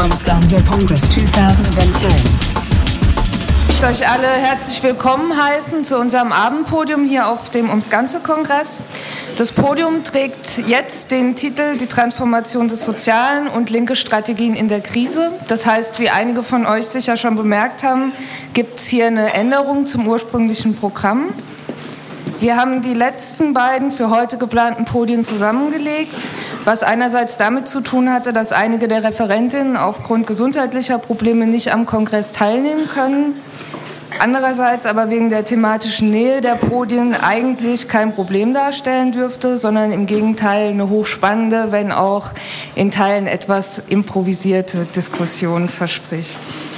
Umsganse Congress 2010. Ich möchte euch alle herzlich willkommen heißen zu unserem Abendpodium hier auf dem Umsganse-Kongress. Das Podium trägt jetzt den Titel Die Transformation des Sozialen und linke Strategien in der Krise. Das heißt, wie einige von euch sicher schon bemerkt haben, gibt es hier eine Änderung zum ursprünglichen Programm. Wir haben die letzten beiden für heute geplanten Podien zusammengelegt, was einerseits damit zu tun hatte, dass einige der Referentinnen aufgrund gesundheitlicher Probleme nicht am Kongress teilnehmen können. Andererseits aber wegen der thematischen Nähe der Podien eigentlich kein Problem darstellen dürfte, sondern im Gegenteil eine hochspannende, wenn auch in Teilen etwas improvisierte Diskussion verspricht.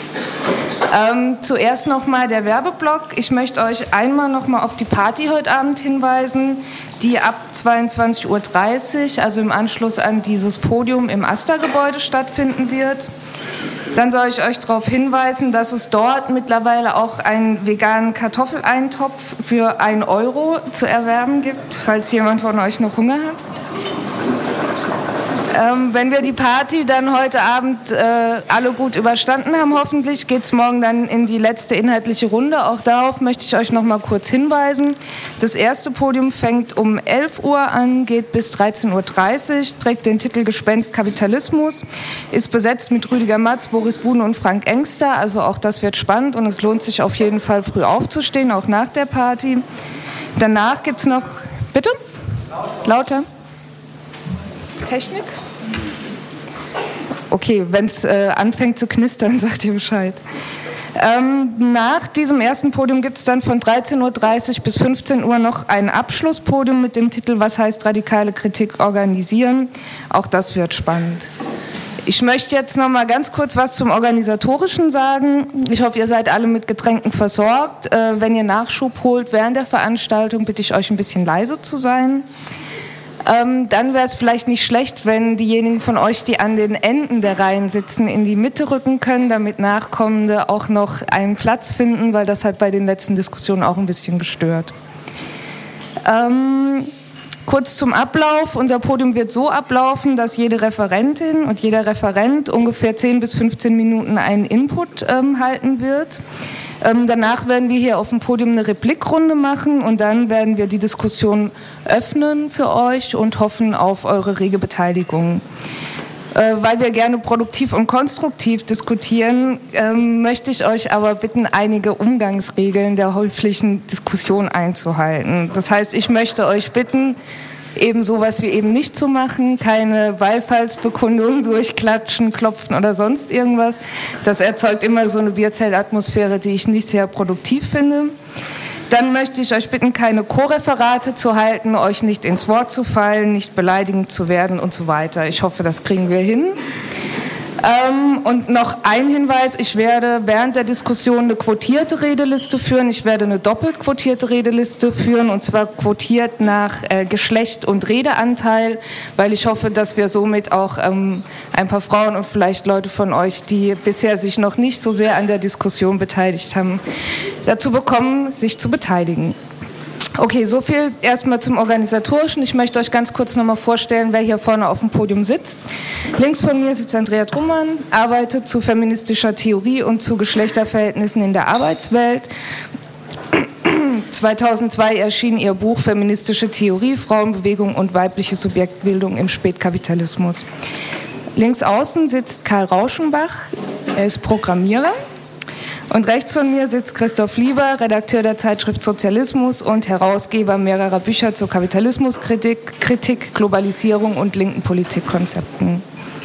Zuerst nochmal der Werbeblock. Ich möchte euch einmal nochmal auf die Party heute Abend hinweisen, die ab 22:30 Uhr, also im Anschluss an dieses Podium im AStA-Gebäude stattfinden wird. Dann soll ich euch darauf hinweisen, dass es dort mittlerweile auch einen veganen Kartoffeleintopf für 1 € zu erwerben gibt, falls jemand von euch noch Hunger hat. Wenn wir die Party dann heute Abend alle gut überstanden haben, hoffentlich geht es morgen dann in die letzte inhaltliche Runde. Auch darauf möchte ich euch noch mal kurz hinweisen. Das erste Podium fängt um 11 Uhr an, geht bis 13:30 Uhr, trägt den Titel Gespenst Kapitalismus, ist besetzt mit Rüdiger Matz, Boris Buhne und Frank Engster. Also auch das wird spannend und es lohnt sich auf jeden Fall früh aufzustehen, auch nach der Party. Danach gibt es noch... Bitte? Lauter. Technik? Okay, wenn es anfängt zu knistern, sagt ihr Bescheid. Nach diesem ersten Podium gibt es dann von 13:30 Uhr bis 15 Uhr noch ein Abschlusspodium mit dem Titel Was heißt radikale Kritik organisieren? Auch das wird spannend. Ich möchte jetzt noch mal ganz kurz was zum Organisatorischen sagen. Ich hoffe, ihr seid alle mit Getränken versorgt. Wenn ihr Nachschub holt während der Veranstaltung, bitte ich euch ein bisschen leise zu sein. Dann wäre es vielleicht nicht schlecht, wenn diejenigen von euch, die an den Enden der Reihen sitzen, in die Mitte rücken können, damit Nachkommende auch noch einen Platz finden, weil das hat bei den letzten Diskussionen auch ein bisschen gestört. Kurz zum Ablauf. Unser Podium wird so ablaufen, dass jede Referentin und jeder Referent ungefähr 10 bis 15 Minuten einen Input halten wird. Danach werden wir hier auf dem Podium eine Replikrunde machen und dann werden wir die Diskussion öffnen für euch und hoffen auf eure rege Beteiligung. Weil wir gerne produktiv und konstruktiv diskutieren, möchte ich euch aber bitten, einige Umgangsregeln der höflichen Diskussion einzuhalten. Das heißt, ich möchte euch bitten, eben sowas wie eben nicht zu machen, keine Beifallsbekundungen durchklatschen, klopfen oder sonst irgendwas. Das erzeugt immer so eine Bierzeltatmosphäre, die ich nicht sehr produktiv finde. Dann möchte ich euch bitten, keine Co-Referate zu halten, euch nicht ins Wort zu fallen, nicht beleidigend zu werden und so weiter. Ich hoffe, das kriegen wir hin. Und noch ein Hinweis, ich werde während der Diskussion eine quotierte Redeliste führen. Ich werde eine doppelt quotierte Redeliste führen und zwar quotiert nach Geschlecht und Redeanteil, weil ich hoffe, dass wir somit auch ein paar Frauen und vielleicht Leute von euch, die bisher sich noch nicht so sehr an der Diskussion beteiligt haben, dazu bekommen, sich zu beteiligen. Okay, so viel erstmal zum Organisatorischen. Ich möchte euch ganz kurz nochmal vorstellen, wer hier vorne auf dem Podium sitzt. Links von mir sitzt Andrea Trummann, arbeitet zu feministischer Theorie und zu Geschlechterverhältnissen in der Arbeitswelt. 2002 erschien ihr Buch Feministische Theorie, Frauenbewegung und weibliche Subjektbildung im Spätkapitalismus. Links außen sitzt Karl Rauschenbach, er ist Programmierer. Und rechts von mir sitzt Christoph Lieber, Redakteur der Zeitschrift Sozialismus und Herausgeber mehrerer Bücher zur Kapitalismuskritik, Globalisierung und linken Politikkonzepten.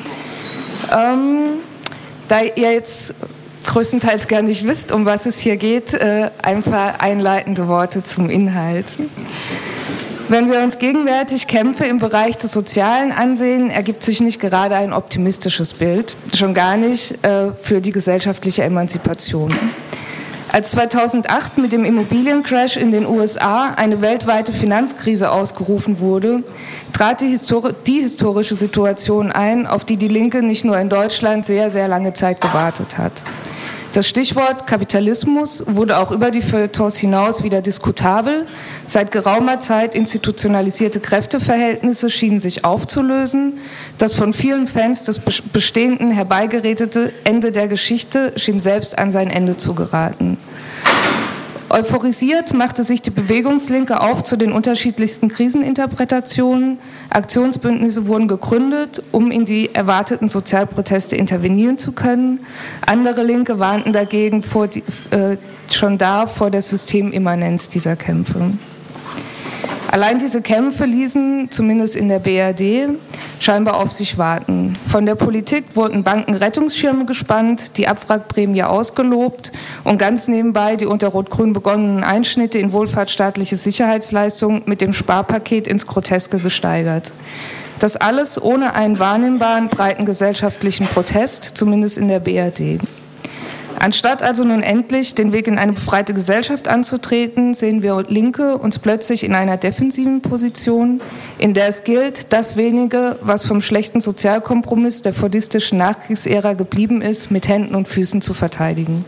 Da ihr jetzt größtenteils gar nicht wisst, um was es hier geht, ein paar einleitende Worte zum Inhalt. Wenn wir uns gegenwärtig Kämpfe im Bereich des Sozialen ansehen, ergibt sich nicht gerade ein optimistisches Bild, schon gar nicht für die gesellschaftliche Emanzipation. Als 2008 mit dem Immobiliencrash in den USA eine weltweite Finanzkrise ausgerufen wurde, trat die historische Situation ein, auf die die Linke nicht nur in Deutschland sehr, sehr lange Zeit gewartet hat. Das Stichwort Kapitalismus wurde auch über die Feuilletons hinaus wieder diskutabel. Seit geraumer Zeit institutionalisierte Kräfteverhältnisse schienen sich aufzulösen. Das von vielen Fans des Bestehenden herbeigeredete Ende der Geschichte schien selbst an sein Ende zu geraten. Euphorisiert machte sich die Bewegungslinke auf zu den unterschiedlichsten Kriseninterpretationen. Aktionsbündnisse wurden gegründet, um in die erwarteten Sozialproteste intervenieren zu können. Andere Linke warnten dagegen vor der Systemimmanenz dieser Kämpfe. Allein diese Kämpfe ließen, zumindest in der BRD, scheinbar auf sich warten. Von der Politik wurden Bankenrettungsschirme gespannt, die Abwrackprämie ausgelobt und ganz nebenbei die unter Rot-Grün begonnenen Einschnitte in wohlfahrtsstaatliche Sicherheitsleistungen mit dem Sparpaket ins Groteske gesteigert. Das alles ohne einen wahrnehmbaren, breiten gesellschaftlichen Protest, zumindest in der BRD. Anstatt also nun endlich den Weg in eine befreite Gesellschaft anzutreten, sehen wir Linke uns plötzlich in einer defensiven Position, in der es gilt, das wenige, was vom schlechten Sozialkompromiss der fordistischen Nachkriegsära geblieben ist, mit Händen und Füßen zu verteidigen.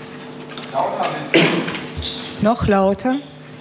Noch lauter.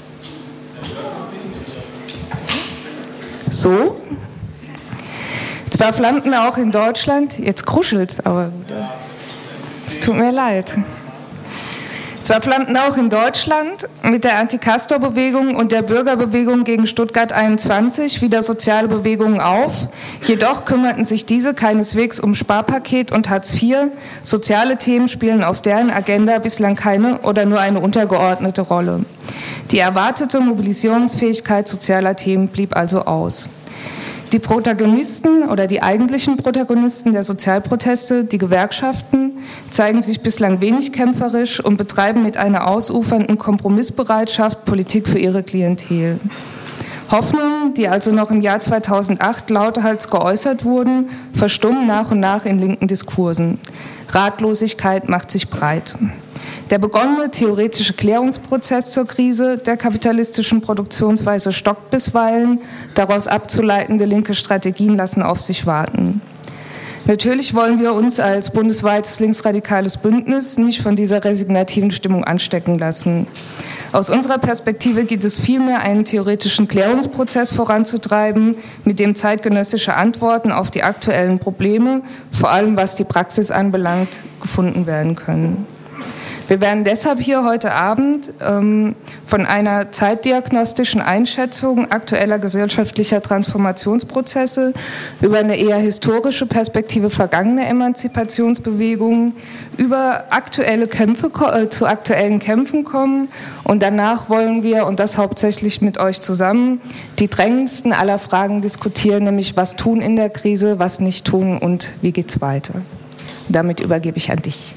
So. Zwar flammten auch in Deutschland, jetzt kruschelt's, aber es tut mir leid. Zwar flammten auch in Deutschland mit der Anti-Castor-Bewegung und der Bürgerbewegung gegen Stuttgart 21 wieder soziale Bewegungen auf, jedoch kümmerten sich diese keineswegs um Sparpaket und Hartz IV. Soziale Themen spielen auf deren Agenda bislang keine oder nur eine untergeordnete Rolle. Die erwartete Mobilisierungsfähigkeit sozialer Themen blieb also aus. Die Protagonisten oder die eigentlichen Protagonisten der Sozialproteste, die Gewerkschaften, zeigen sich bislang wenig kämpferisch und betreiben mit einer ausufernden Kompromissbereitschaft Politik für ihre Klientel. Hoffnungen, die also noch im Jahr 2008 lauthals geäußert wurden, verstummen nach und nach in linken Diskursen. Ratlosigkeit macht sich breit. Der begonnene theoretische Klärungsprozess zur Krise der kapitalistischen Produktionsweise stockt bisweilen, daraus abzuleitende linke Strategien lassen auf sich warten. Natürlich wollen wir uns als bundesweites linksradikales Bündnis nicht von dieser resignativen Stimmung anstecken lassen. Aus unserer Perspektive geht es vielmehr, einen theoretischen Klärungsprozess voranzutreiben, mit dem zeitgenössische Antworten auf die aktuellen Probleme, vor allem was die Praxis anbelangt, gefunden werden können. Wir werden deshalb hier heute Abend von einer zeitdiagnostischen Einschätzung aktueller gesellschaftlicher Transformationsprozesse über eine eher historische Perspektive vergangener Emanzipationsbewegungen, über aktuelle Kämpfe zu aktuellen Kämpfen kommen und danach wollen wir, und das hauptsächlich mit euch zusammen, die drängendsten aller Fragen diskutieren, nämlich was tun in der Krise, was nicht tun und wie geht's weiter. Und damit übergebe ich an dich.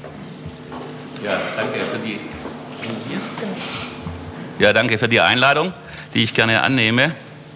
Danke für die Einladung, die ich gerne annehme.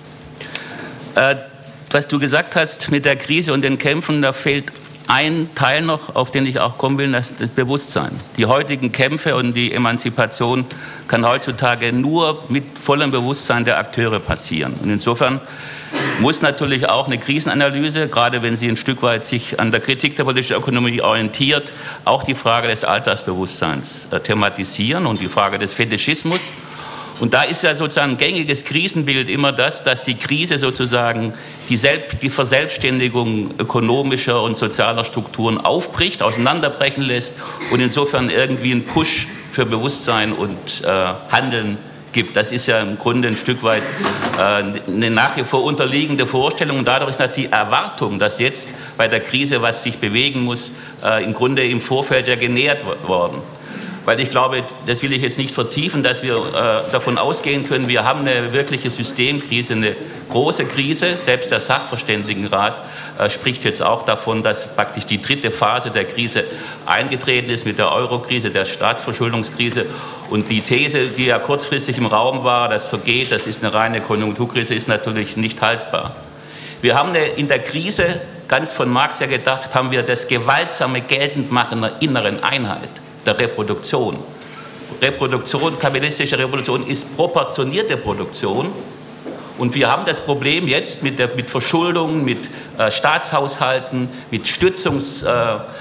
Was du gesagt hast mit der Krise und den Kämpfen, da fehlt ein Teil noch, auf den ich auch kommen will, das Bewusstsein. Die heutigen Kämpfe und die Emanzipation kann heutzutage nur mit vollem Bewusstsein der Akteure passieren. Und insofern muss natürlich auch eine Krisenanalyse, gerade wenn sie ein Stück weit sich an der Kritik der politischen Ökonomie orientiert, auch die Frage des Altersbewusstseins thematisieren und die Frage des Fetischismus. Und da ist ja sozusagen ein gängiges Krisenbild immer das, dass die Krise sozusagen die Verselbstständigung ökonomischer und sozialer Strukturen aufbricht, auseinanderbrechen lässt und insofern irgendwie einen Push für Bewusstsein und Handeln gibt. Das ist ja im Grunde ein Stück weit eine nach wie vor unterliegende Vorstellung. Und dadurch ist natürlich die Erwartung, dass jetzt bei der Krise was sich bewegen muss, im Grunde im Vorfeld ja genährt worden. Weil ich glaube, das will ich jetzt nicht vertiefen, dass wir davon ausgehen können, wir haben eine wirkliche Systemkrise, eine große Krise. Selbst der Sachverständigenrat spricht jetzt auch davon, dass praktisch die dritte Phase der Krise eingetreten ist mit der Eurokrise, der Staatsverschuldungskrise. Und die These, die ja kurzfristig im Raum war, das vergeht, das ist eine reine Konjunkturkrise, ist natürlich nicht haltbar. Wir haben in der Krise, ganz von Marx ja gedacht, haben wir das gewaltsame Geltendmachen einer inneren Einheit, der Reproduktion. Kapitalistische Reproduktion ist proportionierte Produktion. Und wir haben das Problem jetzt mit Verschuldung, mit Staatshaushalten, mit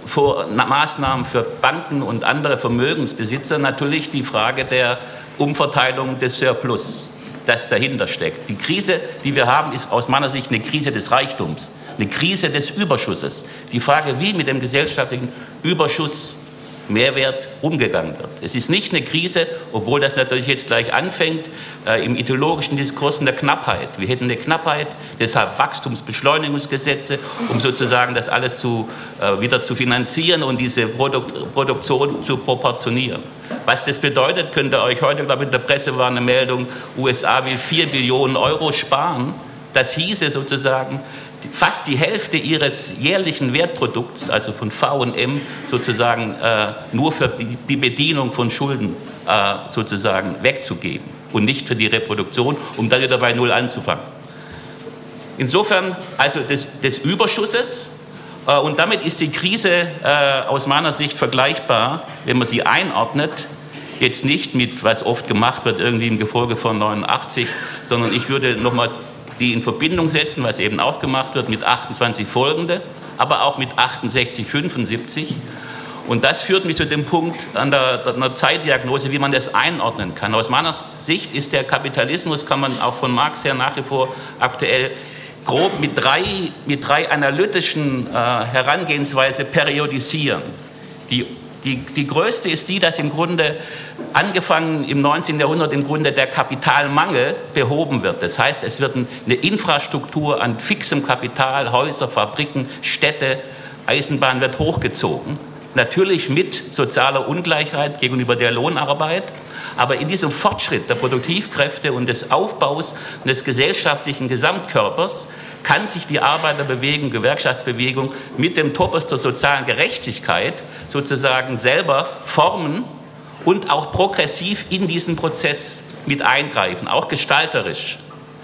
Maßnahmen für Banken und andere Vermögensbesitzer natürlich die Frage der Umverteilung des Surplus, das dahinter steckt. Die Krise, die wir haben, ist aus meiner Sicht eine Krise des Reichtums, eine Krise des Überschusses. Die Frage, wie mit dem gesellschaftlichen Überschuss Mehrwert umgegangen wird. Es ist nicht eine Krise, obwohl das natürlich jetzt gleich anfängt, im ideologischen Diskurs in der Knappheit. Wir hätten eine Knappheit, deshalb Wachstumsbeschleunigungsgesetze, um sozusagen das alles wieder zu finanzieren und diese Produktion zu proportionieren. Was das bedeutet, könnt ihr euch heute, glaube ich, in der Presse war eine Meldung, USA will 4 Billionen Euro sparen. Das hieße sozusagen, fast die Hälfte ihres jährlichen Wertprodukts, also von V&M, sozusagen nur für die Bedienung von Schulden sozusagen wegzugeben und nicht für die Reproduktion, um dann wieder bei Null anzufangen. Insofern also des Überschusses, und damit ist die Krise aus meiner Sicht vergleichbar, wenn man sie einordnet, jetzt nicht mit, was oft gemacht wird, irgendwie im Gefolge von 89, sondern ich würde nochmal die in Verbindung setzen, was eben auch gemacht wird, mit 28 folgende, aber auch mit 68, 75. Und das führt mich zu dem Punkt einer Zeitdiagnose, wie man das einordnen kann. Aus meiner Sicht ist der Kapitalismus, kann man auch von Marx her nach wie vor aktuell grob mit drei analytischen Herangehensweise periodisieren. Die größte ist die, dass im Grunde angefangen im 19. Jahrhundert im Grunde der Kapitalmangel behoben wird. Das heißt, es wird eine Infrastruktur an fixem Kapital, Häuser, Fabriken, Städte, Eisenbahn wird hochgezogen. Natürlich mit sozialer Ungleichheit gegenüber der Lohnarbeit. Aber in diesem Fortschritt der Produktivkräfte und des Aufbaus des gesellschaftlichen Gesamtkörpers kann sich die Arbeiterbewegung, Gewerkschaftsbewegung mit dem Topos der sozialen Gerechtigkeit sozusagen selber formen und auch progressiv in diesen Prozess mit eingreifen, auch gestalterisch.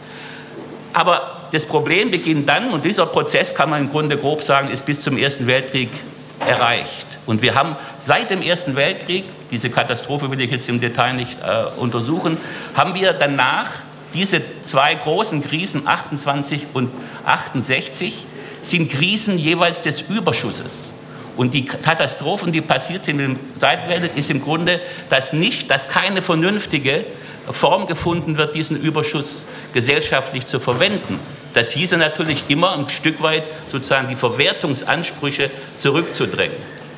Aber das Problem beginnt dann, und dieser Prozess, kann man im Grunde grob sagen, ist bis zum Ersten Weltkrieg erreicht. Und wir haben seit dem Ersten Weltkrieg, diese Katastrophe will ich jetzt im Detail nicht untersuchen, haben wir danach diese zwei großen Krisen, 28 und 68, sind Krisen jeweils des Überschusses. Und die Katastrophen, die passiert sind im Zeitwende, ist im Grunde, dass keine vernünftige Form gefunden wird, diesen Überschuss gesellschaftlich zu verwenden. Das hieße natürlich immer ein Stück weit sozusagen die Verwertungsansprüche zurückzudrängen.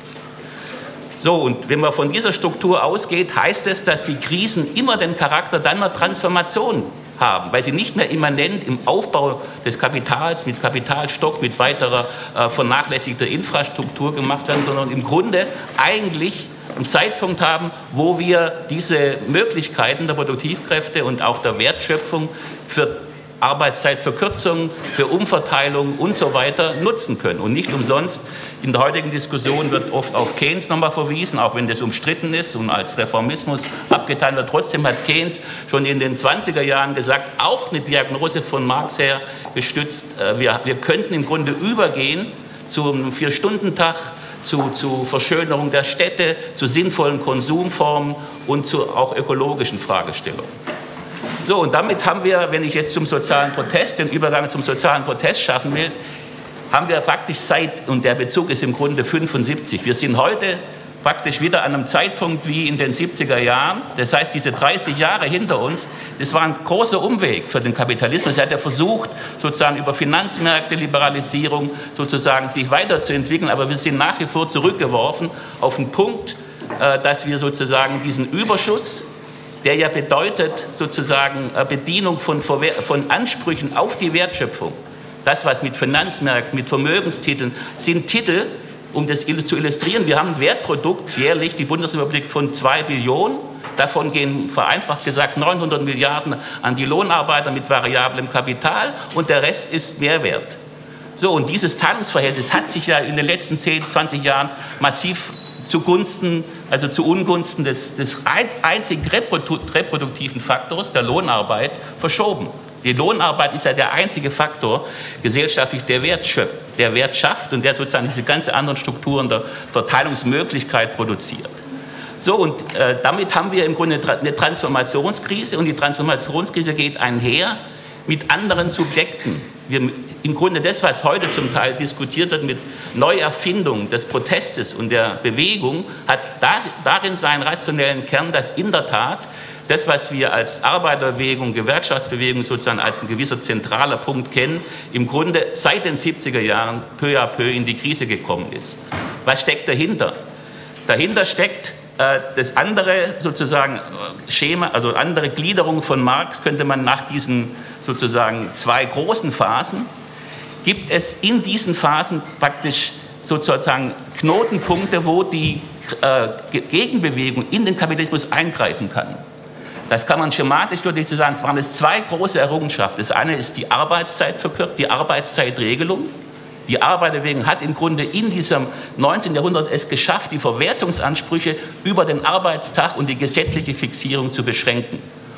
So, und wenn man von dieser Struktur ausgeht, heißt es, dass die Krisen immer den Charakter dann einer Transformation haben, weil sie nicht mehr immanent im Aufbau des Kapitals, mit Kapitalstock, mit weiterer vernachlässigter Infrastruktur gemacht werden, sondern im Grunde eigentlich einen Zeitpunkt haben, wo wir diese Möglichkeiten der Produktivkräfte und auch der Wertschöpfung für Arbeitszeitverkürzung, für Umverteilung und so weiter nutzen können. Und nicht umsonst, in der heutigen Diskussion wird oft auf Keynes nochmal verwiesen, auch wenn das umstritten ist und als Reformismus abgetan wird. Trotzdem hat Keynes schon in den 20er Jahren gesagt, auch eine Diagnose von Marx her gestützt, wir könnten im Grunde übergehen zum 4-Stunden-Tag, zu Verschönerung der Städte, zu sinnvollen Konsumformen und zu auch ökologischen Fragestellungen. So, und damit haben wir, wenn ich jetzt zum sozialen Protest, den Übergang zum sozialen Protest schaffen will, haben wir praktisch und der Bezug ist im Grunde 75. Wir sind heute praktisch wieder an einem Zeitpunkt wie in den 70er Jahren. Das heißt, diese 30 Jahre hinter uns, das war ein großer Umweg für den Kapitalismus. Er hat ja versucht, sozusagen über Finanzmärkte, Liberalisierung sozusagen sich weiterzuentwickeln, aber wir sind nach wie vor zurückgeworfen auf den Punkt, dass wir sozusagen diesen Überschuss, der ja bedeutet sozusagen Bedienung von Ansprüchen auf die Wertschöpfung. Das, was mit Finanzmärkten, mit Vermögenstiteln, sind Titel, um das zu illustrieren. Wir haben ein Wertprodukt jährlich, die Bundesrepublik, von 2 Billionen. Davon gehen, vereinfacht gesagt, 900 Milliarden an die Lohnarbeiter mit variablem Kapital und der Rest ist Mehrwert. So, und dieses Teilungsverhältnis hat sich ja in den letzten 10, 20 Jahren massiv zu Ungunsten des einzigen reproduktiven Faktors, der Lohnarbeit, verschoben. Die Lohnarbeit ist ja der einzige Faktor gesellschaftlich, der Wert schafft und der sozusagen diese ganzen anderen Strukturen der Verteilungsmöglichkeit produziert. So, und damit haben wir im Grunde eine Transformationskrise und die Transformationskrise geht einher mit anderen Subjekten, im Grunde das, was heute zum Teil diskutiert wird mit Neuerfindung des Protestes und der Bewegung, hat darin seinen rationellen Kern, dass in der Tat das, was wir als Arbeiterbewegung, Gewerkschaftsbewegung sozusagen als ein gewisser zentraler Punkt kennen, im Grunde seit den 70er Jahren peu à peu in die Krise gekommen ist. Was steckt dahinter? Dahinter steckt das andere sozusagen Schema, also andere Gliederung von Marx könnte man nach diesen sozusagen zwei großen Phasen, gibt es in diesen Phasen praktisch sozusagen Knotenpunkte, wo die Gegenbewegung in den Kapitalismus eingreifen kann. Das kann man schematisch deutlich sagen, waren es zwei große Errungenschaften. Das eine ist die Arbeitszeitverkürzung, die Arbeitszeitregelung. Die Arbeiterbewegung hat im Grunde in diesem 19. Jahrhundert es geschafft, die Verwertungsansprüche über den Arbeitstag und die gesetzliche Fixierung zu beschränken.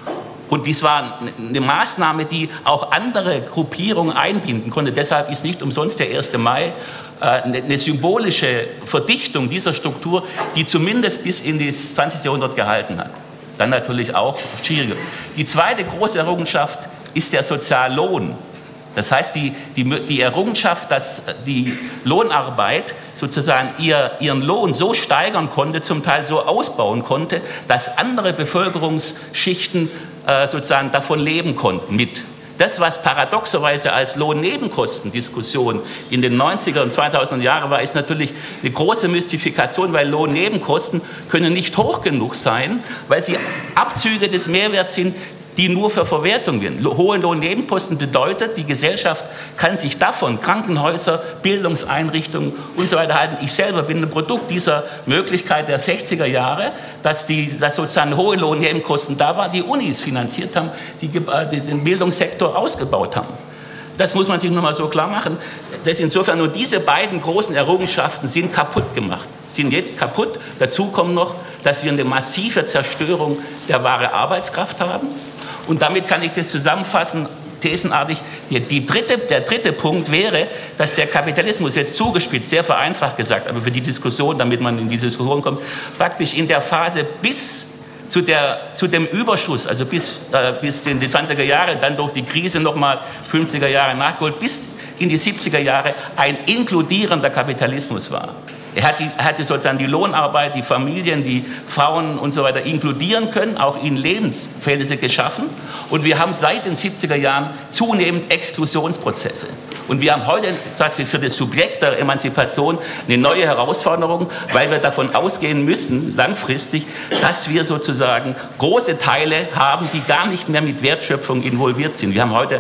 Und dies war eine Maßnahme, die auch andere Gruppierungen einbinden konnte. Deshalb ist nicht umsonst der 1. Mai eine symbolische Verdichtung dieser Struktur, die zumindest bis in das 20. Jahrhundert gehalten hat. Dann natürlich auch schwieriger. Die zweite große Errungenschaft ist der Soziallohn. Das heißt, die Errungenschaft, dass die Lohnarbeit sozusagen ihren Lohn so steigern konnte, zum Teil so ausbauen konnte, dass andere Bevölkerungsschichten sozusagen davon leben konnten mit. Das, was paradoxerweise als Lohnnebenkostendiskussion in den 90er und 2000er Jahren war, ist natürlich eine große Mystifikation, weil Lohnnebenkosten können nicht hoch genug sein, weil sie Abzüge des Mehrwerts sind, die nur für Verwertung werden. Hohe Lohnnebenkosten bedeutet, die Gesellschaft kann sich davon, Krankenhäuser, Bildungseinrichtungen und so weiter halten. Ich selber bin ein Produkt dieser Möglichkeit der 60er Jahre, dass sozusagen hohe Lohnnebenkosten da waren, die Unis finanziert haben, die den Bildungssektor ausgebaut haben. Das muss man sich nochmal so klar machen. Dass insofern nur diese beiden großen Errungenschaften sind kaputt gemacht, sind jetzt kaputt. Dazu kommt noch, dass wir eine massive Zerstörung der wahren Arbeitskraft haben. Und damit kann ich das zusammenfassen, thesenartig. Der dritte Punkt wäre, dass der Kapitalismus jetzt zugespitzt, sehr vereinfacht gesagt, aber für die Diskussion, damit man in die Diskussion kommt, praktisch in der Phase bis zu dem Überschuss, also bis in die 20er Jahre, dann durch die Krise nochmal 50er Jahre nachgeholt, bis in die 70er Jahre ein inkludierender Kapitalismus war. Er hatte sozusagen die Lohnarbeit, die Familien, die Frauen und so weiter inkludieren können, auch ihnen Lebensverhältnisse geschaffen. Und wir haben seit den 70er Jahren zunehmend Exklusionsprozesse. Und wir haben heute für das Subjekt der Emanzipation eine neue Herausforderung, weil wir davon ausgehen müssen, langfristig, dass wir sozusagen große Teile haben, die gar nicht mehr mit Wertschöpfung involviert sind. Wir haben heute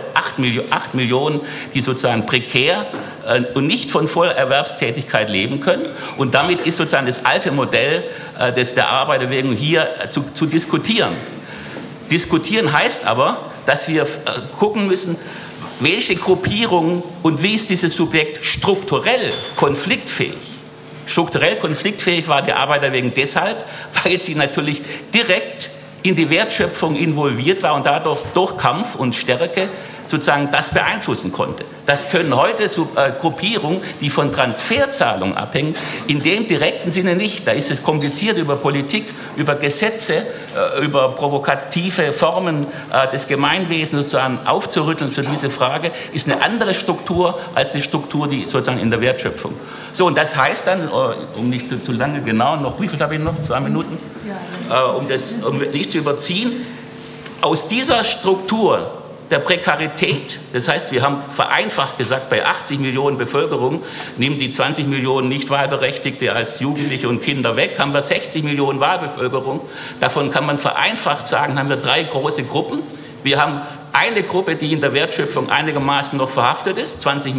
8 Millionen, die sozusagen prekär und nicht von voller Erwerbstätigkeit leben können. Und damit ist sozusagen das alte Modell der Arbeiterbewegung hier zu diskutieren. Diskutieren heißt aber, dass wir gucken müssen, welche Gruppierungen und wie ist dieses Subjekt strukturell konfliktfähig. Strukturell konfliktfähig war die Arbeiterbewegung deshalb, weil sie natürlich direkt in die Wertschöpfung involviert war und dadurch durch Kampf und Stärke sozusagen das beeinflussen konnte. Das können heute Gruppierungen, die von Transferzahlungen abhängen, in dem direkten Sinne nicht. Da ist es kompliziert, über Politik, über Gesetze, über provokative Formen des Gemeinwesens sozusagen aufzurütteln für diese Frage, ist eine andere Struktur als die Struktur, die sozusagen in der Wertschöpfung. So, und das heißt dann, um nicht zu lange genau, noch, wie viel habe ich noch? 2 Minuten? Ja. Um nicht zu überziehen, aus dieser Struktur der Prekarität, das heißt, wir haben vereinfacht gesagt, bei 80 Millionen Bevölkerung, nehmen die 20 Millionen Nicht-Wahlberechtigte als Jugendliche und Kinder weg, haben wir 60 Millionen Wahlbevölkerung. Davon kann man vereinfacht sagen, haben wir 3 große Gruppen. Wir haben eine Gruppe, die in der Wertschöpfung einigermaßen noch verhaftet ist,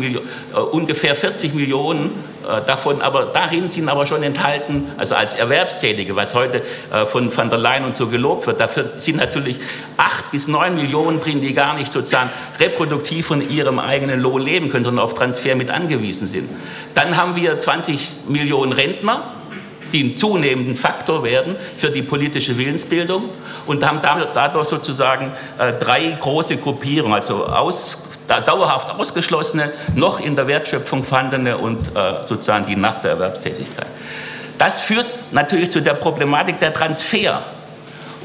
ungefähr 40 Millionen davon, aber darin sind aber schon enthalten, also als Erwerbstätige, was heute von van der Leyen und so gelobt wird, dafür sind natürlich 8 bis 9 Millionen drin, die gar nicht sozusagen reproduktiv von ihrem eigenen Lohn leben können, sondern auf Transfer mit angewiesen sind. Dann haben wir 20 Millionen Rentner, die einen zunehmenden Faktor werden für die politische Willensbildung und haben dadurch sozusagen 3 große Gruppierungen, also dauerhaft Ausgeschlossene, noch in der Wertschöpfung vorhandene und sozusagen die nach der Erwerbstätigkeit. Das führt natürlich zu der Problematik der Transfer.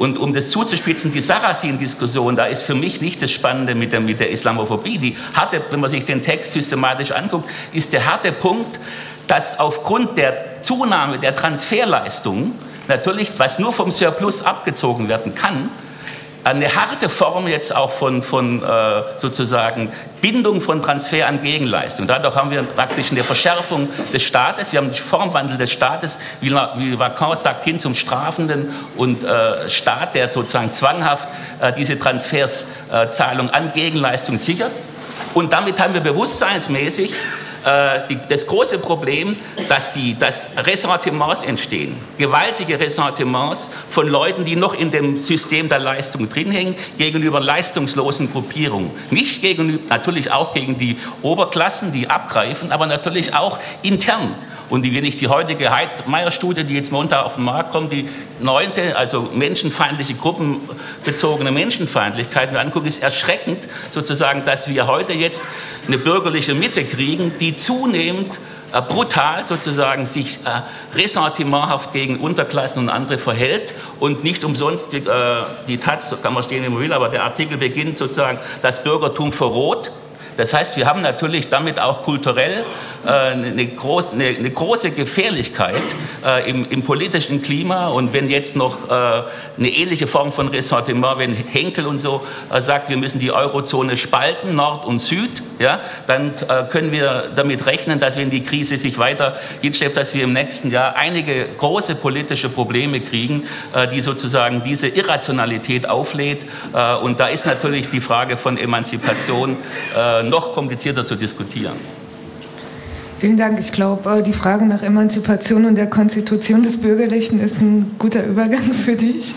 Und um das zuzuspitzen, die Sarrazin-Diskussion, da ist für mich nicht das Spannende mit der Islamophobie. Die harte, wenn man sich den Text systematisch anguckt, ist der harte Punkt, dass aufgrund der Zunahme der Transferleistungen natürlich, was nur vom Surplus abgezogen werden kann, eine harte Form jetzt auch von sozusagen Bindung von Transfer an Gegenleistung. Dadurch haben wir praktisch eine Verschärfung des Staates, wir haben den Formwandel des Staates, wie Lacan sagt, hin zum strafenden und Staat, der sozusagen zwanghaft diese Transferszahlung an Gegenleistung sichert. Und damit haben wir bewusstseinsmäßig das große Problem, dass Ressentiments entstehen, gewaltige Ressentiments von Leuten, die noch in dem System der Leistung drin hängen, gegenüber leistungslosen Gruppierungen. Nicht natürlich auch gegen die Oberklassen, die abgreifen, aber natürlich auch intern. Und wenn ich die heutige Heidmeier-Studie, die jetzt Montag auf den Markt kommt, die 9., also menschenfeindliche, gruppenbezogene Menschenfeindlichkeit mir angucke, ist erschreckend sozusagen, dass wir heute jetzt eine bürgerliche Mitte kriegen, die zunehmend brutal sozusagen sich ressentimenthaft gegen Unterklassen und andere verhält und nicht umsonst, die Taz, kann man stehen, wie man will, aber der Artikel beginnt sozusagen, das Bürgertum verroht. Das heißt, wir haben natürlich damit auch kulturell eine große Gefährlichkeit im politischen Klima. Und wenn jetzt noch eine ähnliche Form von Ressentiment, wenn Henkel und so sagt, wir müssen die Eurozone spalten, Nord und Süd, ja, dann können wir damit rechnen, dass wenn die Krise sich weiter hinschleppt, dass wir im nächsten Jahr einige große politische Probleme kriegen, die sozusagen diese Irrationalität auflädt. Und da ist natürlich die Frage von Emanzipation noch komplizierter zu diskutieren. Vielen Dank. Ich glaube, die Frage nach Emanzipation und der Konstitution des Bürgerlichen ist ein guter Übergang für dich.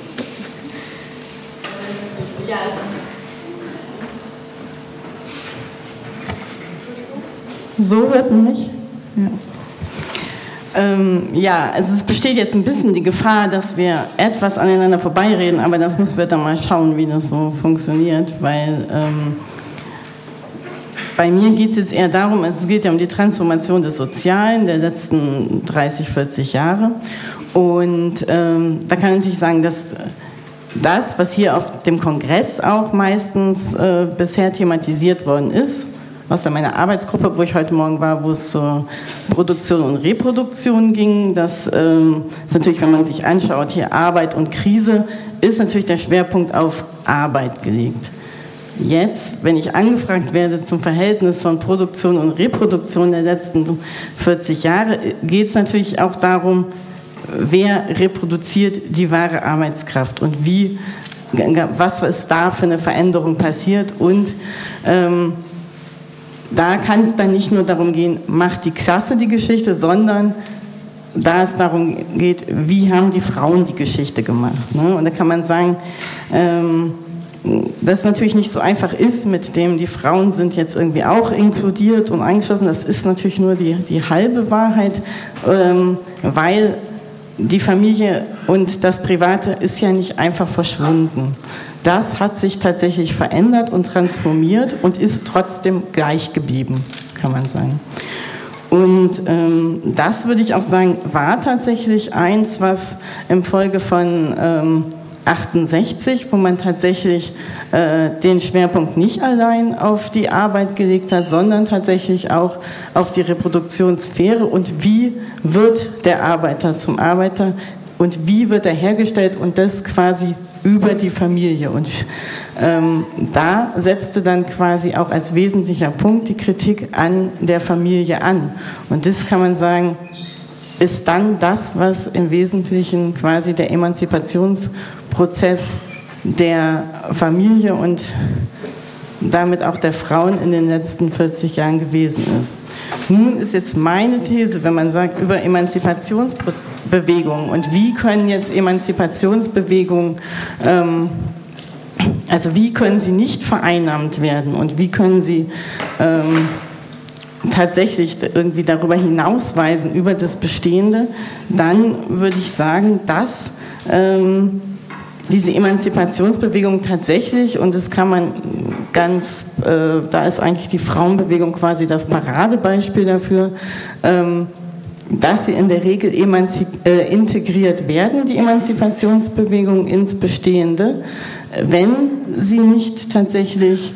So hört man mich? Ja. Also es besteht jetzt ein bisschen die Gefahr, dass wir etwas aneinander vorbeireden, aber das müssen wir dann mal schauen, wie das so funktioniert, weil bei mir geht es jetzt eher darum, es geht ja um die Transformation des Sozialen der letzten 30, 40 Jahre. Und da kann ich natürlich sagen, dass das, was hier auf dem Kongress auch meistens bisher thematisiert worden ist, aus meiner Arbeitsgruppe, wo ich heute Morgen war, wo es zur Produktion und Reproduktion ging, das ist natürlich, wenn man sich anschaut, hier Arbeit und Krise, ist natürlich der Schwerpunkt auf Arbeit gelegt. Jetzt, wenn ich angefragt werde zum Verhältnis von Produktion und Reproduktion der letzten 40 Jahre, geht es natürlich auch darum, wer reproduziert die wahre Arbeitskraft und was ist da für eine Veränderung passiert. Und da kann es dann nicht nur darum gehen, macht die Klasse die Geschichte, sondern da es darum geht, wie haben die Frauen die Geschichte gemacht. Ne? Und da kann man sagen, dass es natürlich nicht so einfach ist, mit dem die Frauen sind jetzt irgendwie auch inkludiert und eingeschlossen. Das ist natürlich nur die halbe Wahrheit, weil die Familie und das Private ist ja nicht einfach verschwunden. Das hat sich tatsächlich verändert und transformiert und ist trotzdem gleich geblieben, kann man sagen. Und das würde ich auch sagen, war tatsächlich eins, was im Folge von 68, wo man tatsächlich den Schwerpunkt nicht allein auf die Arbeit gelegt hat, sondern tatsächlich auch auf die Reproduktionssphäre und wie wird der Arbeiter zum Arbeiter und wie wird er hergestellt und das quasi über die Familie. Und da setzte dann quasi auch als wesentlicher Punkt die Kritik an der Familie an. Und das kann man sagen, ist dann das, was im Wesentlichen quasi der Emanzipationsprozess der Familie und damit auch der Frauen in den letzten 40 Jahren gewesen ist. Nun ist jetzt meine These, wenn man sagt, über Emanzipationsbewegungen und wie können jetzt Emanzipationsbewegungen, also wie können sie nicht vereinnahmt werden und wie können sie tatsächlich irgendwie darüber hinausweisen, über das Bestehende, dann würde ich sagen, dass diese Emanzipationsbewegung tatsächlich, und das kann man da ist eigentlich die Frauenbewegung quasi das Paradebeispiel dafür, dass sie in der Regel integriert werden, die Emanzipationsbewegung, ins Bestehende, wenn sie nicht tatsächlich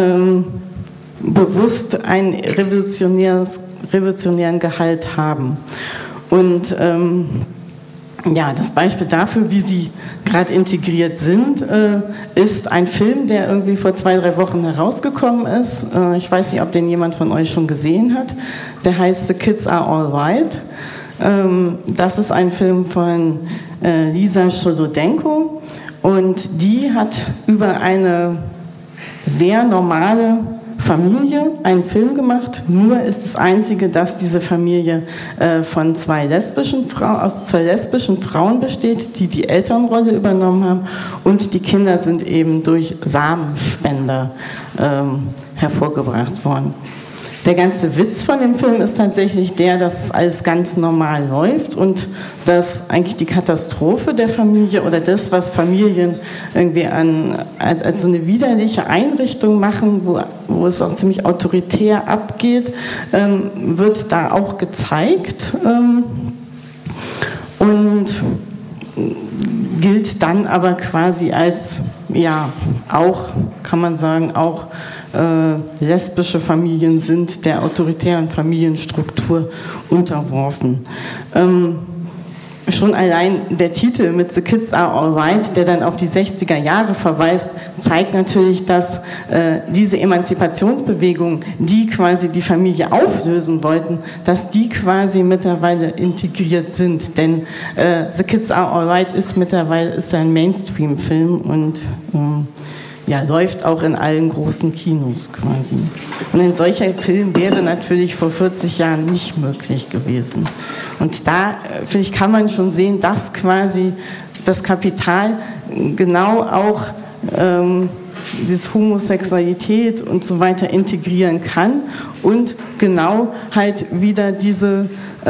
bewusst einen revolutionären Gehalt haben. Und ja, das Beispiel dafür, wie sie gerade integriert sind, ist ein Film, der irgendwie vor 2-3 Wochen herausgekommen ist. Ich weiß nicht, ob den jemand von euch schon gesehen hat. Der heißt The Kids Are All Right. Das ist ein Film von Lisa Scholodenko und die hat über eine sehr normale Familie einen Film gemacht, nur ist das Einzige, dass diese Familie von aus zwei lesbischen Frauen besteht, die die Elternrolle übernommen haben und die Kinder sind eben durch Samenspender hervorgebracht worden. Der ganze Witz von dem Film ist tatsächlich der, dass alles ganz normal läuft und dass eigentlich die Katastrophe der Familie oder das, was Familien irgendwie als so eine widerliche Einrichtung machen, wo es auch ziemlich autoritär abgeht, wird da auch gezeigt und gilt dann aber quasi als, ja, auch, kann man sagen, auch lesbische Familien sind der autoritären Familienstruktur unterworfen. Schon allein der Titel mit The Kids Are All Right, der dann auf die 60er Jahre verweist, zeigt natürlich, dass diese Emanzipationsbewegung, die quasi die Familie auflösen wollten, dass die quasi mittlerweile integriert sind. Denn The Kids Are All Right ist mittlerweile ein Mainstream-Film und ja, läuft auch in allen großen Kinos quasi. Und ein solcher Film wäre natürlich vor 40 Jahren nicht möglich gewesen. Und da, finde ich, kann man schon sehen, dass quasi das Kapital genau auch diese Homosexualität und so weiter integrieren kann und genau halt wieder diese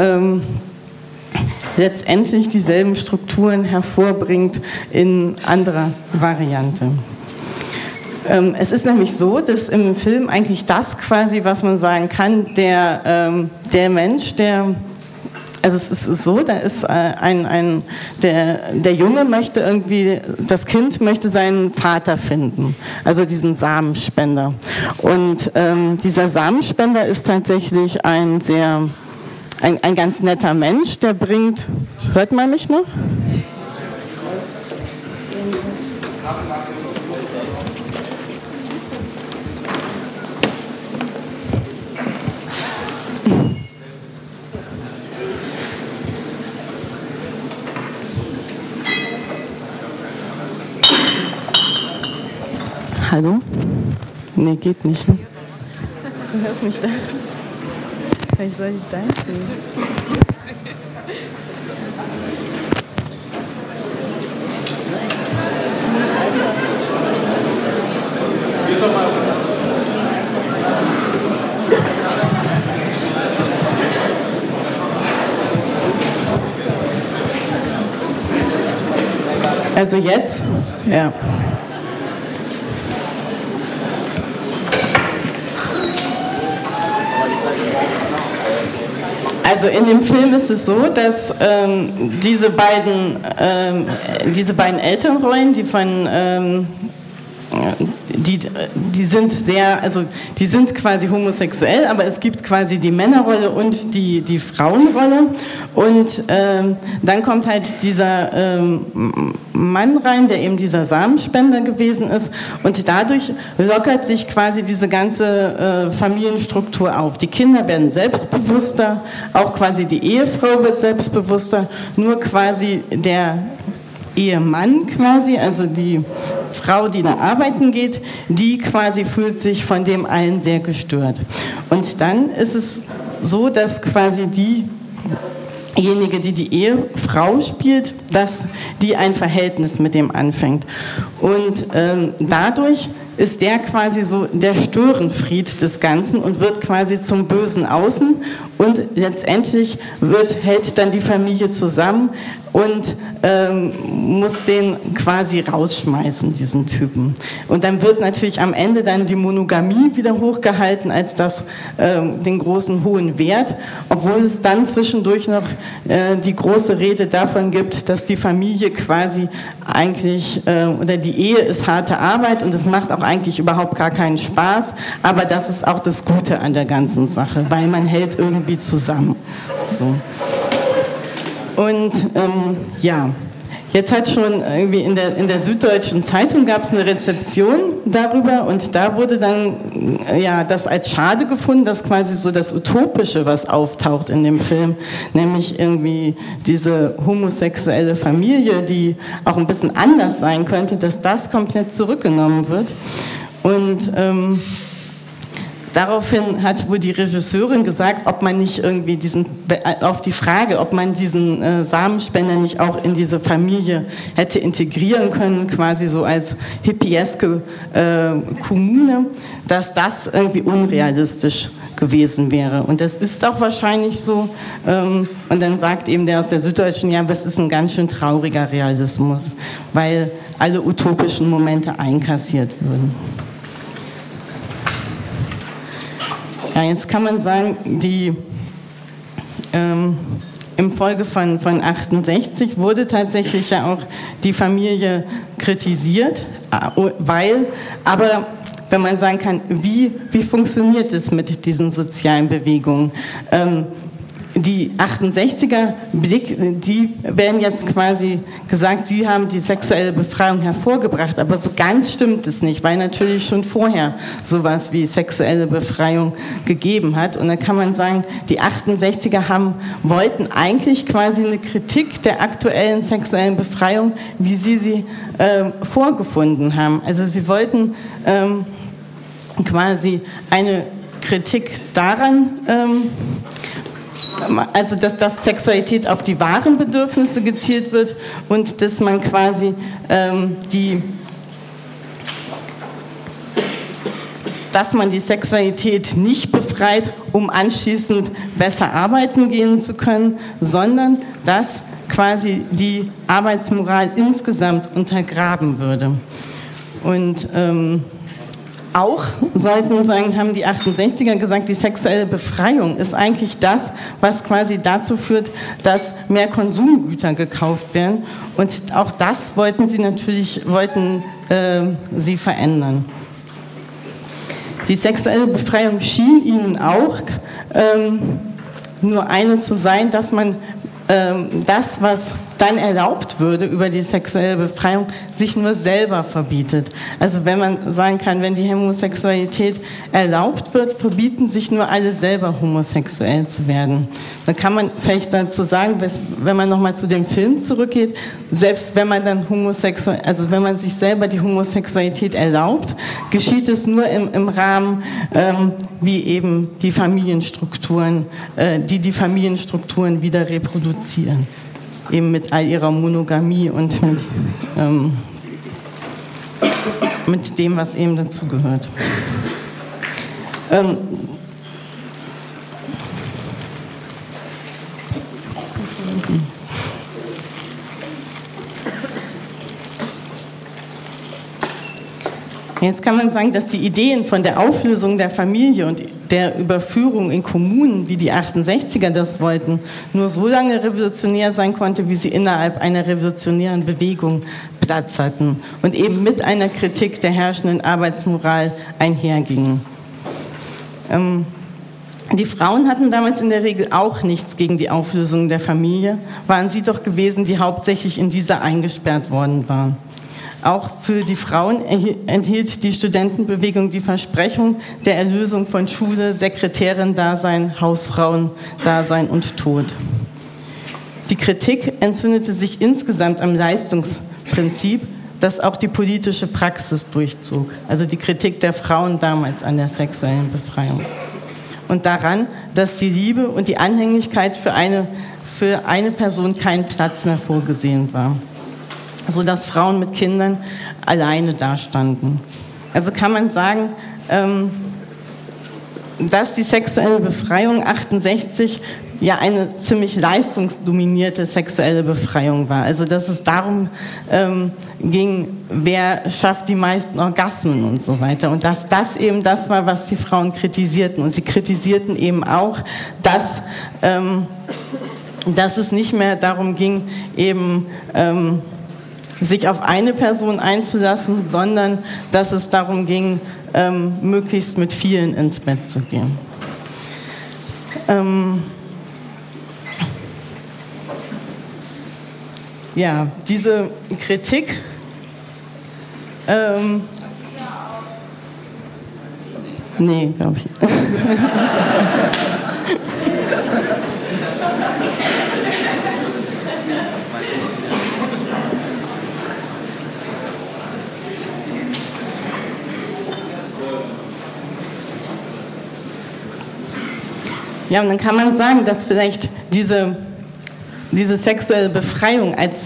letztendlich dieselben Strukturen hervorbringt in anderer Variante. Es ist nämlich so, dass im Film eigentlich das quasi, was man sagen kann, der Mensch, also es ist so, da ist der Junge möchte irgendwie, das Kind möchte seinen Vater finden, also diesen Samenspender. Und dieser Samenspender ist tatsächlich ein ganz netter Mensch, der bringt, hört man mich noch? Hallo? Nee, geht nicht. Ne? Du hörst mich da. Vielleicht soll ich dein sehen. Also jetzt? Ja. Also in dem Film ist es so, dass diese beiden Elternrollen, die sind sehr, also die sind quasi homosexuell, aber es gibt quasi die Männerrolle und die Frauenrolle und dann kommt halt dieser Mann rein, der eben dieser Samenspender gewesen ist und dadurch lockert sich quasi diese ganze Familienstruktur auf. Die Kinder werden selbstbewusster, auch quasi die Ehefrau wird selbstbewusster, nur quasi der Ehemann quasi, also die Frau, die da arbeiten geht, die quasi fühlt sich von dem allen sehr gestört. Und dann ist es so, dass quasi diejenige, die die Ehefrau spielt, dass die ein Verhältnis mit dem anfängt. Und dadurch ist der quasi so der Störenfried des Ganzen und wird quasi zum bösen Außen und letztendlich hält dann die Familie zusammen und muss den quasi rausschmeißen, diesen Typen. Und dann wird natürlich am Ende dann die Monogamie wieder hochgehalten als den großen hohen Wert, obwohl es dann zwischendurch noch die große Rede davon gibt, dass die Familie quasi eigentlich, oder die Ehe ist harte Arbeit und es macht auch eigentlich überhaupt gar keinen Spaß, aber das ist auch das Gute an der ganzen Sache, weil man hält irgendwie zusammen. So. Und ja, jetzt hat schon irgendwie in der Süddeutschen Zeitung gab es eine Rezeption darüber und da wurde dann ja das als schade gefunden, dass quasi so das Utopische, was auftaucht in dem Film, nämlich irgendwie diese homosexuelle Familie, die auch ein bisschen anders sein könnte, dass das komplett zurückgenommen wird. Und daraufhin hat wohl die Regisseurin gesagt, ob man nicht irgendwie auf die Frage, ob man diesen Samenspender nicht auch in diese Familie hätte integrieren können, quasi so als hippieske Kommune, dass das irgendwie unrealistisch gewesen wäre. Und das ist auch wahrscheinlich so. Und dann sagt eben der aus der Süddeutschen, ja, das ist ein ganz schön trauriger Realismus, weil alle utopischen Momente einkassiert würden. Ja, jetzt kann man sagen, im Folge von 68 wurde tatsächlich ja auch die Familie kritisiert, aber wenn man sagen kann, wie funktioniert es mit diesen sozialen Bewegungen? Die 68er, die werden jetzt quasi gesagt, sie haben die sexuelle Befreiung hervorgebracht, aber so ganz stimmt es nicht, weil natürlich schon vorher sowas wie sexuelle Befreiung gegeben hat. Und dann kann man sagen, die 68er wollten eigentlich quasi eine Kritik der aktuellen sexuellen Befreiung, wie sie vorgefunden haben. Also sie wollten quasi eine Kritik daran, also dass Sexualität auf die wahren Bedürfnisse gezielt wird und dass man quasi dass man die Sexualität nicht befreit, um anschließend besser arbeiten gehen zu können, sondern dass quasi die Arbeitsmoral insgesamt untergraben würde. Und auch haben die 68er gesagt, die sexuelle Befreiung ist eigentlich das, was quasi dazu führt, dass mehr Konsumgüter gekauft werden. Und auch das wollten sie verändern. Die sexuelle Befreiung schien ihnen auch nur eine zu sein, dass man das, was dann erlaubt würde über die sexuelle Befreiung, sich nur selber verbietet. Also wenn man sagen kann, wenn die Homosexualität erlaubt wird, verbieten sich nur alle selber homosexuell zu werden. Dann kann man vielleicht dazu sagen, wenn man nochmal zu dem Film zurückgeht, selbst wenn man dann wenn man sich selber die Homosexualität erlaubt, geschieht es nur im Rahmen, wie eben die Familienstrukturen, die Familienstrukturen wieder reproduzieren. Eben mit all ihrer Monogamie und mit dem, was eben dazugehört. Jetzt kann man sagen, dass die Ideen von der Auflösung der Familie und der Überführung in Kommunen, wie die 68er das wollten, nur so lange revolutionär sein konnte, wie sie innerhalb einer revolutionären Bewegung Platz hatten und eben mit einer Kritik der herrschenden Arbeitsmoral einhergingen. Die Frauen hatten damals in der Regel auch nichts gegen die Auflösung der Familie, waren sie doch gewesen, die hauptsächlich in dieser eingesperrt worden waren. Auch für die Frauen enthielt die Studentenbewegung die Versprechung der Erlösung von Schule, Sekretärin-Dasein, Hausfrauen-Dasein und Tod. Die Kritik entzündete sich insgesamt am Leistungsprinzip, das auch die politische Praxis durchzog. Also die Kritik der Frauen damals an der sexuellen Befreiung. Und daran, dass die Liebe und die Anhänglichkeit für eine Person kein Platz mehr vorgesehen war, sodass Frauen mit Kindern alleine dastanden. Also kann man sagen, dass die sexuelle Befreiung 68 ja eine ziemlich leistungsdominierte sexuelle Befreiung war. Also dass es darum ging, wer schafft die meisten Orgasmen und so weiter. Und dass das eben das war, was die Frauen kritisierten. Und sie kritisierten eben auch, dass es nicht mehr darum ging, eben sich auf eine Person einzulassen, sondern dass es darum ging, möglichst mit vielen ins Bett zu gehen. Ja, diese Kritik nee, glaube ich. Ja, und dann kann man sagen, dass vielleicht diese sexuelle Befreiung als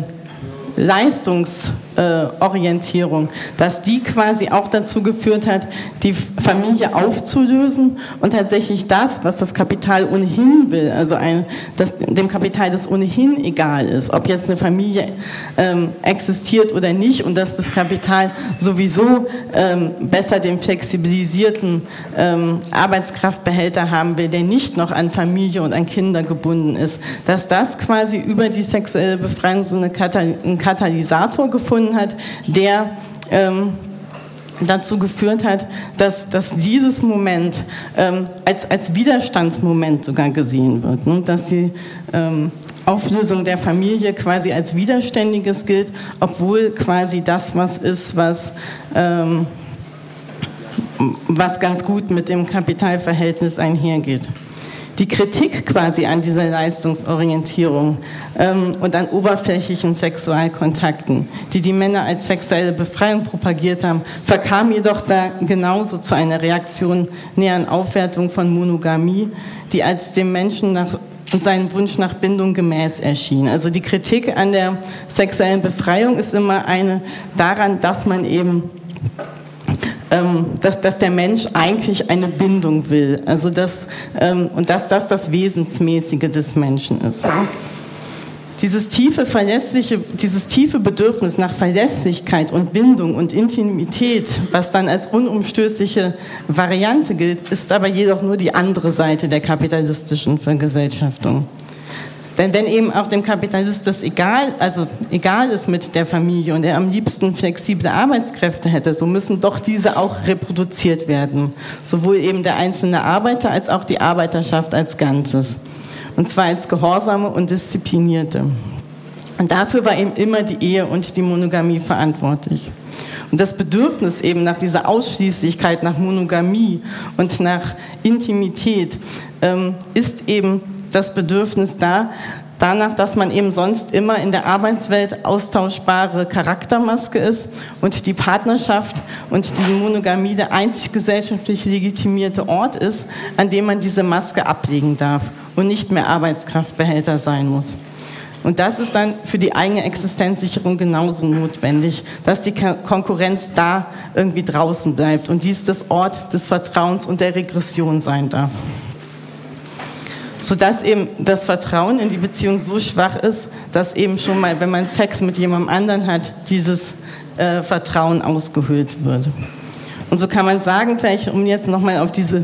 Leistungsorientierung, dass die quasi auch dazu geführt hat, die Familie aufzulösen und tatsächlich das, was das Kapital ohnehin will, also dem Kapital das ohnehin egal ist, ob jetzt eine Familie existiert oder nicht und dass das Kapital sowieso besser den flexibilisierten Arbeitskraftbehälter haben will, der nicht noch an Familie und an Kinder gebunden ist, dass das quasi über die sexuelle Befreiung so einen Katalysator gefunden hat, der dazu geführt hat, dass dieses Moment als Widerstandsmoment sogar gesehen wird, ne? Dass die Auflösung der Familie quasi als Widerständiges gilt, obwohl quasi das was ist, was ganz gut mit dem Kapitalverhältnis einhergeht. Die Kritik quasi an dieser Leistungsorientierung und an oberflächlichen Sexualkontakten, die Männer als sexuelle Befreiung propagiert haben, verkam jedoch da genauso zu einer Reaktion näheren Aufwertung von Monogamie, die als dem Menschen und seinem Wunsch nach Bindung gemäß erschien. Also die Kritik an der sexuellen Befreiung ist immer eine daran, dass man eben dass der Mensch eigentlich eine Bindung will, also und dass das Wesensmäßige des Menschen ist. Dieses tiefe Bedürfnis nach Verlässlichkeit und Bindung und Intimität, was dann als unumstößliche Variante gilt, ist aber jedoch nur die andere Seite der kapitalistischen Vergesellschaftung. Denn wenn eben auch dem Kapitalist das egal ist mit der Familie und er am liebsten flexible Arbeitskräfte hätte, so müssen doch diese auch reproduziert werden. Sowohl eben der einzelne Arbeiter als auch die Arbeiterschaft als Ganzes. Und zwar als gehorsame und disziplinierte. Und dafür war eben immer die Ehe und die Monogamie verantwortlich. Und das Bedürfnis eben nach dieser Ausschließlichkeit, nach Monogamie und nach Intimität ist eben das Bedürfnis danach, dass man eben sonst immer in der Arbeitswelt austauschbare Charaktermaske ist und die Partnerschaft und diese Monogamie der einzig gesellschaftlich legitimierte Ort ist, an dem man diese Maske ablegen darf und nicht mehr Arbeitskraftbehälter sein muss. Und das ist dann für die eigene Existenzsicherung genauso notwendig, dass die Konkurrenz da irgendwie draußen bleibt und dies das Ort des Vertrauens und der Regression sein darf. Sodass eben das Vertrauen in die Beziehung so schwach ist, dass eben schon mal, wenn man Sex mit jemandem anderen hat, dieses Vertrauen ausgehöhlt wird. Und so kann man sagen, vielleicht um jetzt nochmal auf diese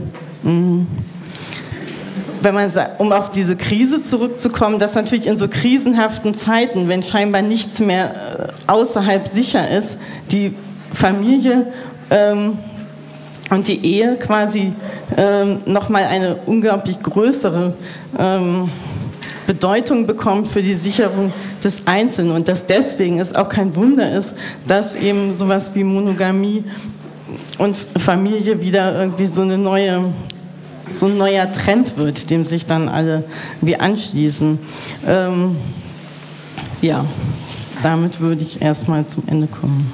Krise zurückzukommen, dass natürlich in so krisenhaften Zeiten, wenn scheinbar nichts mehr außerhalb sicher ist, die Familie und die Ehe quasi nochmal eine unglaublich größere Bedeutung bekommt für die Sicherung des Einzelnen und dass deswegen es auch kein Wunder ist, dass eben sowas wie Monogamie und Familie wieder irgendwie so ein neuer Trend wird, dem sich dann alle wie anschließen. Ja, damit würde ich erstmal zum Ende kommen.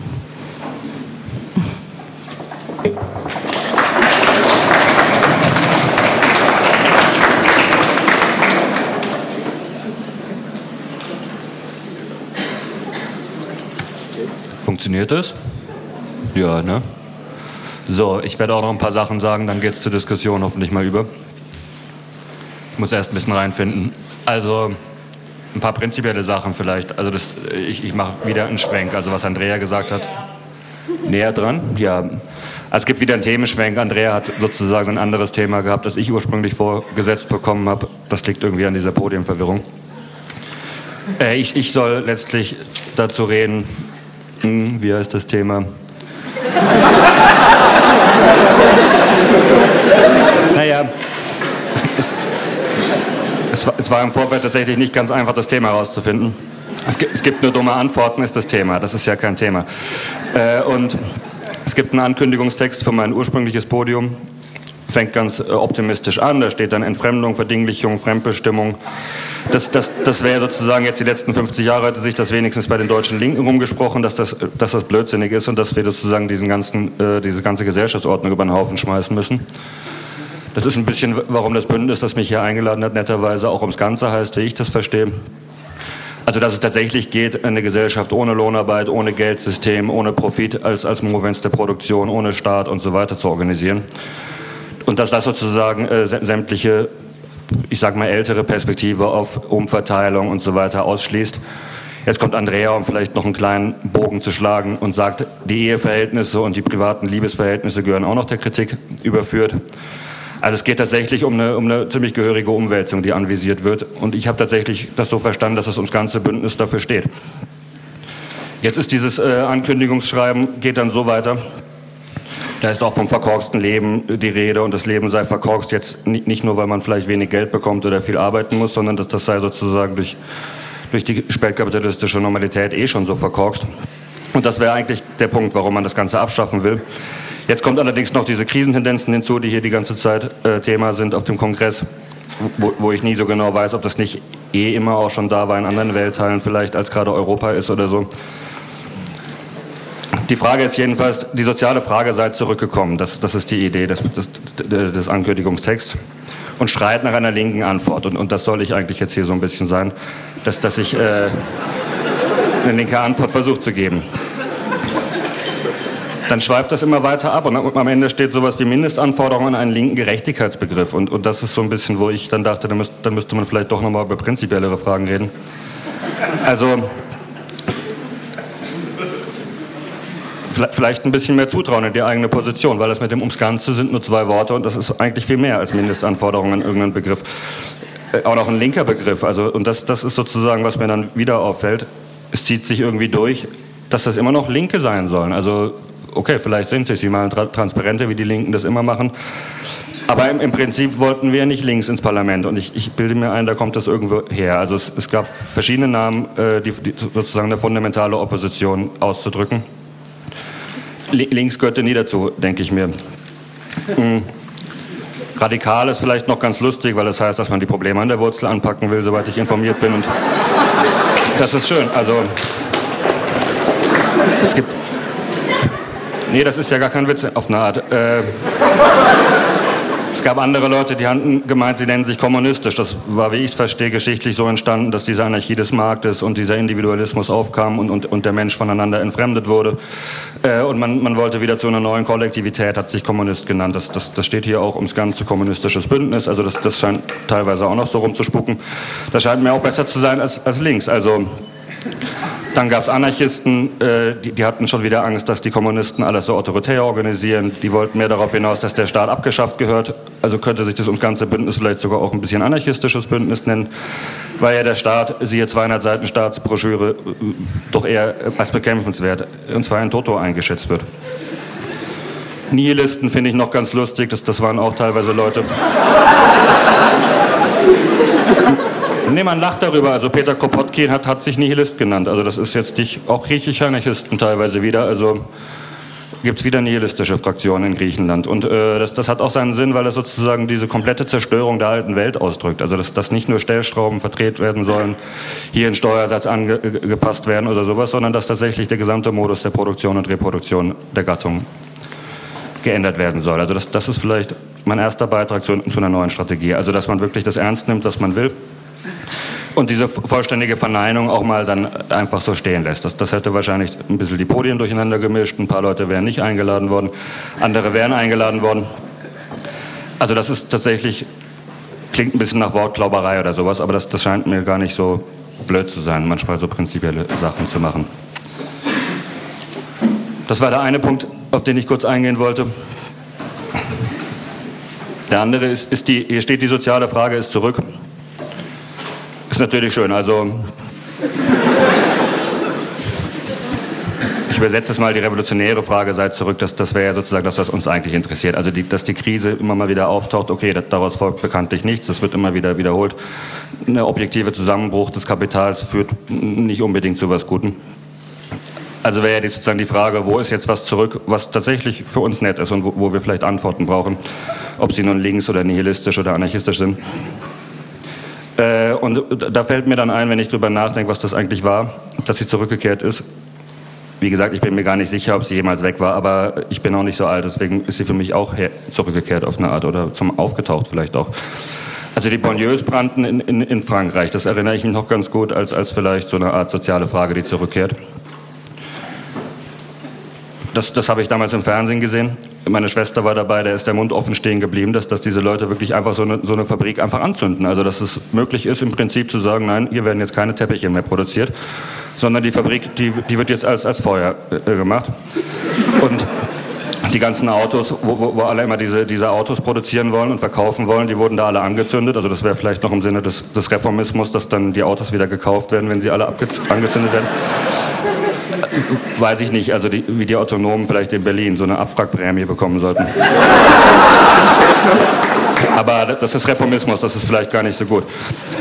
Funktioniert das? Ja, ne? So, ich werde auch noch ein paar Sachen sagen, dann geht es zur Diskussion hoffentlich mal über. muss erst ein bisschen reinfinden. Also ein paar prinzipielle Sachen vielleicht. Also ich mache wieder einen Schwenk, also was Andrea gesagt hat. Näher dran? Ja. Also es gibt wieder einen Themenschwenk. Andrea hat sozusagen ein anderes Thema gehabt, das ich ursprünglich vorgesetzt bekommen habe. Das liegt irgendwie an dieser Podiumverwirrung. Ich soll letztlich dazu reden, wie heißt das Thema? Naja, es war im Vorfeld tatsächlich nicht ganz einfach, das Thema herauszufinden. Es gibt nur dumme Antworten, ist das Thema. Das ist ja kein Thema. Und es gibt einen Ankündigungstext für mein ursprüngliches Podium. Fängt ganz optimistisch an. Da steht dann Entfremdung, Verdinglichung, Fremdbestimmung. Das wäre sozusagen jetzt die letzten 50 Jahre, hätte sich das wenigstens bei den deutschen Linken rumgesprochen, dass das blödsinnig ist und dass wir sozusagen diese ganze Gesellschaftsordnung über den Haufen schmeißen müssen. Das ist ein bisschen, warum das Bündnis, das mich hier eingeladen hat, netterweise auch ums Ganze heißt, wie ich das verstehe. Also dass es tatsächlich geht, eine Gesellschaft ohne Lohnarbeit, ohne Geldsystem, ohne Profit als Movens der Produktion, ohne Staat und so weiter zu organisieren. Und dass das sozusagen sämtliche, ich sag mal ältere Perspektive auf Umverteilung und so weiter ausschließt. Jetzt kommt Andrea, um vielleicht noch einen kleinen Bogen zu schlagen und sagt, die Eheverhältnisse und die privaten Liebesverhältnisse gehören auch noch der Kritik überführt. Also es geht tatsächlich um eine ziemlich gehörige Umwälzung, die anvisiert wird. Und ich habe tatsächlich das so verstanden, dass es ums ganze Bündnis dafür steht. Jetzt ist dieses Ankündigungsschreiben, geht dann so weiter. Da ist auch vom verkorksten Leben die Rede und das Leben sei verkorkst jetzt nicht nur, weil man vielleicht wenig Geld bekommt oder viel arbeiten muss, sondern dass das sei sozusagen durch die spätkapitalistische Normalität schon so verkorkst. Und das wäre eigentlich der Punkt, warum man das Ganze abschaffen will. Jetzt kommt allerdings noch diese Krisentendenzen hinzu, die hier die ganze Zeit Thema sind auf dem Kongress, wo ich nie so genau weiß, ob das nicht immer auch schon da war in anderen Weltteilen, vielleicht als gerade Europa ist oder so. Die Frage ist jedenfalls, die soziale Frage sei zurückgekommen. Das ist die Idee des Ankündigungstexts. Und Streit nach einer linken Antwort. Und das soll ich eigentlich jetzt hier so ein bisschen sein, dass ich eine linke Antwort versuche zu geben. Dann schweift das immer weiter ab und am Ende steht sowas wie Mindestanforderungen an einen linken Gerechtigkeitsbegriff. Und das ist so ein bisschen, wo ich dann dachte, dann müsste man vielleicht doch nochmal über prinzipiellere Fragen reden. Also vielleicht ein bisschen mehr Zutrauen in die eigene Position, weil das mit dem ums Ganze sind nur 2 Worte und das ist eigentlich viel mehr als Mindestanforderungen an irgendeinen Begriff. Auch noch ein linker Begriff. Also, und das ist sozusagen, was mir dann wieder auffällt. Es zieht sich irgendwie durch, dass das immer noch Linke sein sollen. Also okay, vielleicht sind sie mal Transparente, wie die Linken das immer machen. Aber im Prinzip wollten wir nicht links ins Parlament. Und ich bilde mir ein, da kommt das irgendwo her. Also es gab verschiedene Namen, die sozusagen eine fundamentale Opposition auszudrücken. Links gehörte nie dazu, denke ich mir. Radikal ist vielleicht noch ganz lustig, weil das heißt, dass man die Probleme an der Wurzel anpacken will, soweit ich informiert bin. Und das ist schön. Also es gibt... Nee, das ist ja gar kein Witz auf eine Art. Es gab andere Leute, die hatten gemeint, sie nennen sich kommunistisch. Das war, wie ich es verstehe, geschichtlich so entstanden, dass diese Anarchie des Marktes und dieser Individualismus aufkam und der Mensch voneinander entfremdet wurde. Und man wollte wieder zu einer neuen Kollektivität, hat sich Kommunist genannt. Das steht hier auch ums ganze kommunistisches Bündnis. Also das scheint teilweise auch noch so rumzuspucken. Das scheint mir auch besser zu sein als links. Also dann gab es Anarchisten, die hatten schon wieder Angst, dass die Kommunisten alles so autoritär organisieren. Die wollten mehr darauf hinaus, dass der Staat abgeschafft gehört. Also könnte sich das ums ganze Bündnis vielleicht sogar auch ein bisschen anarchistisches Bündnis nennen, weil ja der Staat, siehe 200 Seiten Staatsbroschüre, doch eher als bekämpfenswert, und zwar in Toto eingeschätzt wird. Nihilisten finde ich noch ganz lustig, das waren auch teilweise Leute... Nee, man lacht darüber. Also Peter Kropotkin hat sich Nihilist genannt. Also das ist jetzt auch griechische Anarchisten teilweise wieder. Also gibt es wieder nihilistische Fraktionen in Griechenland. Und das hat auch seinen Sinn, weil das sozusagen diese komplette Zerstörung der alten Welt ausdrückt. Also dass nicht nur Stellschrauben verdreht werden sollen, hier ein Steuersatz angepasst werden oder sowas, sondern dass tatsächlich der gesamte Modus der Produktion und Reproduktion der Gattung geändert werden soll. Also das ist vielleicht mein erster Beitrag zu einer neuen Strategie. Also dass man wirklich das ernst nimmt, was man will. Und diese vollständige Verneinung auch mal dann einfach so stehen lässt. Das hätte wahrscheinlich ein bisschen die Podien durcheinander gemischt. Ein paar Leute wären nicht eingeladen worden, andere wären eingeladen worden. Also das ist tatsächlich klingt ein bisschen nach Wortglauberei oder sowas, aber das scheint mir gar nicht so blöd zu sein, manchmal so prinzipielle Sachen zu machen. Das war der eine Punkt, auf den ich kurz eingehen wollte. Der andere ist hier steht, die soziale Frage ist zurück. Ist natürlich schön, also ich übersetze es mal, die revolutionäre Frage sei zurück, das wäre ja sozusagen das, was uns eigentlich interessiert. Also dass die Krise immer mal wieder auftaucht, okay, daraus folgt bekanntlich nichts, das wird immer wieder wiederholt. Ein objektiver Zusammenbruch des Kapitals führt nicht unbedingt zu was Gutem. Also wäre ja sozusagen die Frage, wo ist jetzt was zurück, was tatsächlich für uns nett ist und wo wir vielleicht Antworten brauchen, ob sie nun links oder nihilistisch oder anarchistisch sind. Und da fällt mir dann ein, wenn ich drüber nachdenke, was das eigentlich war, dass sie zurückgekehrt ist. Wie gesagt, ich bin mir gar nicht sicher, ob sie jemals weg war, aber ich bin auch nicht so alt, deswegen ist sie für mich auch zurückgekehrt auf eine Art oder zum aufgetaucht vielleicht auch. Also die Banlieues brannten in Frankreich, das erinnere ich mich noch ganz gut als vielleicht so eine Art soziale Frage, die zurückkehrt. Das habe ich damals im Fernsehen gesehen. Meine Schwester war dabei, der ist der Mund offen stehen geblieben, dass diese Leute wirklich einfach so eine Fabrik einfach anzünden. Also dass es möglich ist, im Prinzip zu sagen, nein, hier werden jetzt keine Teppiche mehr produziert, sondern die Fabrik, die wird jetzt als Feuer gemacht. Und die ganzen Autos, wo alle immer diese Autos produzieren wollen und verkaufen wollen, die wurden da alle angezündet. Also das wäre vielleicht noch im Sinne des Reformismus, dass dann die Autos wieder gekauft werden, wenn sie alle angezündet werden. Weiß ich nicht, also wie die Autonomen vielleicht in Berlin so eine Abwrackprämie bekommen sollten. Aber das ist Reformismus, das ist vielleicht gar nicht so gut.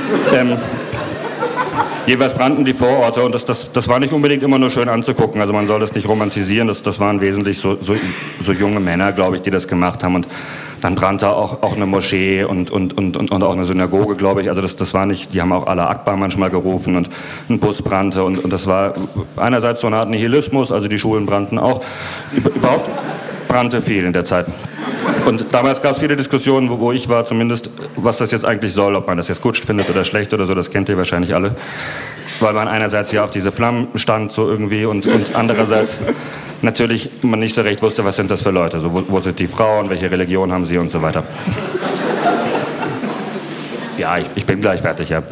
Jeweils brannten die Vororte und das war nicht unbedingt immer nur schön anzugucken, also man soll das nicht romantisieren, das waren wesentlich so junge Männer, glaube ich, die das gemacht haben und dann brannte auch eine Moschee und auch eine Synagoge, glaube ich, also das war nicht, die haben auch Allah Akbar manchmal gerufen und ein Bus brannte und das war einerseits so eine Art Nihilismus, also die Schulen brannten auch, überhaupt brannte viel in der Zeit. Und damals gab es viele Diskussionen, wo ich war zumindest, was das jetzt eigentlich soll, ob man das jetzt gut findet oder schlecht oder so, das kennt ihr wahrscheinlich alle. Weil man einerseits ja auf diese Flammen stand so irgendwie und andererseits natürlich man nicht so recht wusste, was sind das für Leute, so wo sind die Frauen, welche Religion haben sie und so weiter. Ja, ich bin gleich fertig, ja.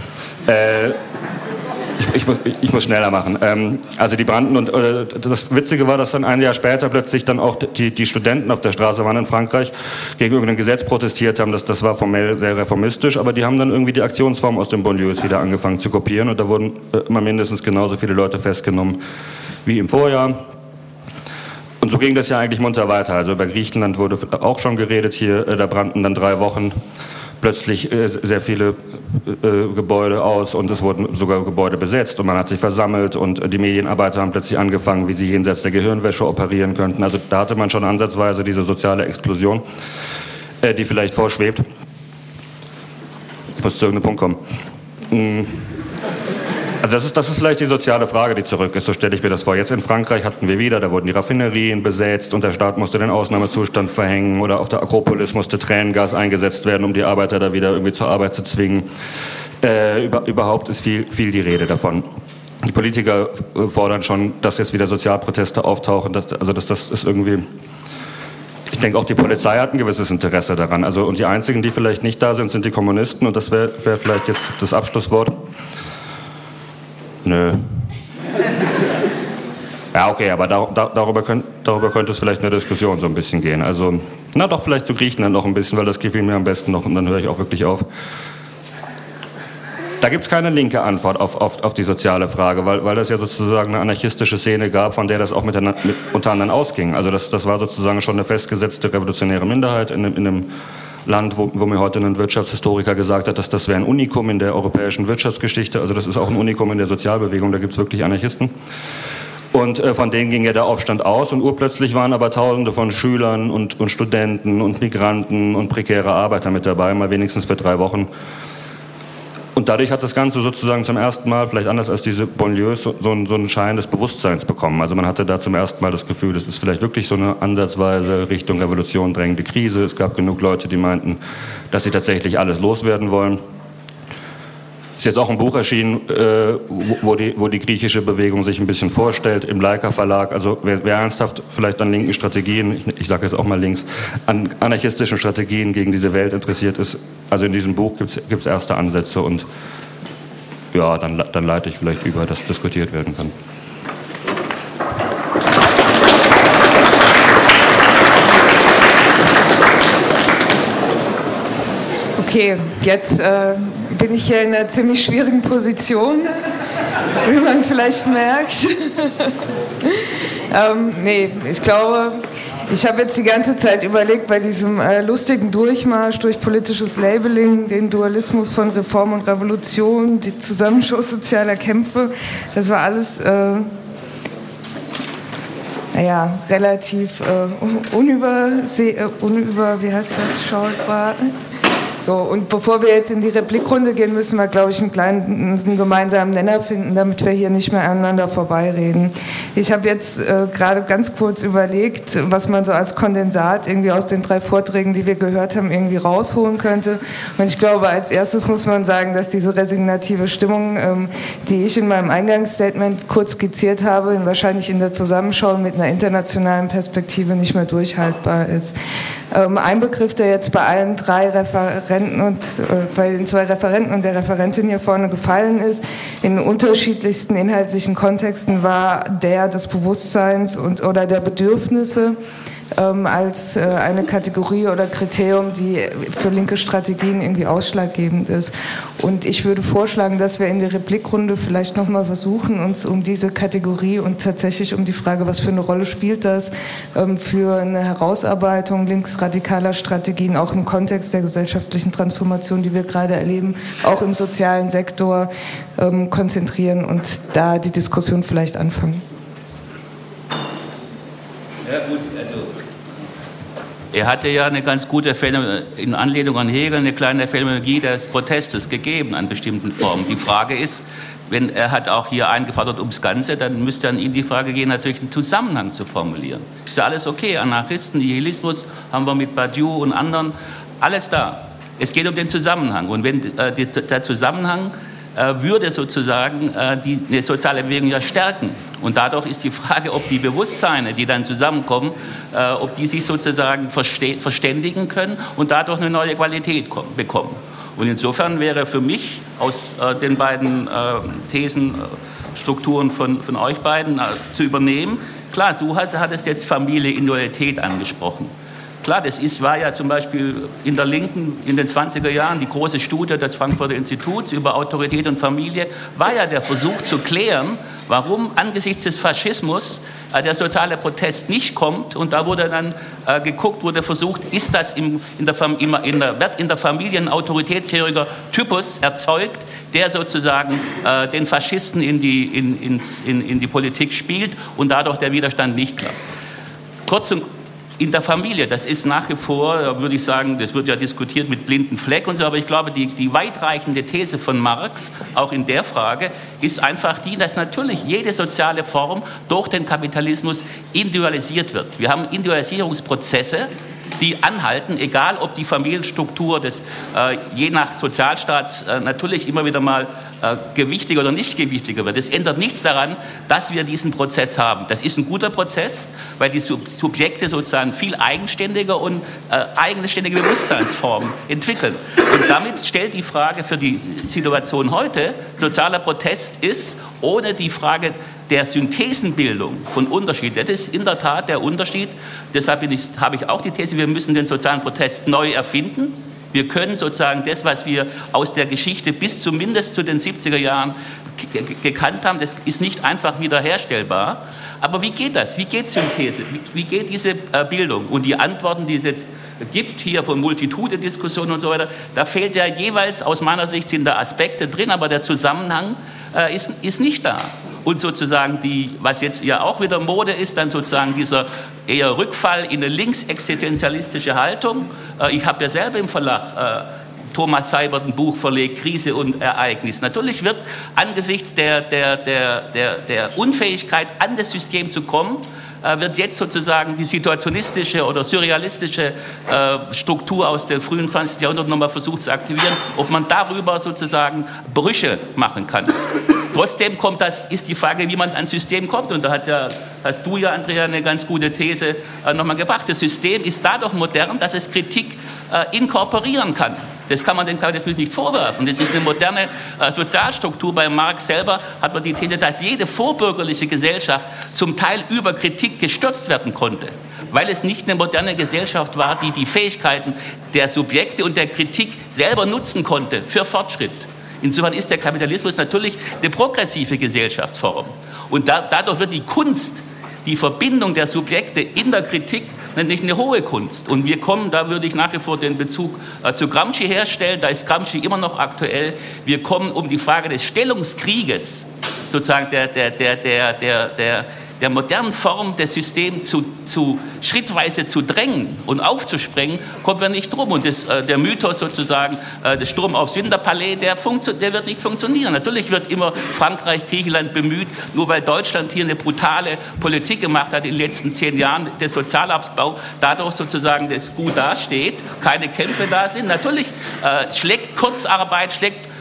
Ich muss schneller machen. Also die brannten und das Witzige war, dass dann ein Jahr später plötzlich dann auch die Studenten auf der Straße waren in Frankreich, gegen irgendein Gesetz protestiert haben. Das war formell sehr reformistisch, aber die haben dann irgendwie die Aktionsform aus den Banlieues wieder angefangen zu kopieren und da wurden immer mindestens genauso viele Leute festgenommen wie im Vorjahr. Und so ging das ja eigentlich munter weiter. Also über Griechenland wurde auch schon geredet hier, da brannten dann 3 Wochen plötzlich sehr viele Gebäude aus und es wurden sogar Gebäude besetzt und man hat sich versammelt und die Medienarbeiter haben plötzlich angefangen, wie sie jenseits der Gehirnwäsche operieren könnten. Also da hatte man schon ansatzweise diese soziale Explosion, die vielleicht vorschwebt. Ich muss zu irgendeinem Punkt kommen. Also das ist vielleicht die soziale Frage, die zurück ist, so stelle ich mir das vor. Jetzt in Frankreich hatten wir wieder, da wurden die Raffinerien besetzt und der Staat musste den Ausnahmezustand verhängen oder auf der Akropolis musste Tränengas eingesetzt werden, um die Arbeiter da wieder irgendwie zur Arbeit zu zwingen. Überhaupt ist viel die Rede davon. Die Politiker fordern schon, dass jetzt wieder Sozialproteste auftauchen, das ist irgendwie... Ich denke, auch die Polizei hat ein gewisses Interesse daran. Also, und die einzigen, die vielleicht nicht da sind, sind die Kommunisten und das wäre vielleicht jetzt das Abschlusswort. Nö. Ja, okay, aber darüber könnte es vielleicht eine Diskussion so ein bisschen gehen. Also, na doch, vielleicht zu Griechenland noch ein bisschen, weil das gefiel mir am besten noch und dann höre ich auch wirklich auf. Da gibt es keine linke Antwort auf die soziale Frage, weil das ja sozusagen eine anarchistische Szene gab, von der das auch unter anderem ausging. Also das war sozusagen schon eine festgesetzte revolutionäre Minderheit in einem Land, wo mir heute ein Wirtschaftshistoriker gesagt hat, dass das wäre ein Unikum in der europäischen Wirtschaftsgeschichte. Also das ist auch ein Unikum in der Sozialbewegung, da gibt es wirklich Anarchisten. Und von denen ging ja der Aufstand aus und urplötzlich waren aber Tausende von Schülern und Studenten und Migranten und prekäre Arbeiter mit dabei, mal wenigstens für 3 Wochen. Und dadurch hat das Ganze sozusagen zum ersten Mal, vielleicht anders als diese Banlieues, so einen Schein des Bewusstseins bekommen. Also man hatte da zum ersten Mal das Gefühl, das ist vielleicht wirklich so eine ansatzweise Richtung Revolution drängende Krise. Es gab genug Leute, die meinten, dass sie tatsächlich alles loswerden wollen. Ist jetzt auch ein Buch erschienen, wo die griechische Bewegung sich ein bisschen vorstellt, im Leica Verlag. Also wer ernsthaft vielleicht an linken Strategien, ich sage jetzt auch mal links, an anarchistischen Strategien gegen diese Welt interessiert ist, also in diesem Buch gibt's erste Ansätze und ja, dann leite ich vielleicht über, dass diskutiert werden kann. Okay, jetzt bin ich hier in einer ziemlich schwierigen Position, wie man vielleicht merkt. Nee, ich glaube, ich habe jetzt die ganze Zeit überlegt, bei diesem lustigen Durchmarsch durch politisches Labeling, den Dualismus von Reform und Revolution, die Zusammenschluss sozialer Kämpfe, das war alles relativ unüberschaubar. So, und bevor wir jetzt in die Replikrunde gehen, müssen wir, glaube ich, einen gemeinsamen Nenner finden, damit wir hier nicht mehr aneinander vorbeireden. Ich habe jetzt gerade ganz kurz überlegt, was man so als Kondensat irgendwie aus den 3 Vorträgen, die wir gehört haben, irgendwie rausholen könnte. Und ich glaube, als erstes muss man sagen, dass diese resignative Stimmung, die ich in meinem Eingangsstatement kurz skizziert habe, wahrscheinlich in der Zusammenschau mit einer internationalen Perspektive nicht mehr durchhaltbar ist. Ein Begriff, der jetzt bei allen 3 Referenten und bei den 2 Referenten und der Referentin hier vorne gefallen ist, in unterschiedlichsten inhaltlichen Kontexten, war der des Bewusstseins oder der Bedürfnisse als eine Kategorie oder Kriterium, die für linke Strategien irgendwie ausschlaggebend ist. Und ich würde vorschlagen, dass wir in der Replikrunde vielleicht nochmal versuchen, uns um diese Kategorie und tatsächlich um die Frage, was für eine Rolle spielt das für eine Herausarbeitung linksradikaler Strategien, auch im Kontext der gesellschaftlichen Transformation, die wir gerade erleben, auch im sozialen Sektor konzentrieren und da die Diskussion vielleicht anfangen. Ja gut, also er hatte ja eine ganz gute in Anlehnung an Hegel eine kleine Phänomenologie des Protestes gegeben an bestimmten Formen. Die Frage ist, wenn er hat auch hier eingefordert ums Ganze, dann müsste an ihn die Frage gehen, natürlich einen Zusammenhang zu formulieren. Ist ja alles okay, Anarchisten, Nihilismus haben wir mit Badiou und anderen, alles da. Es geht um den Zusammenhang und wenn der Zusammenhang würde sozusagen die soziale Bewegung ja stärken. Und dadurch ist die Frage, ob die Bewusstseine, die dann zusammenkommen, ob die sich sozusagen verständigen können und dadurch eine neue Qualität bekommen. Und insofern wäre für mich aus den beiden Thesen, Strukturen von euch beiden zu übernehmen, klar, du hattest jetzt Familie, Individualität angesprochen. Klar, war ja zum Beispiel in der Linken in den 20er Jahren die große Studie des Frankfurter Instituts über Autorität und Familie, war ja der Versuch zu klären, warum angesichts des Faschismus der soziale Protest nicht kommt. Und da wurde dann geguckt, wurde versucht, ist das in der Familie ein autoritätshöriger Typus erzeugt, der sozusagen den Faschisten in die Politik spielt und dadurch der Widerstand nicht klappt. Kurzum, in der Familie, das ist nach wie vor, würde ich sagen, das wird ja diskutiert mit blinden Fleck und so, aber ich glaube, die weitreichende These von Marx, auch in der Frage, ist einfach die, dass natürlich jede soziale Form durch den Kapitalismus individualisiert wird. Wir haben Individualisierungsprozesse, die anhalten, egal ob die Familienstruktur je nach Sozialstaat natürlich immer wieder mal gewichtiger oder nicht gewichtiger wird. Das ändert nichts daran, dass wir diesen Prozess haben. Das ist ein guter Prozess, weil die Subjekte sozusagen viel eigenständiger und eigenständige Bewusstseinsformen entwickeln. Und damit stellt die Frage für die Situation heute, sozialer Protest ist ohne die Frage der Synthesenbildung von Unterschied. Das ist in der Tat der Unterschied. Deshalb habe ich auch die These, wir müssen den sozialen Protest neu erfinden. Wir können sozusagen das, was wir aus der Geschichte bis zumindest zu den 70er Jahren gekannt haben, das ist nicht einfach wiederherstellbar. Aber wie geht das? Wie geht Synthese? Wie geht diese Bildung? Und die Antworten, die es jetzt gibt, hier von Multitude-Diskussionen und so weiter, da fehlt ja jeweils, aus meiner Sicht sind da Aspekte drin, aber der Zusammenhang ist nicht da. Und sozusagen was jetzt ja auch wieder Mode ist, dann sozusagen dieser eher Rückfall in eine linksexistenzialistische Haltung. Ich habe ja selber im Verlag Thomas Seibert ein Buch verlegt, Krise und Ereignis. Natürlich wird angesichts der Unfähigkeit, an das System zu kommen, wird jetzt sozusagen die situationistische oder surrealistische Struktur aus dem frühen 20. Jahrhundert nochmal versucht zu aktivieren, ob man darüber sozusagen Brüche machen kann. Trotzdem ist die Frage, wie man ans System kommt. Und da hast du ja, Andrea, eine ganz gute These nochmal gebracht. Das System ist dadurch modern, dass es Kritik inkorporieren kann. Das kann man dem Kapitalismus nicht vorwerfen. Das ist eine moderne Sozialstruktur. Bei Marx selber hat man die These, dass jede vorbürgerliche Gesellschaft zum Teil über Kritik gestürzt werden konnte, weil es nicht eine moderne Gesellschaft war, die die Fähigkeiten der Subjekte und der Kritik selber nutzen konnte für Fortschritt. Insofern ist der Kapitalismus natürlich eine progressive Gesellschaftsform. Und dadurch wird die Kunst, die Verbindung der Subjekte in der Kritik, nämlich eine hohe Kunst. Und wir kommen, da würde ich nach wie vor den Bezug zu Gramsci herstellen, da ist Gramsci immer noch aktuell, wir kommen um die Frage des Stellungskrieges, sozusagen der modernen Form des Systems schrittweise zu drängen und aufzusprengen, kommen wir nicht drum. Und der Mythos sozusagen, des Sturm aufs Winterpalais, der wird nicht funktionieren. Natürlich wird immer Frankreich, Griechenland bemüht, nur weil Deutschland hier eine brutale Politik gemacht hat in den letzten 10 Jahren, des Sozialabbau, dadurch sozusagen das gut dasteht, keine Kämpfe da sind. Natürlich schlägt Kurzarbeit,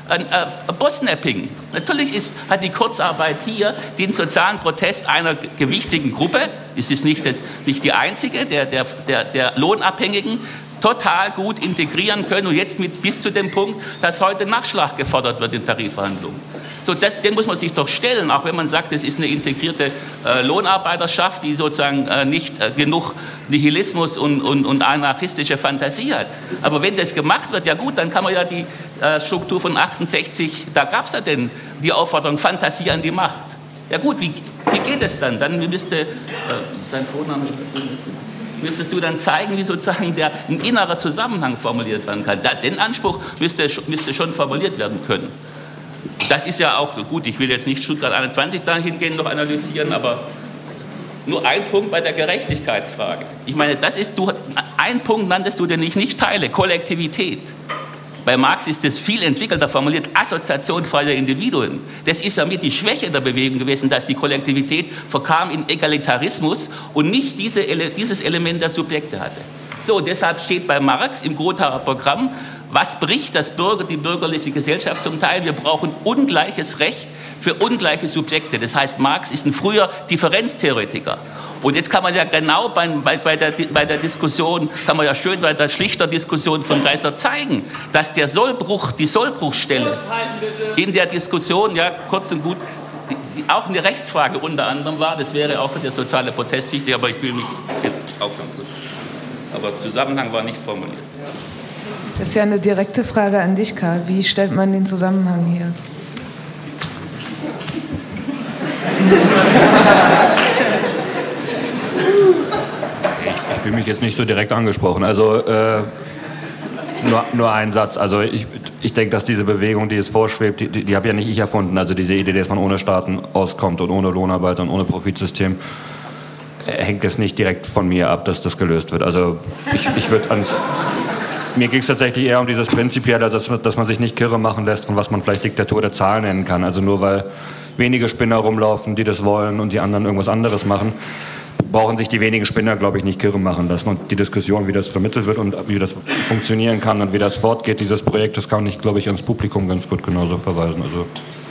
Bosnapping. Natürlich hat die Kurzarbeit hier den sozialen Protest einer gewichtigen Gruppe, es ist nicht die einzige, der Lohnabhängigen, total gut integrieren können und jetzt bis zu dem Punkt, dass heute Nachschlag gefordert wird in Tarifverhandlungen. So, den muss man sich doch stellen, auch wenn man sagt, es ist eine integrierte Lohnarbeiterschaft, die sozusagen nicht genug Nihilismus und anarchistische Fantasie hat. Aber wenn das gemacht wird, ja gut, dann kann man ja die Struktur von 68, da gab es ja denn die Aufforderung, Fantasie an die Macht. Ja gut, wie geht es dann? Dann müsste, sein Vorname, müsstest du dann zeigen, wie sozusagen ein innerer Zusammenhang formuliert werden kann. Den Anspruch müsste schon formuliert werden können. Das ist ja auch gut, ich will jetzt nicht Stuttgart 21 da hingehen noch analysieren, aber nur ein Punkt bei der Gerechtigkeitsfrage. Ich meine, ein Punkt nanntest du, den ich nicht teile, Kollektivität. Bei Marx ist es viel entwickelter formuliert, Assoziation freier Individuen. Das ist ja mit die Schwäche der Bewegung gewesen, dass die Kollektivität verkam in Egalitarismus und nicht dieses Element der Subjekte hatte. So, deshalb steht bei Marx im Grothaer Programm, was bricht die bürgerliche Gesellschaft zum Teil? Wir brauchen ungleiches Recht für ungleiche Subjekte. Das heißt, Marx ist ein früher Differenztheoretiker. Und jetzt kann man ja genau bei der Diskussion, kann man ja schön bei der Schlichter-Diskussion von Geisler zeigen, dass die Sollbruchstelle in der Diskussion, ja kurz und gut, auch eine Rechtsfrage unter anderem war. Das wäre auch für den sozialen Protest wichtig, aber ich will mich jetzt aufhören. Aber Zusammenhang war nicht formuliert. Das ist ja eine direkte Frage an dich, Karl. Wie stellt man den Zusammenhang her? Ich fühle mich jetzt nicht so direkt angesprochen. Also nur ein Satz. Also ich denke, dass diese Bewegung, die es vorschwebt, die habe ja nicht ich erfunden. Also diese Idee, dass man ohne Staaten auskommt und ohne Lohnarbeiter und ohne Profitsystem, hängt es nicht direkt von mir ab, dass das gelöst wird. Also ich würde mir ging es tatsächlich eher um dieses Prinzipielle, also dass man sich nicht kirre machen lässt, von was man vielleicht Diktatur der Zahlen nennen kann. Also nur weil wenige Spinner rumlaufen, die das wollen und die anderen irgendwas anderes machen, brauchen sich die wenigen Spinner, glaube ich, nicht kirre machen lassen. Und die Diskussion, wie das vermittelt wird und wie das funktionieren kann und wie das fortgeht, dieses Projekt, das kann ich, glaube ich, ans Publikum ganz gut genauso verweisen. Also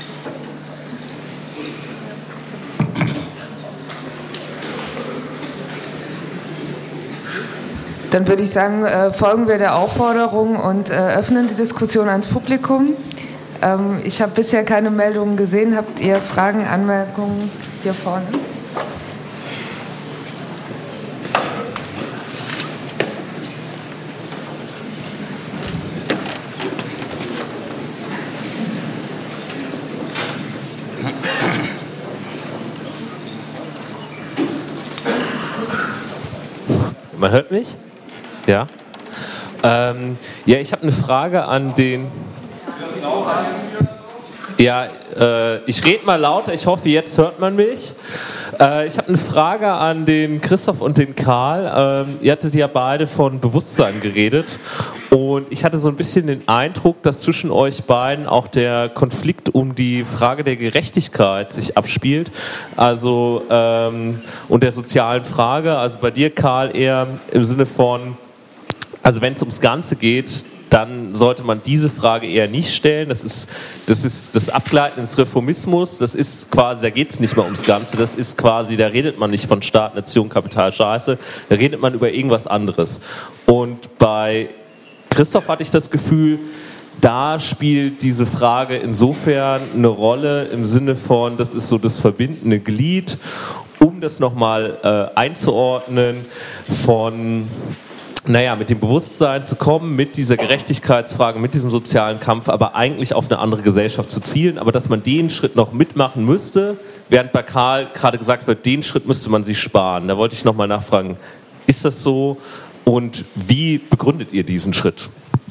Dann würde ich sagen, folgen wir der Aufforderung und öffnen die Diskussion ans Publikum. Ich habe bisher keine Meldungen gesehen. Habt ihr Fragen, Anmerkungen hier vorne? Man hört mich? Ja. Ja, ich habe eine Frage an den... Ja, ich rede mal lauter, ich hoffe, jetzt hört man mich. Ich habe eine Frage an den Christoph und den Karl. Ihr hattet ja beide von Bewusstsein geredet Und ich hatte so ein bisschen den Eindruck, dass zwischen euch beiden auch der Konflikt um die Frage der Gerechtigkeit sich abspielt, also und der sozialen Frage. Also bei dir, Karl, eher im Sinne von, also wenn es ums Ganze geht, dann sollte man diese Frage eher nicht stellen. Das ist das Abgleiten ins Reformismus. Das ist quasi, da geht es nicht mehr ums Ganze. Das ist quasi, da redet man nicht von Staat, Nation, Kapital, Scheiße. Da redet man über irgendwas anderes. Und bei Christoph hatte ich das Gefühl, da spielt diese Frage insofern eine Rolle im Sinne von, das ist so das verbindende Glied, um das nochmal einzuordnen von, mit dem Bewusstsein zu kommen, mit dieser Gerechtigkeitsfrage, mit diesem sozialen Kampf, aber eigentlich auf eine andere Gesellschaft zu zielen, aber dass man den Schritt noch mitmachen müsste, während bei Karl gerade gesagt wird, den Schritt müsste man sich sparen. Da wollte ich nochmal nachfragen, ist das so und wie begründet ihr diesen Schritt?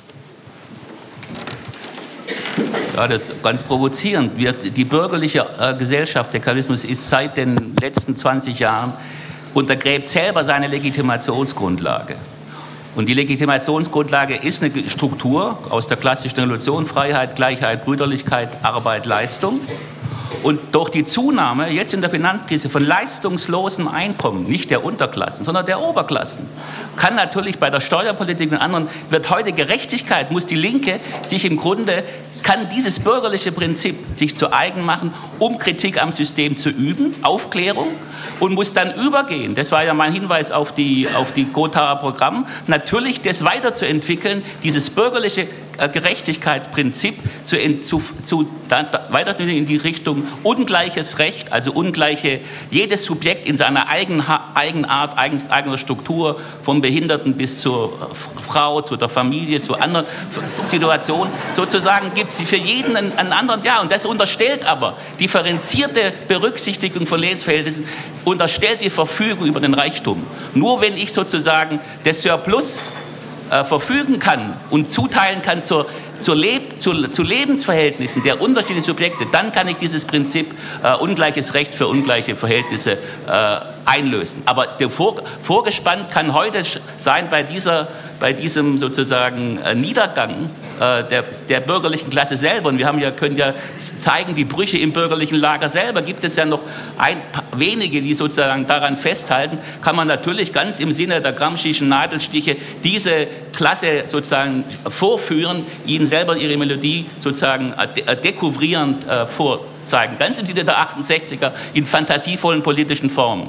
Ja, das ist ganz provozierend. Die bürgerliche Gesellschaft, der Kapitalismus, ist seit den letzten 20 Jahren, untergräbt selber seine Legitimationsgrundlage. Und die Legitimationsgrundlage ist eine Struktur aus der klassischen Revolution: Freiheit, Gleichheit, Brüderlichkeit, Arbeit, Leistung. Und durch die Zunahme, jetzt in der Finanzkrise, von leistungslosen Einkommen, nicht der Unterklassen, sondern der Oberklassen, kann natürlich bei der Steuerpolitik und anderen, wird heute Gerechtigkeit, muss die Linke sich im Grunde, kann dieses bürgerliche Prinzip sich zu eigen machen, um Kritik am System zu üben, Aufklärung, und muss dann übergehen, das war ja mein Hinweis auf die Gothaer Programm, natürlich das weiterzuentwickeln, dieses bürgerliche Gerechtigkeitsprinzip weiterzuentwickeln in die Richtung ungleiches Recht, also jedes Subjekt in seiner Eigenart, eigener Struktur, vom Behinderten bis zur Frau, zu der Familie, zu anderen Situationen, sozusagen gibt es für jeden einen anderen, und das unterstellt aber differenzierte Berücksichtigung von Lebensverhältnissen, unterstellt die Verfügung über den Reichtum. Nur wenn ich sozusagen das Surplus verfügen kann und zuteilen kann zu Lebensverhältnissen der unterschiedlichen Subjekte, dann kann ich dieses Prinzip ungleiches Recht für ungleiche Verhältnisse einlösen. Aber der vorgespannt kann heute sein bei diesem sozusagen Niedergang der bürgerlichen Klasse selber. Und wir können ja zeigen, die Brüche im bürgerlichen Lager selber. Gibt es ja noch wenige, die sozusagen daran festhalten, kann man natürlich ganz im Sinne der Gramsci'schen Nadelstiche diese Klasse sozusagen vorführen, ihnen selber ihre Melodie sozusagen dekouvrierend vorzeigen. Ganz im Sinne der 68er in fantasievollen politischen Formen.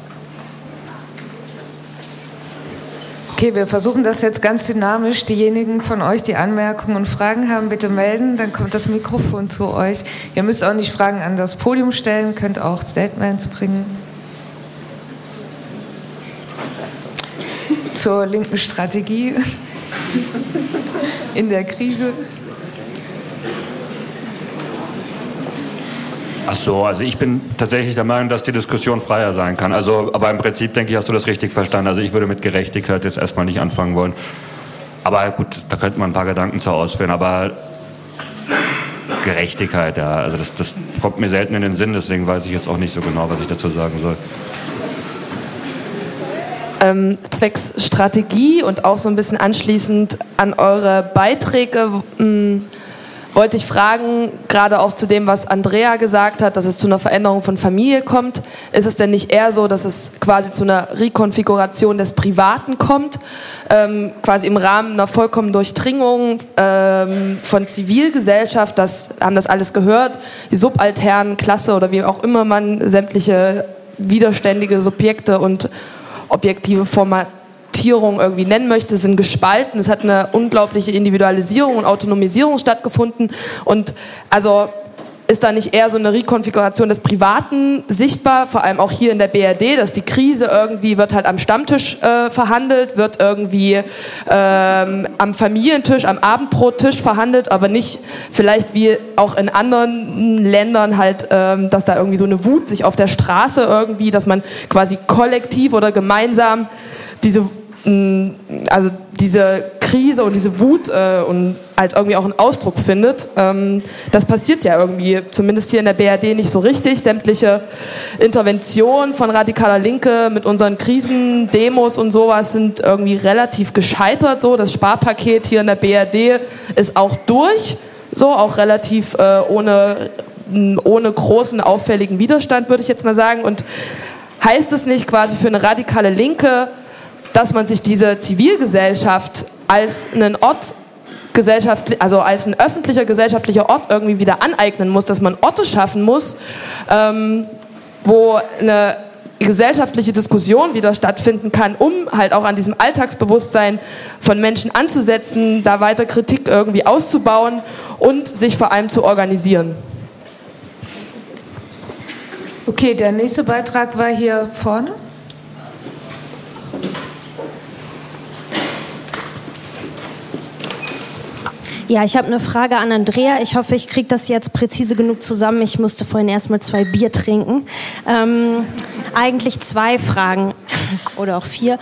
Okay, wir versuchen das jetzt ganz dynamisch. Diejenigen von euch, die Anmerkungen und Fragen haben, bitte melden, dann kommt das Mikrofon zu euch. Ihr müsst auch nicht Fragen an das Podium stellen, könnt auch Statements bringen. Zur linken Strategie in der Krise. Ach so, also ich bin tatsächlich der Meinung, dass die Diskussion freier sein kann. Aber im Prinzip, denke ich, hast du das richtig verstanden. Also ich würde mit Gerechtigkeit jetzt erstmal nicht anfangen wollen. Aber gut, da könnte man ein paar Gedanken zu ausführen. Aber Gerechtigkeit, ja, also das kommt mir selten in den Sinn. Deswegen weiß ich jetzt auch nicht so genau, was ich dazu sagen soll. Zwecks Strategie und auch so ein bisschen anschließend an eure Beiträge wollte ich fragen, gerade auch zu dem, was Andrea gesagt hat, dass es zu einer Veränderung von Familie kommt. Ist es denn nicht eher so, dass es quasi zu einer Rekonfiguration des Privaten kommt, quasi im Rahmen einer vollkommenen Durchdringung von Zivilgesellschaft, haben das alles gehört, die subalternen Klasse oder wie auch immer man sämtliche widerständige Subjekte und objektive Formatierung irgendwie nennen möchte, sind gespalten. Es hat eine unglaubliche Individualisierung und Autonomisierung stattgefunden. Und also ist da nicht eher so eine Rekonfiguration des Privaten sichtbar, vor allem auch hier in der BRD, dass die Krise irgendwie wird halt am Stammtisch verhandelt, wird irgendwie am Familientisch, am Abendbrottisch verhandelt, aber nicht vielleicht wie auch in anderen Ländern halt, dass da irgendwie so eine Wut sich auf der Straße irgendwie, dass man quasi kollektiv oder gemeinsam diese Krise und diese Wut und halt irgendwie auch einen Ausdruck findet. Das passiert ja irgendwie, zumindest hier in der BRD nicht so richtig. Sämtliche Interventionen von radikaler Linke mit unseren Krisendemos und sowas sind irgendwie relativ gescheitert. So, das Sparpaket hier in der BRD ist auch durch, so auch relativ ohne großen auffälligen Widerstand, würde ich jetzt mal sagen. Und heißt es nicht quasi für eine radikale Linke, dass man sich diese Zivilgesellschaft als einen Ort also als ein öffentlicher gesellschaftlicher Ort irgendwie wieder aneignen muss, dass man Orte schaffen muss, wo eine gesellschaftliche Diskussion wieder stattfinden kann, um halt auch an diesem Alltagsbewusstsein von Menschen anzusetzen, da weiter Kritik irgendwie auszubauen und sich vor allem zu organisieren. Okay, der nächste Beitrag war hier vorne. Ja, ich habe eine Frage an Andrea. Ich hoffe, ich kriege das jetzt präzise genug zusammen. Ich musste vorhin erstmal 2 Bier trinken. Eigentlich 2 Fragen oder auch 4.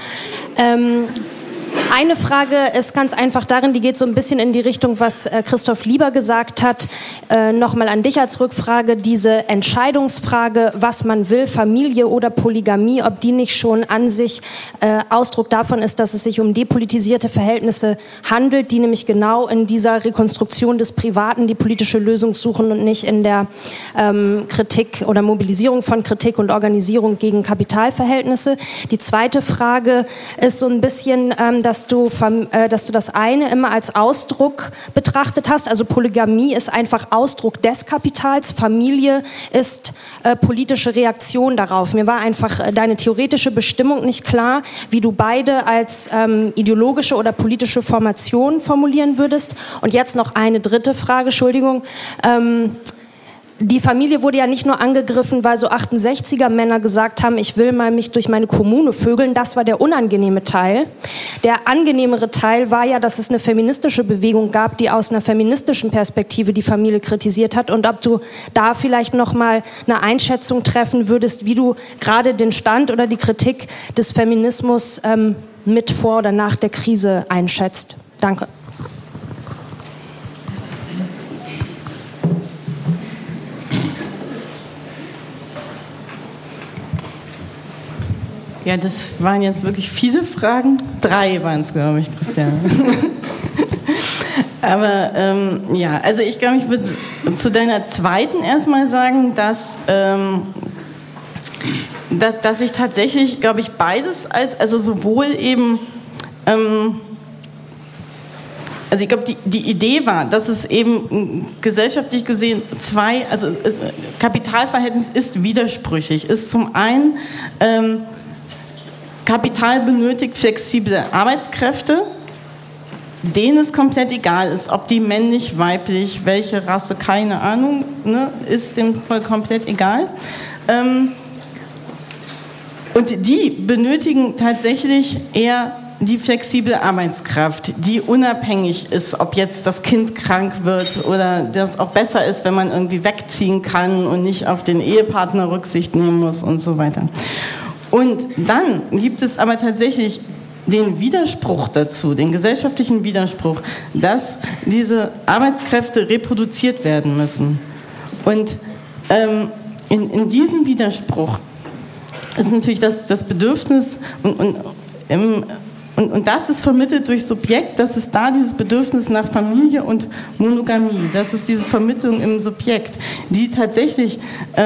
Eine Frage ist ganz einfach darin, die geht so ein bisschen in die Richtung, was Christoph Lieber gesagt hat. Nochmal an dich als Rückfrage, diese Entscheidungsfrage, was man will, Familie oder Polygamie, ob die nicht schon an sich Ausdruck davon ist, dass es sich um depolitisierte Verhältnisse handelt, die nämlich genau in dieser Rekonstruktion des Privaten die politische Lösung suchen und nicht in der Kritik oder Mobilisierung von Kritik und Organisierung gegen Kapitalverhältnisse. Die zweite Frage ist so ein bisschen, dass du das eine immer als Ausdruck betrachtet hast. Also Polygamie ist einfach Ausdruck des Kapitals, Familie ist politische Reaktion darauf. Mir war einfach deine theoretische Bestimmung nicht klar, wie du beide als ideologische oder politische Formation formulieren würdest. Und jetzt noch eine dritte Frage, Entschuldigung. Die Familie wurde ja nicht nur angegriffen, weil so 68er Männer gesagt haben, ich will mal mich durch meine Kommune vögeln. Das war der unangenehme Teil. Der angenehmere Teil war ja, dass es eine feministische Bewegung gab, die aus einer feministischen Perspektive die Familie kritisiert hat. Und ob du da vielleicht noch mal eine Einschätzung treffen würdest, wie du gerade den Stand oder die Kritik des Feminismus mit vor oder nach der Krise einschätzt. Danke. Ja, das waren jetzt wirklich viele Fragen. 3 waren es, glaube ich, Christian. Aber ja, also ich glaube, ich würde zu deiner zweiten erstmal sagen, dass ich tatsächlich, glaube ich, beides also sowohl eben, also ich glaube, die Idee war, dass es eben gesellschaftlich gesehen Kapitalverhältnis ist widersprüchig. Ist zum einen Kapital benötigt flexible Arbeitskräfte, denen es komplett egal ist, ob die männlich, weiblich, welche Rasse, keine Ahnung, ne, ist dem voll komplett egal. Und die benötigen tatsächlich eher die flexible Arbeitskraft, die unabhängig ist, ob jetzt das Kind krank wird oder das auch besser ist, wenn man irgendwie wegziehen kann und nicht auf den Ehepartner Rücksicht nehmen muss und so weiter. Und dann gibt es aber tatsächlich den Widerspruch dazu, den gesellschaftlichen Widerspruch, dass diese Arbeitskräfte reproduziert werden müssen. Und in diesem Widerspruch ist natürlich das Bedürfnis und das ist vermittelt durch Subjekt, das ist da dieses Bedürfnis nach Familie und Monogamie. Das ist diese Vermittlung im Subjekt, die tatsächlich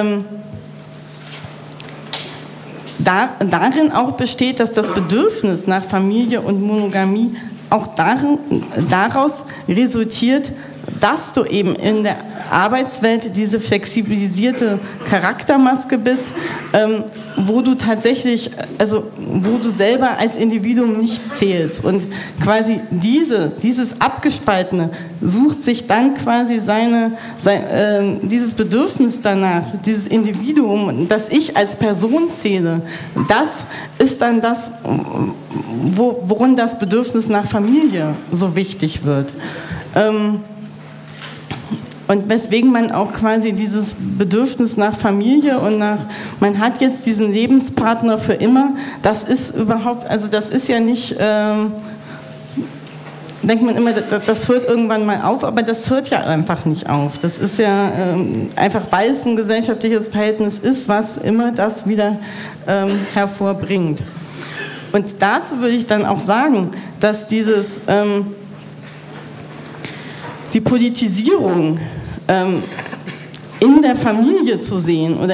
darin auch besteht, dass das Bedürfnis nach Familie und Monogamie auch daraus resultiert, dass du eben in der Arbeitswelt diese flexibilisierte Charaktermaske bist, wo du tatsächlich, also wo du selber als Individuum nicht zählst. Und quasi dieses Abgespaltene sucht sich dann quasi dieses Bedürfnis danach, dieses Individuum, das ich als Person zähle, das ist dann das, worin das Bedürfnis nach Familie so wichtig wird. Und weswegen man auch quasi dieses Bedürfnis nach Familie und man hat jetzt diesen Lebenspartner für immer, das ist überhaupt, also das ist ja nicht, denkt man immer, das hört irgendwann mal auf, aber das hört ja einfach nicht auf. Das ist ja einfach, weil es ein gesellschaftliches Verhältnis ist, was immer das wieder hervorbringt. Und dazu würde ich dann auch sagen, dass die Politisierung in der Familie zu sehen oder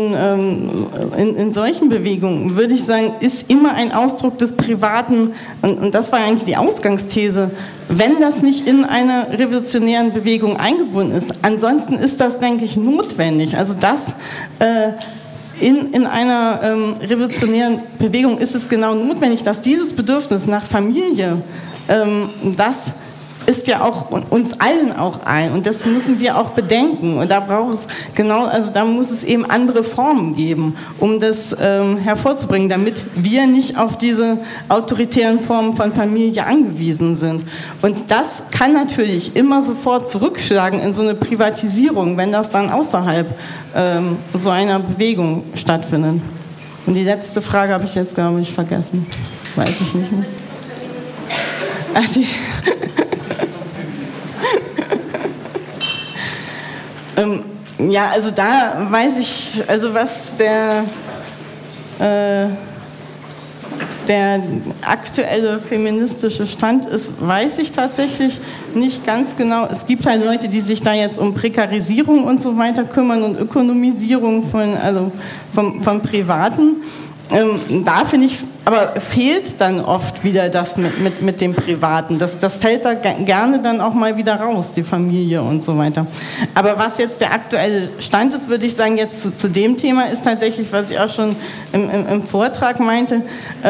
in solchen Bewegungen, würde ich sagen, ist immer ein Ausdruck des Privaten. Und das war eigentlich die Ausgangsthese, wenn das nicht in einer revolutionären Bewegung eingebunden ist. Ansonsten ist das, denke ich, notwendig. Also das in einer revolutionären Bewegung ist es genau notwendig, dass dieses Bedürfnis nach Familie, das ist ja auch uns allen auch ein und das müssen wir auch bedenken und da braucht es da muss es eben andere Formen geben, um das hervorzubringen, damit wir nicht auf diese autoritären Formen von Familie angewiesen sind. Und das kann natürlich immer sofort zurückschlagen in so eine Privatisierung, wenn das dann außerhalb so einer Bewegung stattfindet. Und die letzte Frage habe ich jetzt, glaube ich, vergessen. Weiß ich nicht mehr. Ja, also da weiß ich, also was der aktuelle feministische Stand ist, weiß ich tatsächlich nicht ganz genau. Es gibt halt Leute, die sich da jetzt um Prekarisierung und so weiter kümmern und Ökonomisierung von Privaten. Da finde ich, aber fehlt dann oft wieder das mit dem Privaten. Das fällt da gerne dann auch mal wieder raus, die Familie und so weiter. Aber was jetzt der aktuelle Stand ist, würde ich sagen, jetzt zu dem Thema ist tatsächlich, was ich auch schon im Vortrag meinte,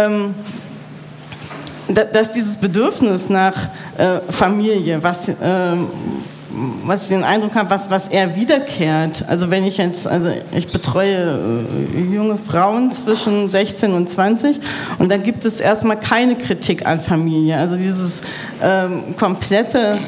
dass dieses Bedürfnis nach Familie, was ich den Eindruck habe, was eher wiederkehrt. Also wenn ich betreue junge Frauen zwischen 16 und 20 und da gibt es erstmal keine Kritik an Familie. Also dieses komplette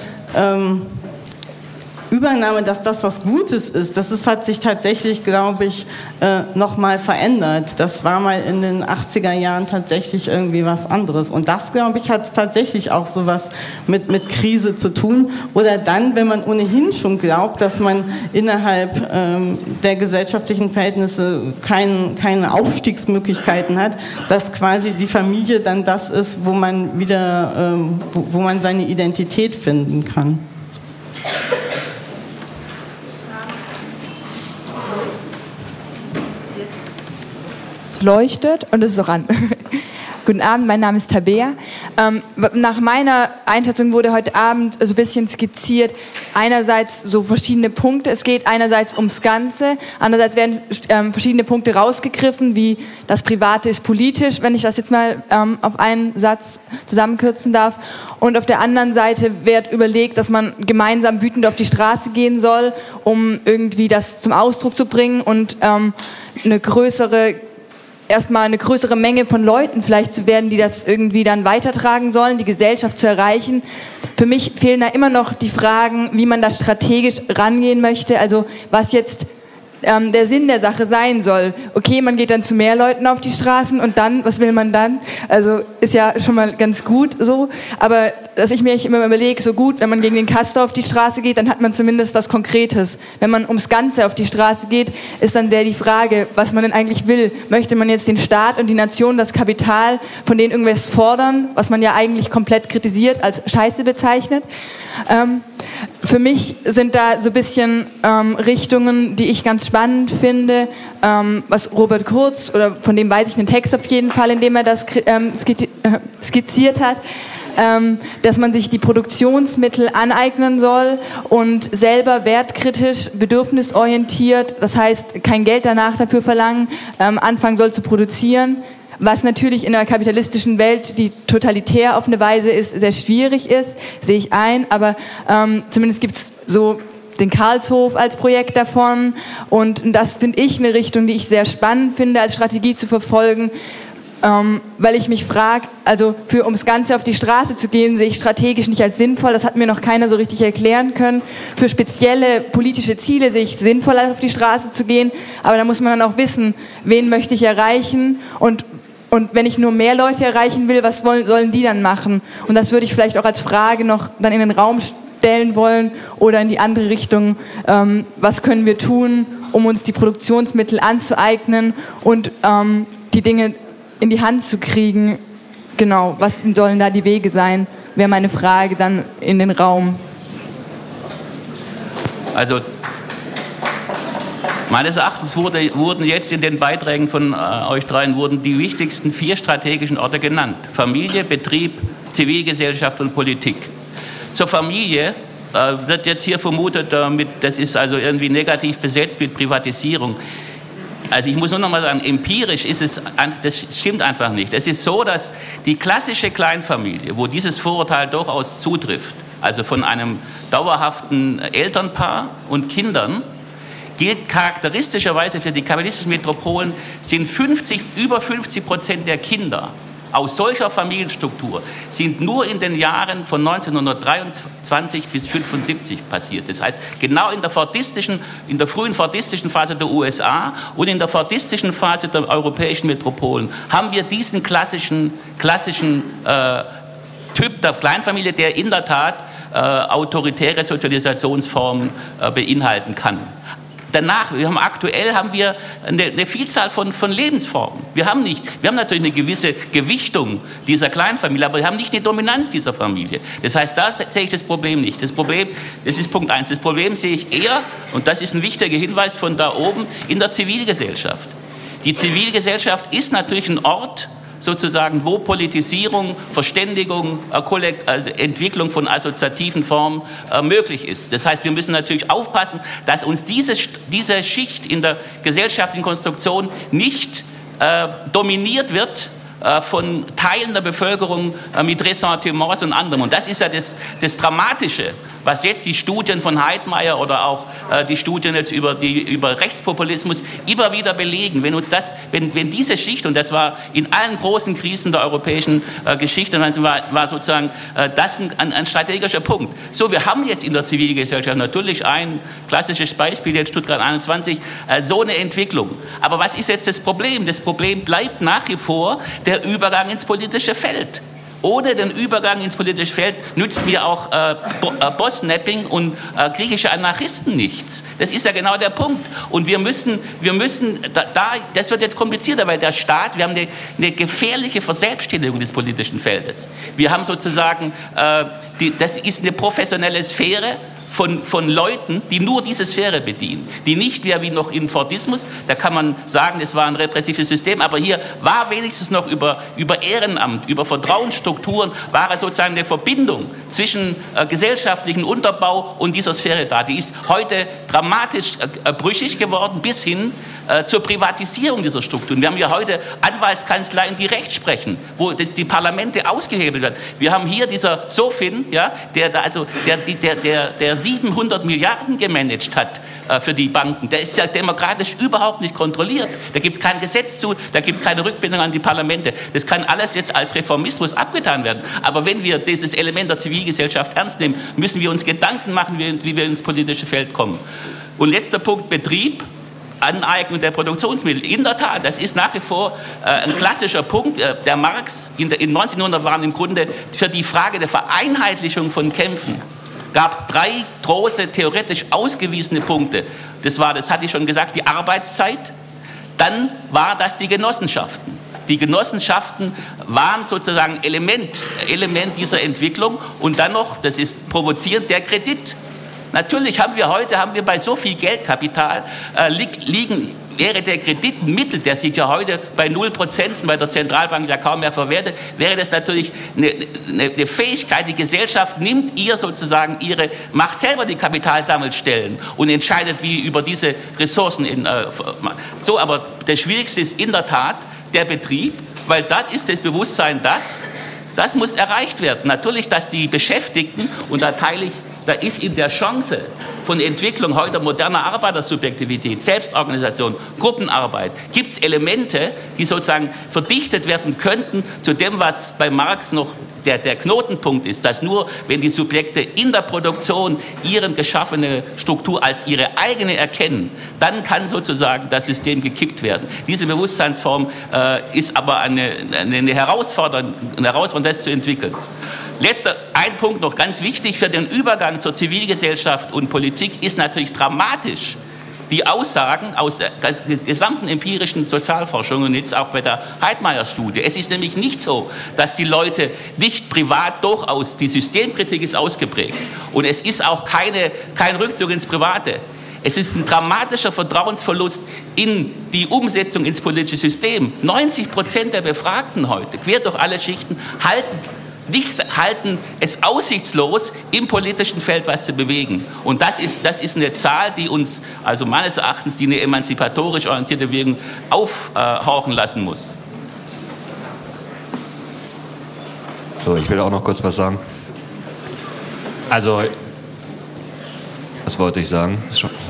Übernahme, dass das was Gutes ist, hat sich tatsächlich, glaube ich, nochmal verändert. Das war mal in den 80er Jahren tatsächlich irgendwie was anderes. Und das, glaube ich, hat tatsächlich auch sowas mit Krise zu tun. Oder dann, wenn man ohnehin schon glaubt, dass man innerhalb der gesellschaftlichen Verhältnisse keine Aufstiegsmöglichkeiten hat, dass quasi die Familie dann das ist, wo man wieder, wo man seine Identität finden kann. Leuchtet und es ist auch an. Guten Abend, mein Name ist Tabea. Nach meiner Einschätzung wurde heute Abend so ein bisschen skizziert, einerseits so verschiedene Punkte, es geht einerseits ums Ganze, andererseits werden verschiedene Punkte rausgegriffen, wie das Private ist politisch, wenn ich das jetzt mal auf einen Satz zusammenkürzen darf, und auf der anderen Seite wird überlegt, dass man gemeinsam wütend auf die Straße gehen soll, um irgendwie das zum Ausdruck zu bringen und erstmal eine größere Menge von Leuten vielleicht zu werden, die das irgendwie dann weitertragen sollen, die Gesellschaft zu erreichen. Für mich fehlen da immer noch die Fragen, wie man da strategisch rangehen möchte, also was jetzt der Sinn der Sache sein soll. Okay, man geht dann zu mehr Leuten auf die Straßen und dann, was will man dann? Also ist ja schon mal ganz gut so, aber dass ich mir immer überlege, so gut, wenn man gegen den Castor auf die Straße geht, dann hat man zumindest was Konkretes. Wenn man ums Ganze auf die Straße geht, ist dann sehr die Frage, was man denn eigentlich will. Möchte man jetzt den Staat und die Nation, das Kapital, von denen irgendwas fordern, was man ja eigentlich komplett kritisiert, als Scheiße bezeichnet? Für mich sind da so ein bisschen Richtungen, die ich ganz spannend finde, was Robert Kurz, oder von dem weiß ich einen Text auf jeden Fall, in dem er das skizziert hat, dass man sich die Produktionsmittel aneignen soll und selber wertkritisch, bedürfnisorientiert, das heißt kein Geld danach dafür verlangen, anfangen soll zu produzieren. Was natürlich in einer kapitalistischen Welt, die totalitär auf eine Weise ist, sehr schwierig ist, sehe ich ein, aber zumindest gibt es so den Karlshof als Projekt davon und das finde ich eine Richtung, die ich sehr spannend finde, als Strategie zu verfolgen, weil ich mich frage, also ums Ganze auf die Straße zu gehen, sehe ich strategisch nicht als sinnvoll, das hat mir noch keiner so richtig erklären können. Für spezielle politische Ziele sehe ich es sinnvoll, auf die Straße zu gehen, aber da muss man dann auch wissen, wen möchte ich erreichen und Und wenn ich nur mehr Leute erreichen will, was sollen die dann machen? Und das würde ich vielleicht auch als Frage noch dann in den Raum stellen wollen oder in die andere Richtung. Was können wir tun, um uns die Produktionsmittel anzueignen und die Dinge in die Hand zu kriegen? Genau, was sollen da die Wege sein? Wäre meine Frage dann in den Raum. Also meines Erachtens wurden jetzt in den Beiträgen von euch dreien die wichtigsten 4 strategischen Orte genannt. Familie, Betrieb, Zivilgesellschaft und Politik. Zur Familie wird jetzt hier vermutet, das ist also irgendwie negativ besetzt mit Privatisierung. Also ich muss nur noch mal sagen, empirisch das stimmt einfach nicht. Es ist so, dass die klassische Kleinfamilie, wo dieses Vorurteil durchaus zutrifft, also von einem dauerhaften Elternpaar und Kindern, gilt charakteristischerweise für die kapitalistischen Metropolen, sind über 50% der Kinder aus solcher Familienstruktur sind nur in den Jahren von 1923 bis 1975 passiert. Das heißt, genau in der frühen fordistischen Phase der USA und in der fordistischen Phase der europäischen Metropolen haben wir diesen klassischen Typ der Kleinfamilie, der in der Tat autoritäre Sozialisationsformen beinhalten kann. Danach, aktuell haben wir eine Vielzahl von Lebensformen. Wir haben natürlich eine gewisse Gewichtung dieser Kleinfamilie, aber wir haben nicht eine Dominanz dieser Familie. Das heißt, da sehe ich das Problem nicht. Das ist Punkt 1. Das Problem sehe ich eher, und das ist ein wichtiger Hinweis von da oben, in der Zivilgesellschaft. Die Zivilgesellschaft ist natürlich ein Ort, sozusagen, wo Politisierung, Verständigung, Entwicklung von assoziativen Formen möglich ist. Das heißt, wir müssen natürlich aufpassen, dass uns diese Schicht in der gesellschaftlichen Konstruktion nicht dominiert wird von Teilen der Bevölkerung mit Ressentiments und anderem. Und das ist ja das Dramatische, was jetzt die Studien von Heidmeier oder auch die Studien jetzt über Rechtspopulismus immer wieder belegen. Wenn diese Schicht, und das war in allen großen Krisen der europäischen Geschichte, war sozusagen das ein strategischer Punkt. So, wir haben jetzt in der Zivilgesellschaft natürlich ein klassisches Beispiel, jetzt Stuttgart 21, so eine Entwicklung. Aber was ist jetzt das Problem? Das Problem bleibt nach wie vor der Übergang ins politische Feld. Ohne den Übergang ins politische Feld nützt mir auch Bossnapping und griechische Anarchisten nichts. Das ist ja genau der Punkt. Und wir müssen das wird jetzt komplizierter, weil der Staat, wir haben eine gefährliche Verselbstständigung des politischen Feldes. Wir haben sozusagen, das ist eine professionelle Sphäre von Leuten, die nur diese Sphäre bedienen, die nicht mehr wie noch im Fordismus, da kann man sagen, es war ein repressives System, aber hier war wenigstens noch über Ehrenamt, über Vertrauensstrukturen, war es sozusagen eine Verbindung zwischen gesellschaftlichen Unterbau und dieser Sphäre da. Die ist heute dramatisch brüchig geworden, bis hin zur Privatisierung dieser Strukturen. Wir haben ja heute Anwaltskanzleien, die Recht sprechen, wo die Parlamente ausgehebelt werden. Wir haben hier dieser Sofin, ja, der 700 Milliarden gemanagt hat für die Banken. Der ist ja demokratisch überhaupt nicht kontrolliert. Da gibt es kein Gesetz zu, da gibt es keine Rückbindung an die Parlamente. Das kann alles jetzt als Reformismus abgetan werden. Aber wenn wir dieses Element der Zivilgesellschaft ernst nehmen, müssen wir uns Gedanken machen, wie wir ins politische Feld kommen. Und letzter Punkt, Betrieb. Aneignung der Produktionsmittel. In der Tat, das ist nach wie vor ein klassischer Punkt. Der Marx in 1900 waren im Grunde für die Frage der Vereinheitlichung von Kämpfen gab es 3 große theoretisch ausgewiesene Punkte. Das hatte ich schon gesagt, die Arbeitszeit. Dann war das die Genossenschaften. Die Genossenschaften waren sozusagen Element dieser Entwicklung. Und dann noch, das ist provozierend, der Kredit. Natürlich haben wir bei so viel Geldkapital wäre der Kredit ein Mittel, der sich ja heute bei 0% bei der Zentralbank ja kaum mehr verwertet, wäre das natürlich eine Fähigkeit, die Gesellschaft macht selber die Kapitalsammelstellen und entscheidet, wie über diese Ressourcen aber das Schwierigste ist in der Tat der Betrieb, weil das ist das Bewusstsein, das muss erreicht werden. Natürlich, dass die Beschäftigten, und da ist in der Chance von Entwicklung heute moderner Arbeitersubjektivität, Selbstorganisation, Gruppenarbeit, gibt es Elemente, die sozusagen verdichtet werden könnten zu dem, was bei Marx noch der Knotenpunkt ist, dass nur wenn die Subjekte in der Produktion ihre geschaffene Struktur als ihre eigene erkennen, dann kann sozusagen das System gekippt werden. Diese Bewusstseinsform ist aber eine Herausforderung, das zu entwickeln. Letzter ein Punkt noch ganz wichtig für den Übergang zur Zivilgesellschaft und Politik ist natürlich dramatisch. Die Aussagen aus der gesamten empirischen Sozialforschung und jetzt auch bei der Heidmeier-Studie. Es ist nämlich nicht so, dass die Leute nicht privat durchaus, die Systemkritik ist ausgeprägt und es ist auch kein Rückzug ins Private. Es ist ein dramatischer Vertrauensverlust in die Umsetzung ins politische System. 90% der Befragten heute, quer durch alle Schichten, halten es aussichtslos, im politischen Feld was zu bewegen. Und das ist eine Zahl, die uns, also meines Erachtens, die eine emanzipatorisch orientierte Bewegung aufhorchen lassen muss. So, ich will auch noch kurz was sagen. Also, was wollte ich sagen?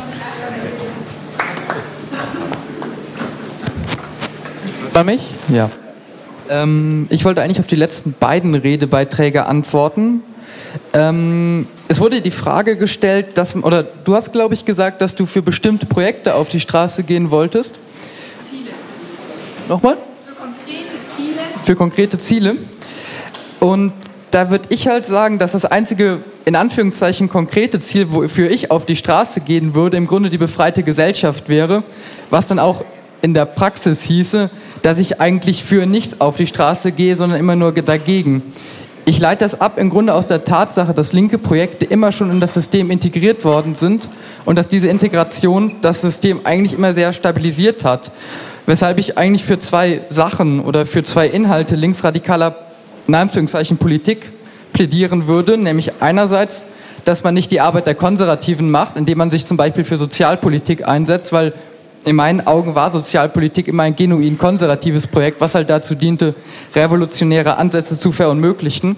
Bei mich? Ja. Ich wollte eigentlich auf die letzten beiden Redebeiträge antworten. Es wurde die Frage gestellt, oder du hast, glaube ich, gesagt, dass du für bestimmte Projekte auf die Straße gehen wolltest. Ziele. Nochmal? Für konkrete Ziele. Für konkrete Ziele. Und da würde ich halt sagen, dass das einzige, in Anführungszeichen, konkrete Ziel, wofür ich auf die Straße gehen würde, im Grunde die befreite Gesellschaft wäre, was dann auch in der Praxis hieße, dass ich eigentlich für nichts auf die Straße gehe, sondern immer nur dagegen. Ich leite das ab im Grunde aus der Tatsache, dass linke Projekte immer schon in das System integriert worden sind und dass diese Integration das System eigentlich immer sehr stabilisiert hat. Weshalb ich eigentlich für zwei Sachen oder für zwei Inhalte linksradikaler, in Anführungszeichen, Politik plädieren würde, nämlich einerseits, dass man nicht die Arbeit der Konservativen macht, indem man sich zum Beispiel für Sozialpolitik einsetzt, weil in meinen Augen war Sozialpolitik immer ein genuin konservatives Projekt, was halt dazu diente, revolutionäre Ansätze zu verunmöglichen.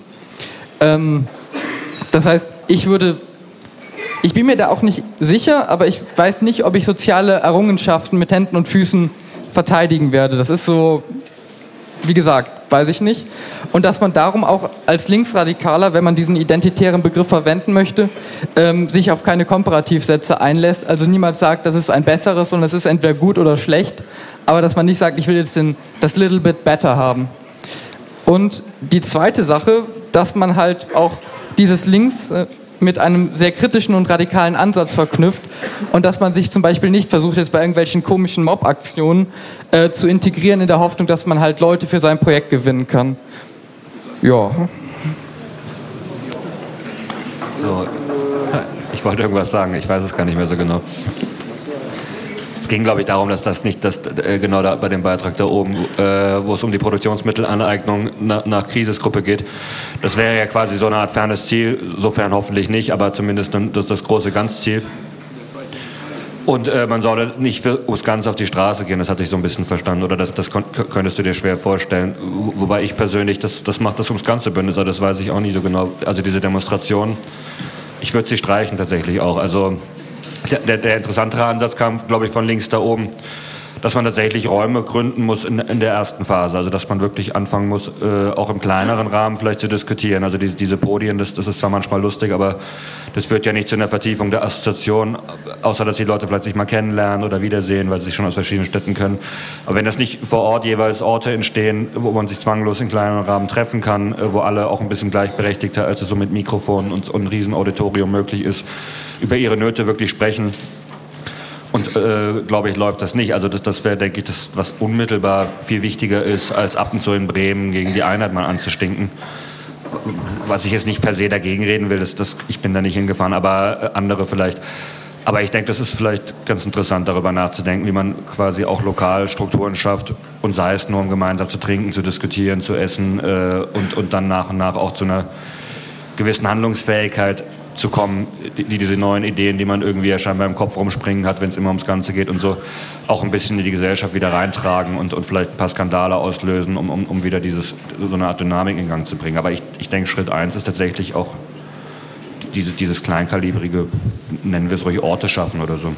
Das heißt, ich bin mir da auch nicht sicher, aber ich weiß nicht, ob ich soziale Errungenschaften mit Händen und Füßen verteidigen werde. Das ist so, wie gesagt, weiß ich nicht. Und dass man darum auch als Linksradikaler, wenn man diesen identitären Begriff verwenden möchte, sich auf keine Komparativsätze einlässt. Also niemals sagt, das ist ein besseres und es ist entweder gut oder schlecht, aber dass man nicht sagt, ich will jetzt das little bit better haben. Und die zweite Sache, dass man halt auch dieses Links mit einem sehr kritischen und radikalen Ansatz verknüpft und dass man sich zum Beispiel nicht versucht, jetzt bei irgendwelchen komischen Mob-Aktionen zu integrieren in der Hoffnung, dass man halt Leute für sein Projekt gewinnen kann. Ja. So, ich wollte irgendwas sagen, ich weiß es gar nicht mehr so genau. Es ging, glaube ich, darum, dass das nicht genau da bei dem Beitrag da oben, wo es um die Produktionsmittelaneignung nach Krisisgruppe geht, das wäre ja quasi so eine Art fernes Ziel, sofern hoffentlich nicht, aber zumindest das große Ganzziel. Und man solle nicht ums Ganze auf die Straße gehen, das hatte ich so ein bisschen verstanden, oder das könntest du dir schwer vorstellen. Wobei ich persönlich, das macht das ums ganze Bündnis, aber das weiß ich auch nicht so genau. Also diese Demonstration, ich würde sie streichen tatsächlich auch. Also der interessantere Ansatz kam, glaube ich, von links da oben, dass man tatsächlich Räume gründen muss in der ersten Phase. Also dass man wirklich anfangen muss, auch im kleineren Rahmen vielleicht zu diskutieren. Also diese Podien, das ist zwar manchmal lustig, aber das führt ja nicht zu einer Vertiefung der Assoziation, außer dass die Leute vielleicht sich mal kennenlernen oder wiedersehen, weil sie sich schon aus verschiedenen Städten können. Aber wenn das nicht vor Ort jeweils Orte entstehen, wo man sich zwanglos in kleineren Rahmen treffen kann, wo alle auch ein bisschen gleichberechtigter, als es so mit Mikrofonen und einem riesen Auditorium möglich ist, über ihre Nöte wirklich sprechen. Und glaube ich, läuft das nicht. Also das wäre, denke ich, das, was unmittelbar viel wichtiger ist, als ab und zu in Bremen gegen die Einheit mal anzustinken. Was ich jetzt nicht per se dagegen reden will, ich bin da nicht hingefahren, aber andere vielleicht. Aber ich denke, das ist vielleicht ganz interessant, darüber nachzudenken, wie man quasi auch lokal Strukturen schafft und sei es nur, um gemeinsam zu trinken, zu diskutieren, zu essen und dann nach und nach auch zu einer gewissen Handlungsfähigkeit zu kommen, diese neuen Ideen, die man irgendwie ja scheinbar im Kopf rumspringen hat, wenn es immer ums Ganze geht und so, auch ein bisschen in die Gesellschaft wieder reintragen und vielleicht ein paar Skandale auslösen, um wieder so eine Art Dynamik in Gang zu bringen. Aber ich denke, Schritt 1 ist tatsächlich auch dieses kleinkalibrige, nennen wir es ruhig, Orte schaffen oder so.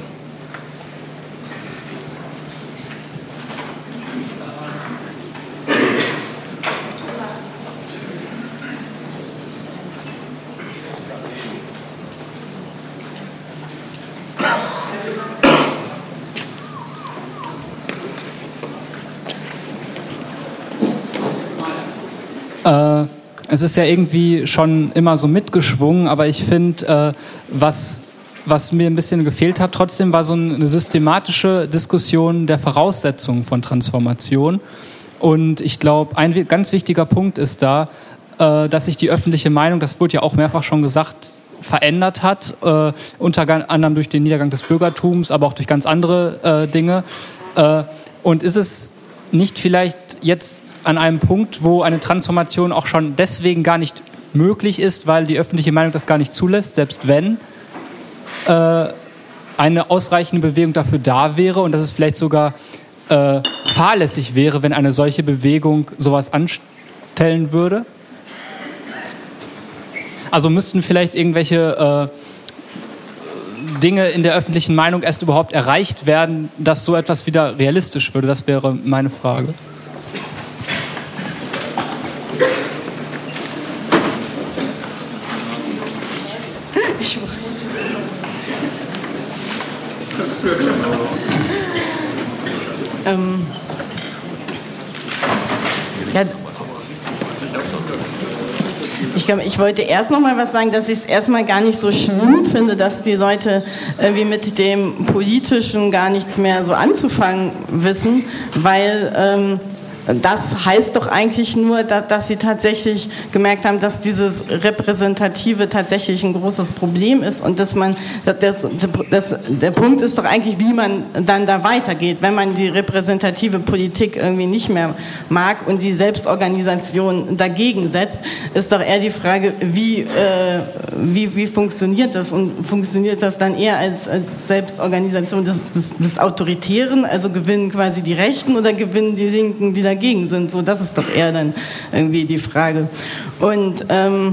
Es ist ja irgendwie schon immer so mitgeschwungen, aber ich finde, was mir ein bisschen gefehlt hat, trotzdem war so eine systematische Diskussion der Voraussetzungen von Transformation. Und ich glaube, ein ganz wichtiger Punkt ist da, dass sich die öffentliche Meinung, das wurde ja auch mehrfach schon gesagt, verändert hat, unter anderem durch den Niedergang des Bürgertums, aber auch durch ganz andere Dinge. Und ist es nicht vielleicht jetzt an einem Punkt, wo eine Transformation auch schon deswegen gar nicht möglich ist, weil die öffentliche Meinung das gar nicht zulässt, selbst wenn eine ausreichende Bewegung dafür da wäre und dass es vielleicht sogar fahrlässig wäre, wenn eine solche Bewegung sowas anstellen würde? Also müssten vielleicht irgendwelche Dinge in der öffentlichen Meinung erst überhaupt erreicht werden, dass so etwas wieder realistisch würde? Das wäre meine Frage. Ich weiß es Ich wollte erst noch mal was sagen, dass ich es erstmal gar nicht so schlimm finde, dass die Leute irgendwie mit dem Politischen gar nichts mehr so anzufangen wissen, weil das heißt doch eigentlich nur, dass sie tatsächlich gemerkt haben, dass dieses Repräsentative tatsächlich ein großes Problem ist und dass der Punkt ist doch eigentlich, wie man dann da weitergeht, wenn man die repräsentative Politik irgendwie nicht mehr mag und die Selbstorganisation dagegen setzt, ist doch eher die Frage, wie funktioniert das und funktioniert das dann eher als Selbstorganisation des Autoritären, also gewinnen quasi die Rechten oder gewinnen die Linken, die dagegen sind. So, das ist doch eher dann irgendwie die Frage. Und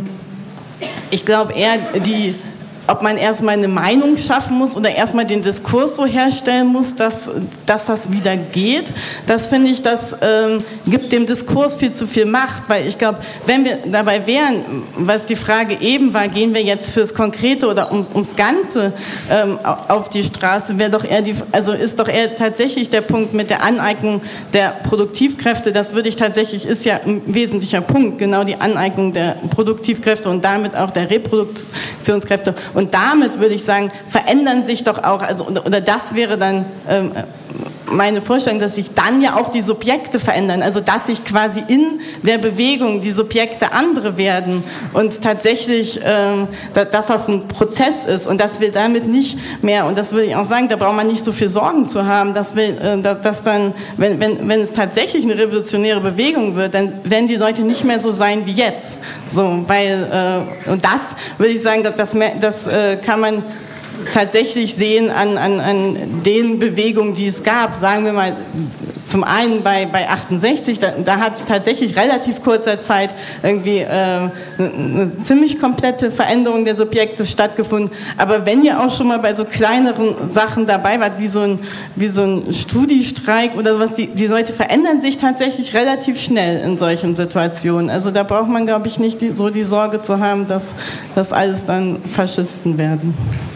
ich glaube eher, ob man erstmal eine Meinung schaffen muss oder erstmal den Diskurs so herstellen muss, dass das wieder geht. Das finde ich, das gibt dem Diskurs viel zu viel Macht, weil ich glaube, wenn wir dabei wären, was die Frage eben war, gehen wir jetzt fürs Konkrete oder ums Ganze auf die Straße, wäre doch eher ist doch eher tatsächlich der Punkt mit der Aneignung der Produktivkräfte, das würde ich tatsächlich, ist ja ein wesentlicher Punkt, genau die Aneignung der Produktivkräfte und damit auch der Reproduktionskräfte. Und damit würde ich sagen, verändern sich doch auch, oder das wäre dann meine Vorstellung, dass sich dann ja auch die Subjekte verändern, also dass sich quasi in der Bewegung die Subjekte andere werden und tatsächlich, dass das ein Prozess ist und dass wir damit nicht mehr, und das würde ich auch sagen, da braucht man nicht so viel Sorgen zu haben, dass dann, wenn es tatsächlich eine revolutionäre Bewegung wird, dann werden die Leute nicht mehr so sein wie jetzt. So, weil, und das würde ich sagen, das kann man tatsächlich sehen an den Bewegungen, die es gab. Sagen wir mal, zum einen bei 68, da hat es tatsächlich relativ kurzer Zeit irgendwie eine ziemlich komplette Veränderung der Subjekte stattgefunden. Aber wenn ihr auch schon mal bei so kleineren Sachen dabei wart, wie so ein Studiestreik oder sowas, die Leute verändern sich tatsächlich relativ schnell in solchen Situationen. Also da braucht man, glaube ich, nicht so die Sorge zu haben, dass das alles dann Faschisten werden.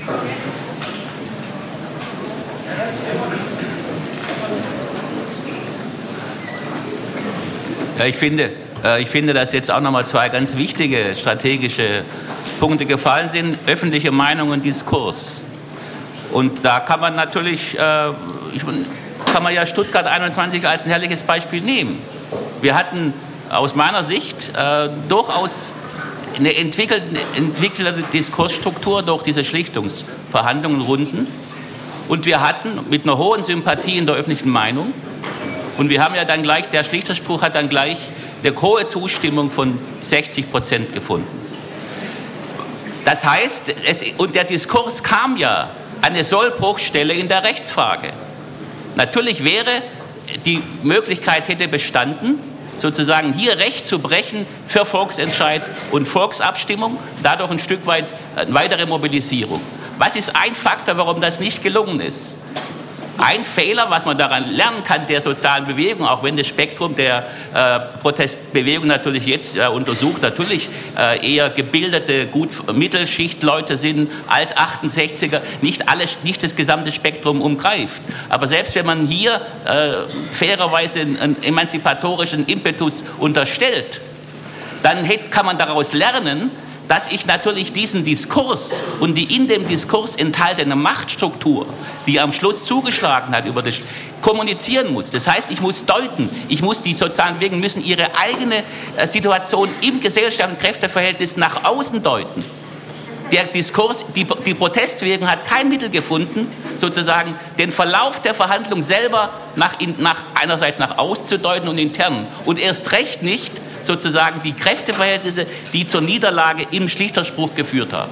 Ja, ich finde, dass jetzt auch nochmal zwei ganz wichtige strategische Punkte gefallen sind: öffentliche Meinung und Diskurs. Und da kann man natürlich, Stuttgart 21 als ein herrliches Beispiel nehmen. Wir hatten aus meiner Sicht durchaus eine entwickelte Diskursstruktur durch diese Schlichtungsverhandlungen, Runden. Und wir hatten mit einer hohen Sympathie in der öffentlichen Meinung, und wir haben ja dann gleich, der Schlichterspruch hat dann gleich eine hohe Zustimmung von 60% gefunden. Das heißt, und der Diskurs kam ja an eine Sollbruchstelle in der Rechtsfrage. Natürlich wäre die Möglichkeit hätte bestanden, sozusagen hier Recht zu brechen für Volksentscheid und Volksabstimmung, dadurch ein Stück weit weitere Mobilisierung. Was ist ein Faktor, warum das nicht gelungen ist? Ein Fehler, was man daran lernen kann, der sozialen Bewegung, auch wenn das Spektrum der Protestbewegung natürlich jetzt untersucht, natürlich eher gebildete, gut Mittelschichtleute sind, Alt-68er, nicht das gesamte Spektrum umgreift. Aber selbst wenn man hier fairerweise einen emanzipatorischen Impetus unterstellt, dann kann man daraus lernen, dass ich natürlich diesen Diskurs und die in dem Diskurs enthaltene Machtstruktur, die am Schluss zugeschlagen hat, über das kommunizieren muss. Das heißt, ich muss deuten, die sozialen Bewegungen müssen ihre eigene Situation im gesellschaftlichen Kräfteverhältnis nach außen deuten. Der Diskurs, die Protestbewegung hat kein Mittel gefunden, sozusagen den Verlauf der Verhandlung selber einerseits nach außen zu deuten und intern und erst recht nicht sozusagen die Kräfteverhältnisse, die zur Niederlage im Schlichterspruch geführt haben.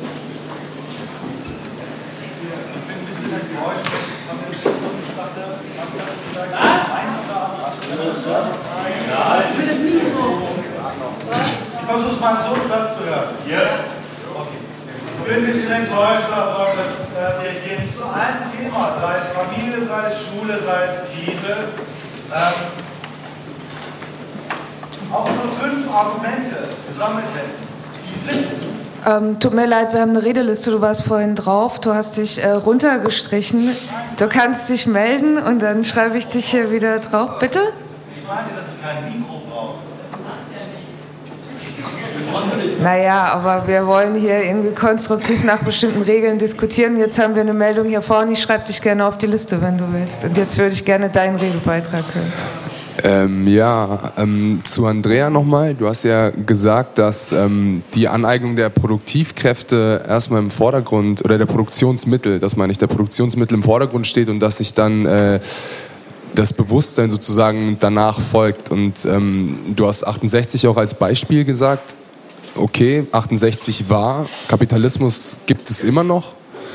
Ich versuche mal so das zu hören. Ja. Ich bin ein bisschen enttäuscht davon, dass wir hier nicht zu einem Thema, sei es Familie, sei es Schule, sei es Krise, auch nur 5 Argumente gesammelt hätten, die sitzen. Tut mir leid, wir haben eine Redeliste, du warst vorhin drauf, du hast dich runtergestrichen. Du kannst dich melden und dann schreibe ich dich hier wieder drauf. Bitte? Ich meinte, dass ich kein Mikro brauche. Naja, aber wir wollen hier irgendwie konstruktiv nach bestimmten Regeln diskutieren. Jetzt haben wir eine Meldung hier vorne, ich schreibe dich gerne auf die Liste, wenn du willst. Und jetzt würde ich gerne deinen Redebeitrag hören. Zu Andrea nochmal. Du hast ja gesagt, dass die Aneignung der Produktivkräfte erstmal im Vordergrund, oder der Produktionsmittel, das meine ich, der Produktionsmittel im Vordergrund steht und dass sich dann das Bewusstsein sozusagen danach folgt. Und du hast 68 auch als Beispiel gesagt. Okay, 68 war, Kapitalismus gibt es immer noch.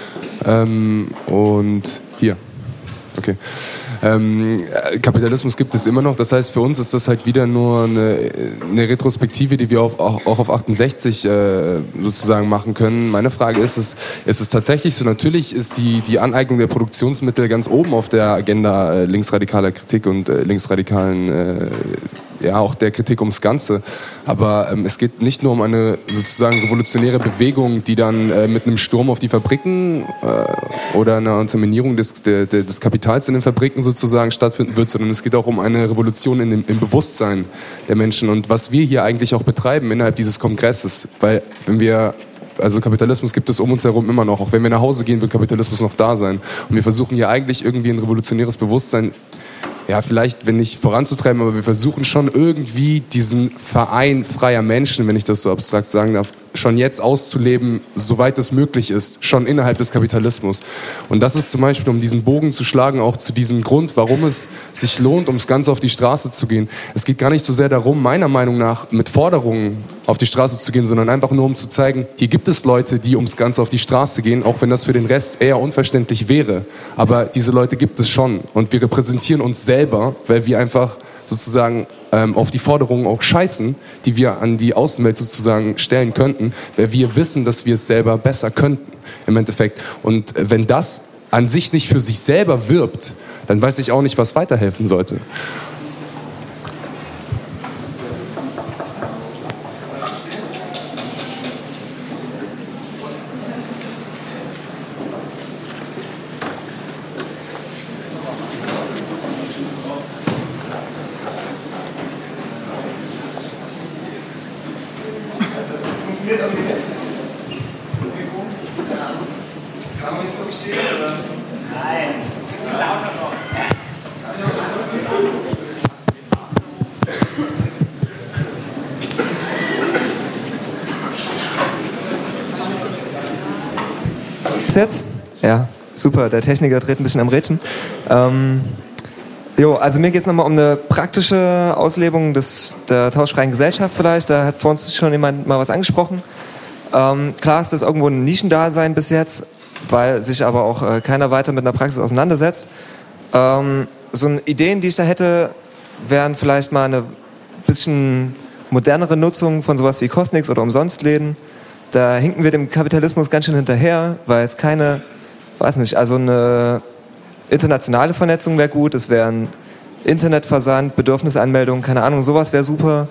Und hier. Okay. Kapitalismus gibt es immer noch. Das heißt, für uns ist das halt wieder nur eine Retrospektive, die wir auch auf 68 sozusagen machen können. Meine Frage ist es tatsächlich so? Natürlich ist die Aneignung der Produktionsmittel ganz oben auf der Agenda linksradikaler Kritik und linksradikalen auch der Kritik ums Ganze. Aber es geht nicht nur um eine sozusagen revolutionäre Bewegung, die dann mit einem Sturm auf die Fabriken oder einer Unterminierung des Kapitals in den Fabriken sozusagen stattfinden wird, sondern es geht auch um eine Revolution im Bewusstsein der Menschen und was wir hier eigentlich auch betreiben innerhalb dieses Kongresses. Weil also Kapitalismus gibt es um uns herum immer noch. Auch wenn wir nach Hause gehen, wird Kapitalismus noch da sein. Und wir versuchen hier eigentlich irgendwie ein revolutionäres Bewusstsein, vielleicht, wenn nicht voranzutreiben, aber wir versuchen schon irgendwie diesen Verein freier Menschen, wenn ich das so abstrakt sagen darf, schon jetzt auszuleben, soweit es möglich ist, schon innerhalb des Kapitalismus. Und das ist zum Beispiel, um diesen Bogen zu schlagen, auch zu diesem Grund, warum es sich lohnt, ums Ganze auf die Straße zu gehen. Es geht gar nicht so sehr darum, meiner Meinung nach, mit Forderungen auf die Straße zu gehen, sondern einfach nur, um zu zeigen, hier gibt es Leute, die ums Ganze auf die Straße gehen, auch wenn das für den Rest eher unverständlich wäre. Aber diese Leute gibt es schon. Und wir repräsentieren uns selber, weil wir einfach sozusagen auf die Forderungen auch scheißen, die wir an die Außenwelt sozusagen stellen könnten, weil wir wissen, dass wir es selber besser könnten im Endeffekt. Und wenn das an sich nicht für sich selber wirbt, dann weiß ich auch nicht, was weiterhelfen sollte. Jetzt? Ja, super. Der Techniker dreht ein bisschen am Rädchen. Also mir geht es nochmal um eine praktische Auslebung der tauschfreien Gesellschaft vielleicht. Da hat vor uns schon jemand mal was angesprochen. Klar ist das irgendwo ein Nischendasein bis jetzt, weil sich aber auch keiner weiter mit einer Praxis auseinandersetzt. So Ideen, die ich da hätte, wären vielleicht mal eine bisschen modernere Nutzung von sowas wie Cosnix oder Umsonstläden, da hinken wir dem Kapitalismus ganz schön hinterher, weil es keine, weiß nicht, also eine internationale Vernetzung wäre gut, es wäre ein Internetversand, Bedürfnisanmeldung, keine Ahnung, sowas wäre super.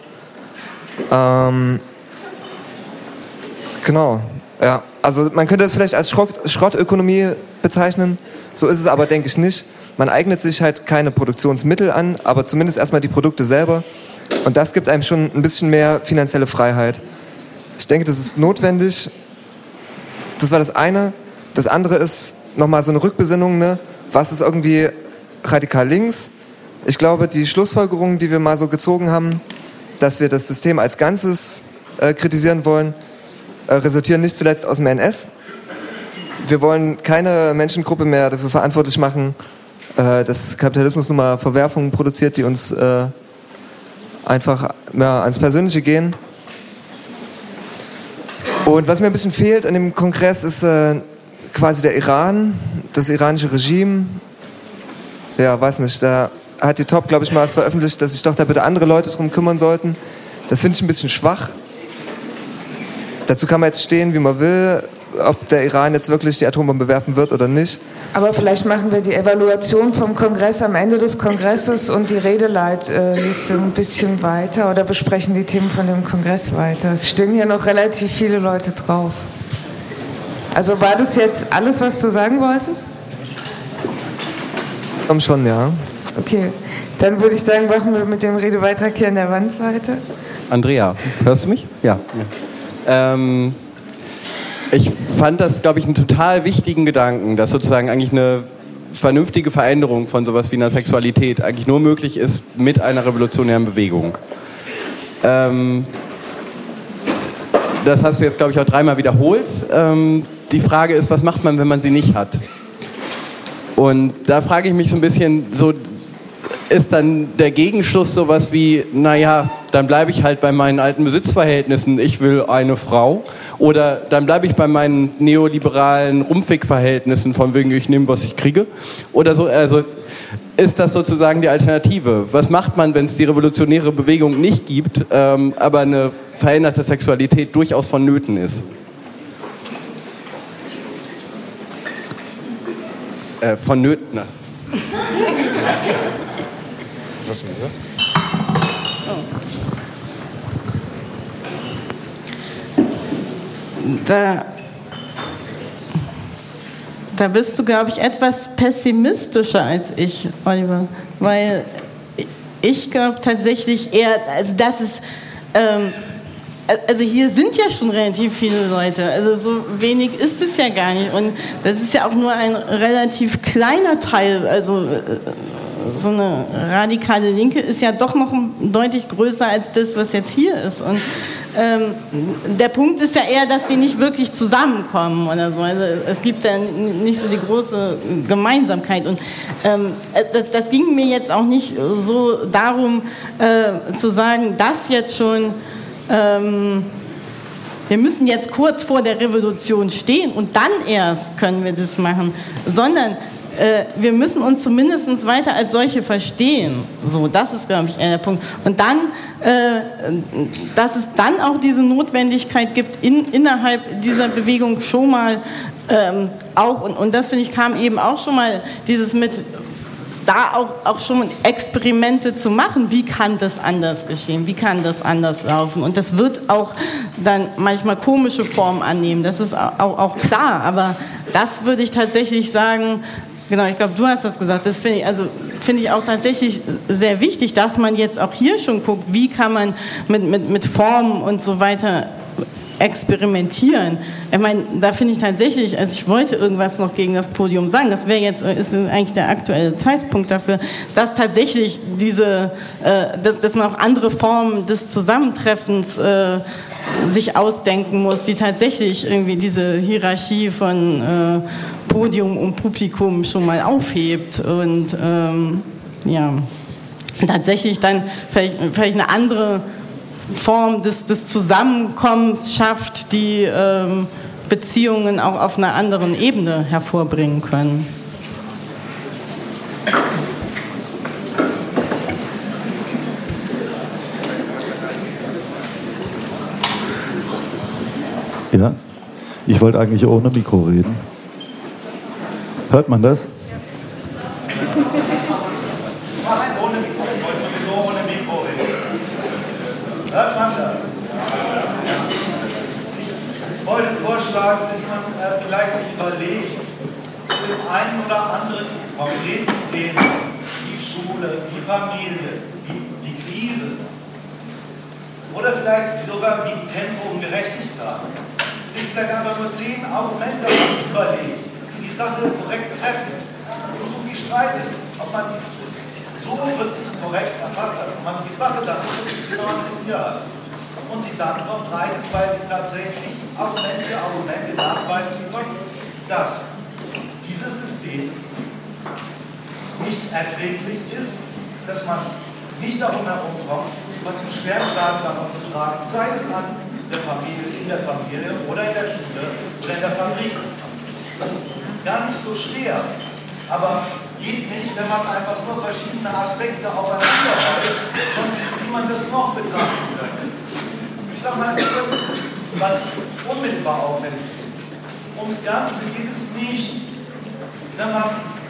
Genau, ja. Also man könnte das vielleicht als Schrottökonomie bezeichnen, so ist es aber, denke ich, nicht. Man eignet sich halt keine Produktionsmittel an, aber zumindest erstmal die Produkte selber. Und das gibt einem schon ein bisschen mehr finanzielle Freiheit. Ich denke, das ist notwendig. Das war das eine. Das andere ist nochmal so eine Rückbesinnung, ne? Was ist irgendwie radikal links? Ich glaube, die Schlussfolgerungen, die wir mal so gezogen haben, dass wir das System als Ganzes kritisieren wollen, resultieren nicht zuletzt aus dem NS. Wir wollen keine Menschengruppe mehr dafür verantwortlich machen, dass Kapitalismus nun mal Verwerfungen produziert, die uns einfach ans Persönliche gehen. Und was mir ein bisschen fehlt an dem Kongress ist quasi der Iran, das iranische Regime. Ja, weiß nicht, da hat die Top, glaube ich, mal was veröffentlicht, dass sich doch da bitte andere Leute drum kümmern sollten. Das finde ich ein bisschen schwach. Dazu kann man jetzt stehen, wie man will, ob der Iran jetzt wirklich die Atombombe werfen wird oder nicht. Aber vielleicht machen wir die Evaluation vom Kongress am Ende des Kongresses und die Redeleitliste ein bisschen weiter oder besprechen die Themen von dem Kongress weiter. Es stehen hier noch relativ viele Leute drauf. Also war das jetzt alles, was du sagen wolltest? Schon, ja. Okay, dann würde ich sagen, machen wir mit dem Redebeitrag hier an der Wand weiter. Andrea, hörst du mich? Ja. Ich fand das, glaube ich, einen total wichtigen Gedanken, dass sozusagen eigentlich eine vernünftige Veränderung von sowas wie einer Sexualität eigentlich nur möglich ist mit einer revolutionären Bewegung. Das hast du jetzt, glaube ich, auch dreimal wiederholt. Die Frage ist, was macht man, wenn man sie nicht hat? Und da frage ich mich so ein bisschen, so ist dann der Gegenschluss sowas wie, naja, dann bleibe ich halt bei meinen alten Besitzverhältnissen, ich will eine Frau. Oder dann bleibe ich bei meinen neoliberalen Rumpfig-Verhältnissen, von wegen ich nehme, was ich kriege. Oder so, also ist das sozusagen die Alternative? Was macht man, wenn es die revolutionäre Bewegung nicht gibt, aber eine veränderte Sexualität durchaus vonnöten ist? Vonnöten. Was hast du gesagt? Da bist du, glaube ich, etwas pessimistischer als ich, Oliver. Weil ich glaube tatsächlich eher, also das ist, also hier sind ja schon relativ viele Leute, also so wenig ist es ja gar nicht. Und das ist ja auch nur ein relativ kleiner Teil, also so eine radikale Linke ist ja doch noch deutlich größer als das, was jetzt hier ist. Und der Punkt ist ja eher, dass die nicht wirklich zusammenkommen oder so. Also es gibt ja nicht so die große Gemeinsamkeit. Und das ging mir jetzt auch nicht so darum zu sagen, dass jetzt schon wir müssen jetzt kurz vor der Revolution stehen und dann erst können wir das machen, sondern wir müssen uns zumindest weiter als solche verstehen. So, das ist, glaube ich, eher der Punkt. Und dann, dass es dann auch diese Notwendigkeit gibt, innerhalb dieser Bewegung schon mal auch, und das, finde ich, kam eben auch schon mal, dieses mit da auch schon Experimente zu machen, wie kann das anders geschehen, wie kann das anders laufen. Und das wird auch dann manchmal komische Formen annehmen, das ist auch klar, aber das würde ich tatsächlich sagen, genau, ich glaube, du hast das gesagt, das finde ich auch tatsächlich sehr wichtig, dass man jetzt auch hier schon guckt, wie kann man mit Formen und so weiter experimentieren. Ich meine, da finde ich tatsächlich, also ich wollte irgendwas noch gegen das Podium sagen, das wäre jetzt, ist eigentlich der aktuelle Zeitpunkt dafür, dass tatsächlich dass man auch andere Formen des Zusammentreffens sich ausdenken muss, die tatsächlich irgendwie diese Hierarchie von Podium und Publikum schon mal aufhebt und ja, tatsächlich dann vielleicht eine andere Form des Zusammenkommens schafft, die Beziehungen auch auf einer anderen Ebene hervorbringen können. Ja, Ich wollte eigentlich ohne Mikro reden. Hört man das? Ohne Mikro. Ich wollte sowieso ohne Mikro reden. Hört man das? Ich wollte vorschlagen, dass man vielleicht sich überlegt, zu dem einen oder anderen konkreten Thema, die Schule, die Familie, die Krise oder vielleicht sogar die Kämpfe um Gerechtigkeit, sich vielleicht einfach nur 10 Argumente überlegt, die die Sache korrekt treffen und so wie streitet, ob man die so wirklich korrekt erfasst hat, ob man die Sache dann wirklich genau hat und sie dann verbreitet, weil sie tatsächlich Argumente nachweisen können, dass dieses System nicht erträglich ist, dass man nicht darum herumkommt, man zu schweren Staatssachen zu tragen, sei es an der Familie, in der Familie oder in der Schule oder in der Fabrik. Das ist gar nicht so schwer, aber geht nicht, wenn man einfach nur verschiedene Aspekte aufeinander reiht und wie man das noch betrachten könnte. Ich sage mal kurz, was unmittelbar auffällig ist. Ums Ganze geht es nicht, wenn man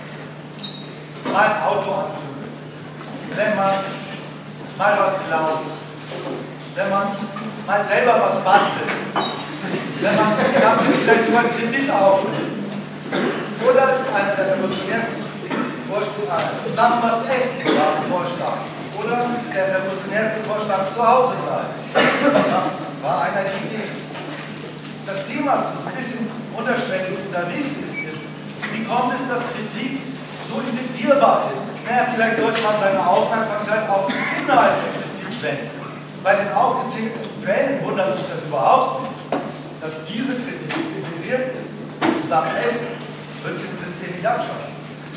mal ein Auto anzündet, wenn man mal was klaut, wenn man mal selber was bastelt, wenn man dafür vielleicht sogar einen Kredit aufnimmt oder einer der revolutionärsten zusammen was essen, war ein Vorschlag, oder der revolutionärste Vorschlag zu Hause bleiben, war einer der Ideen. Das Thema, das ein bisschen unterschwellig unterwegs ist, wie kommt es, dass Kritik so integrierbar ist? Naja, vielleicht sollte man seine Aufmerksamkeit auf den Inhalt der Kritik wenden. Bei den aufgezählten Fällen wundert mich das überhaupt nicht, dass diese Kritik integriert ist. Zusammen essen wird dieses System nicht abschaffen.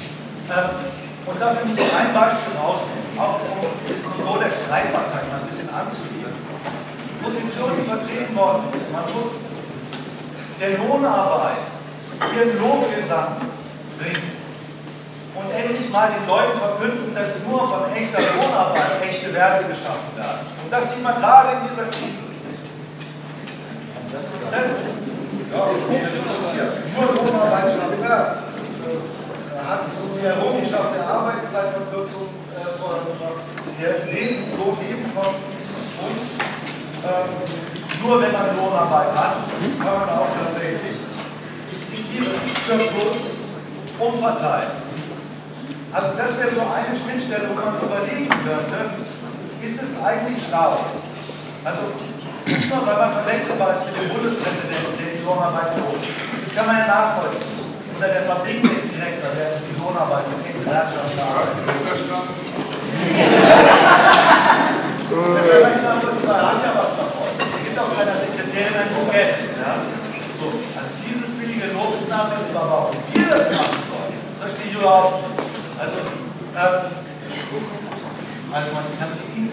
Und dafür muss ich ein Beispiel rausnehmen, auch um das Niveau der Streitbarkeit mal ein bisschen anzugehen. Die Position, die vertreten worden ist, man muss der Lohnarbeit ihren Lohngesang bringen und endlich mal den Leuten verkünden, dass nur von echter Lohnarbeit echte Werte geschaffen werden. Und das sieht man gerade in dieser Krise. Nur Lohnarbeit schafft Wert. Hat so die Errungenschaft der Arbeitszeitverkürzung Nebenkosten und nur wenn man Lohnarbeit hat, kann man auch tatsächlich, ich zitiere, Surplus umverteilen. Also das wäre so eine Schnittstelle, wo man sich überlegen könnte, ist es eigentlich schlau? Also nicht nur, weil man verwechselbar ist mit dem Bundespräsidenten, der die Lohnarbeit lohnt. Das kann man ja nachvollziehen. Oder der Fabrikdirektor, der die Lohnarbeit in der Gewerkschaft arbeitet. Er hat ja was davon. Er gibt auch seiner Sekretärin ein hohes Geld. Ja? So, also dieses billige Lob ist nachvollziehbar, aber auch wie wir das machen sollen, verstehe ich überhaupt nicht. Also man kann ihn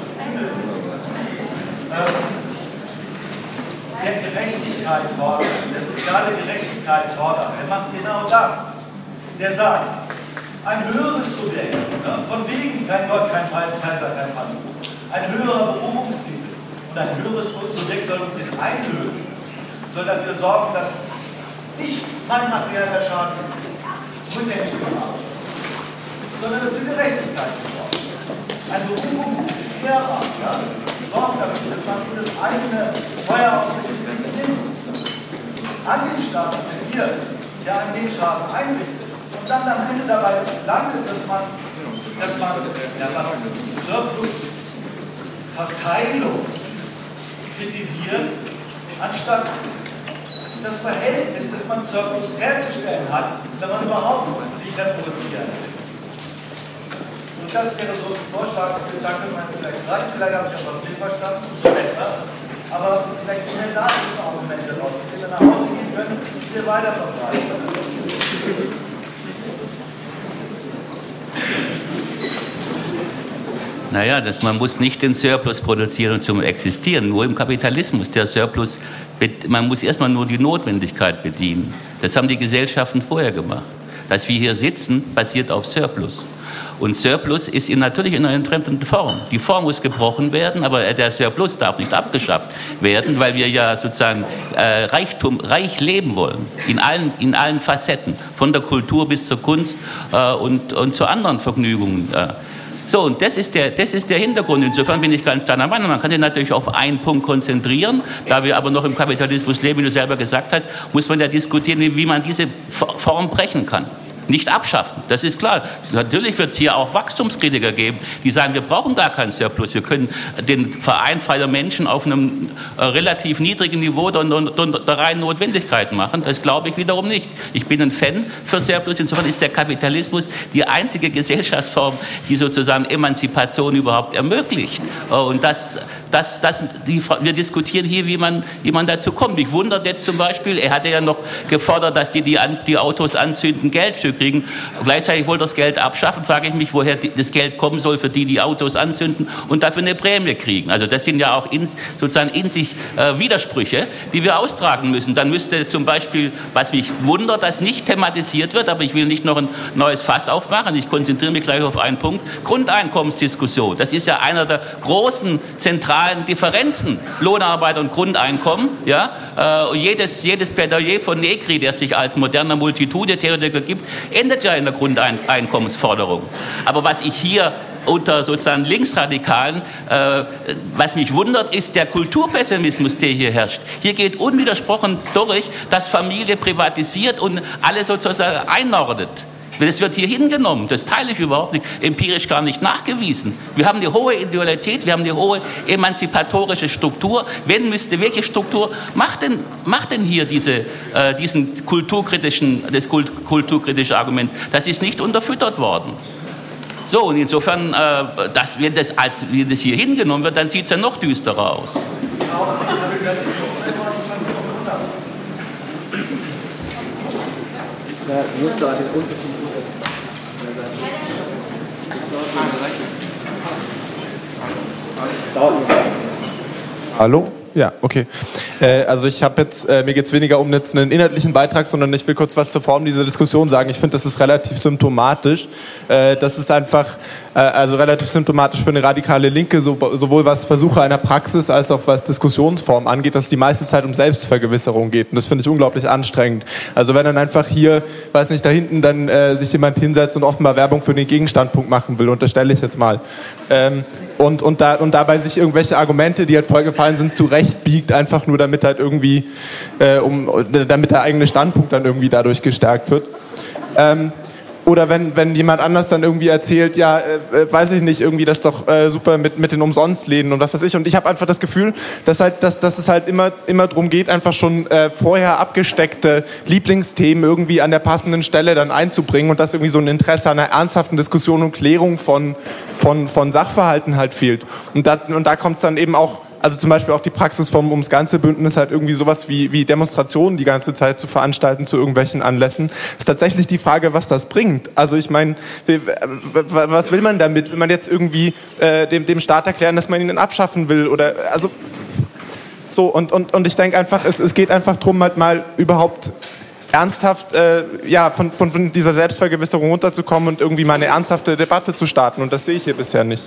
der Gerechtigkeit fordert, der soziale Gerechtigkeit fordert, der macht genau das. Der sagt, ein höheres Subjekt, von wegen kein Gott, kein Kaiser, kein Mann, ein höherer Berufungstitel und ein höheres Subjekt soll uns den einlösen, soll dafür sorgen, dass nicht mein materieller Schaden rückgängig gemacht wird, sondern dass wir Gerechtigkeit bekommen. Ein Berufungstitel, sorgt dafür, dass man das eigene Feuer aus der Kritik nimmt, an den Staat appelliert, der einen den Schaden einrichtet und dann am Ende dabei landet, dass man Surplus-Verteilung kritisiert, anstatt das Verhältnis, das man Surplus herzustellen hat, wenn man überhaupt sich reproduziert. Und das wäre so ein Vorschlag, da könnte man vielleicht streiten, vielleicht habe ich auch was missverstanden, umso besser. Aber vielleicht können wir da Argumente raus, mit denen wir nach Hause gehen können, die wir weiter verbreiten. Naja, man muss nicht den Surplus produzieren zum Existieren, nur im Kapitalismus. Der Surplus, man muss erstmal nur die Notwendigkeit bedienen. Das haben die Gesellschaften vorher gemacht. dass wir hier sitzen, basiert auf Surplus. Und Surplus ist natürlich in einer entremmenden Form. Die Form muss gebrochen werden, aber der Surplus darf nicht abgeschafft werden, weil wir ja sozusagen reich leben wollen, in allen Facetten, von der Kultur bis zur Kunst und zu anderen Vergnügungen. So, und das ist der Hintergrund. Insofern bin ich ganz deiner Meinung. Man kann sich natürlich auf einen Punkt konzentrieren. Da wir aber noch im Kapitalismus leben, wie du selber gesagt hast, muss man ja diskutieren, wie man diese Form brechen kann. Nicht abschaffen, das ist klar. Natürlich wird es hier auch Wachstumskritiker geben, die sagen, wir brauchen gar keinen Surplus. Wir können den Verein freier Menschen auf einem relativ niedrigen Niveau der reinen Notwendigkeit machen. Das glaube ich wiederum nicht. Ich bin ein Fan für Surplus. Insofern ist der Kapitalismus die einzige Gesellschaftsform, die sozusagen Emanzipation überhaupt ermöglicht. Und wir diskutieren hier, wie man dazu kommt. Mich wundert jetzt zum Beispiel, er hatte ja noch gefordert, dass die Autos anzünden, Geld für kriegen. Gleichzeitig wollte er das Geld abschaffen. Frage ich mich, woher das Geld kommen soll, für die Autos anzünden und dafür eine Prämie kriegen. Also das sind ja auch sozusagen in sich Widersprüche, die wir austragen müssen. Dann müsste zum Beispiel, was mich wundert, dass nicht thematisiert wird, aber ich will nicht noch ein neues Fass aufmachen. Ich konzentriere mich gleich auf einen Punkt. Grundeinkommensdiskussion. Das ist ja einer der großen zentralen Differenzen. Lohnarbeit und Grundeinkommen. Ja? Jedes Plädoyer von Negri, der sich als moderner Multitude-Theoretiker gibt, endet ja in der Grundeinkommensforderung. Aber was ich hier unter sozusagen Linksradikalen, was mich wundert, ist der Kulturpessimismus, der hier herrscht. Hier geht unwidersprochen durch, dass Familie privatisiert und alle sozusagen einordnet. Das wird hier hingenommen, das teile ich überhaupt nicht, empirisch gar nicht nachgewiesen. Wir haben eine hohe Individualität, wir haben eine hohe emanzipatorische Struktur. Welche Struktur macht denn hier das kulturkritische Argument? Das ist nicht unterfüttert worden. So, und insofern, wenn das hier hingenommen wird, dann sieht es ja noch düsterer aus. Hallo? Ja, okay. Also ich habe jetzt, mir geht es weniger um jetzt einen inhaltlichen Beitrag, sondern ich will kurz was zur Form dieser Diskussion sagen. Ich finde, das ist relativ symptomatisch. Das ist einfach, also relativ symptomatisch für eine radikale Linke, sowohl was Versuche einer Praxis als auch was Diskussionsform angeht, dass es die meiste Zeit um Selbstvergewisserung geht. Und das finde ich unglaublich anstrengend. Also wenn dann einfach hier, weiß nicht, da hinten dann sich jemand hinsetzt und offenbar Werbung für den Gegenstandpunkt machen will, unterstelle ich jetzt mal. Und dabei sich irgendwelche Argumente, die halt vorgefallen sind, zurechtbiegt, einfach nur damit halt irgendwie, damit der eigene Standpunkt dann irgendwie dadurch gestärkt wird. Oder wenn jemand anders dann irgendwie erzählt, ja, weiß ich nicht, irgendwie das ist doch super mit den Umsonstläden und was weiß ich. Und ich habe einfach das Gefühl, dass es halt immer darum geht, einfach schon vorher abgesteckte Lieblingsthemen irgendwie an der passenden Stelle dann einzubringen und dass irgendwie so ein Interesse an einer ernsthaften Diskussion und Klärung von Sachverhalten halt fehlt. Und da kommt es dann eben auch, also zum Beispiel auch die Praxis ums ganze Bündnis halt irgendwie sowas wie Demonstrationen die ganze Zeit zu veranstalten zu irgendwelchen Anlässen, ist tatsächlich die Frage, was das bringt. Also ich meine, was will man damit? Will man jetzt irgendwie dem Staat erklären, dass man ihn abschaffen will? Oder also so und ich denke einfach, es geht einfach darum, halt mal überhaupt ernsthaft von dieser Selbstvergewisserung runterzukommen und irgendwie mal eine ernsthafte Debatte zu starten. Und das sehe ich hier bisher nicht.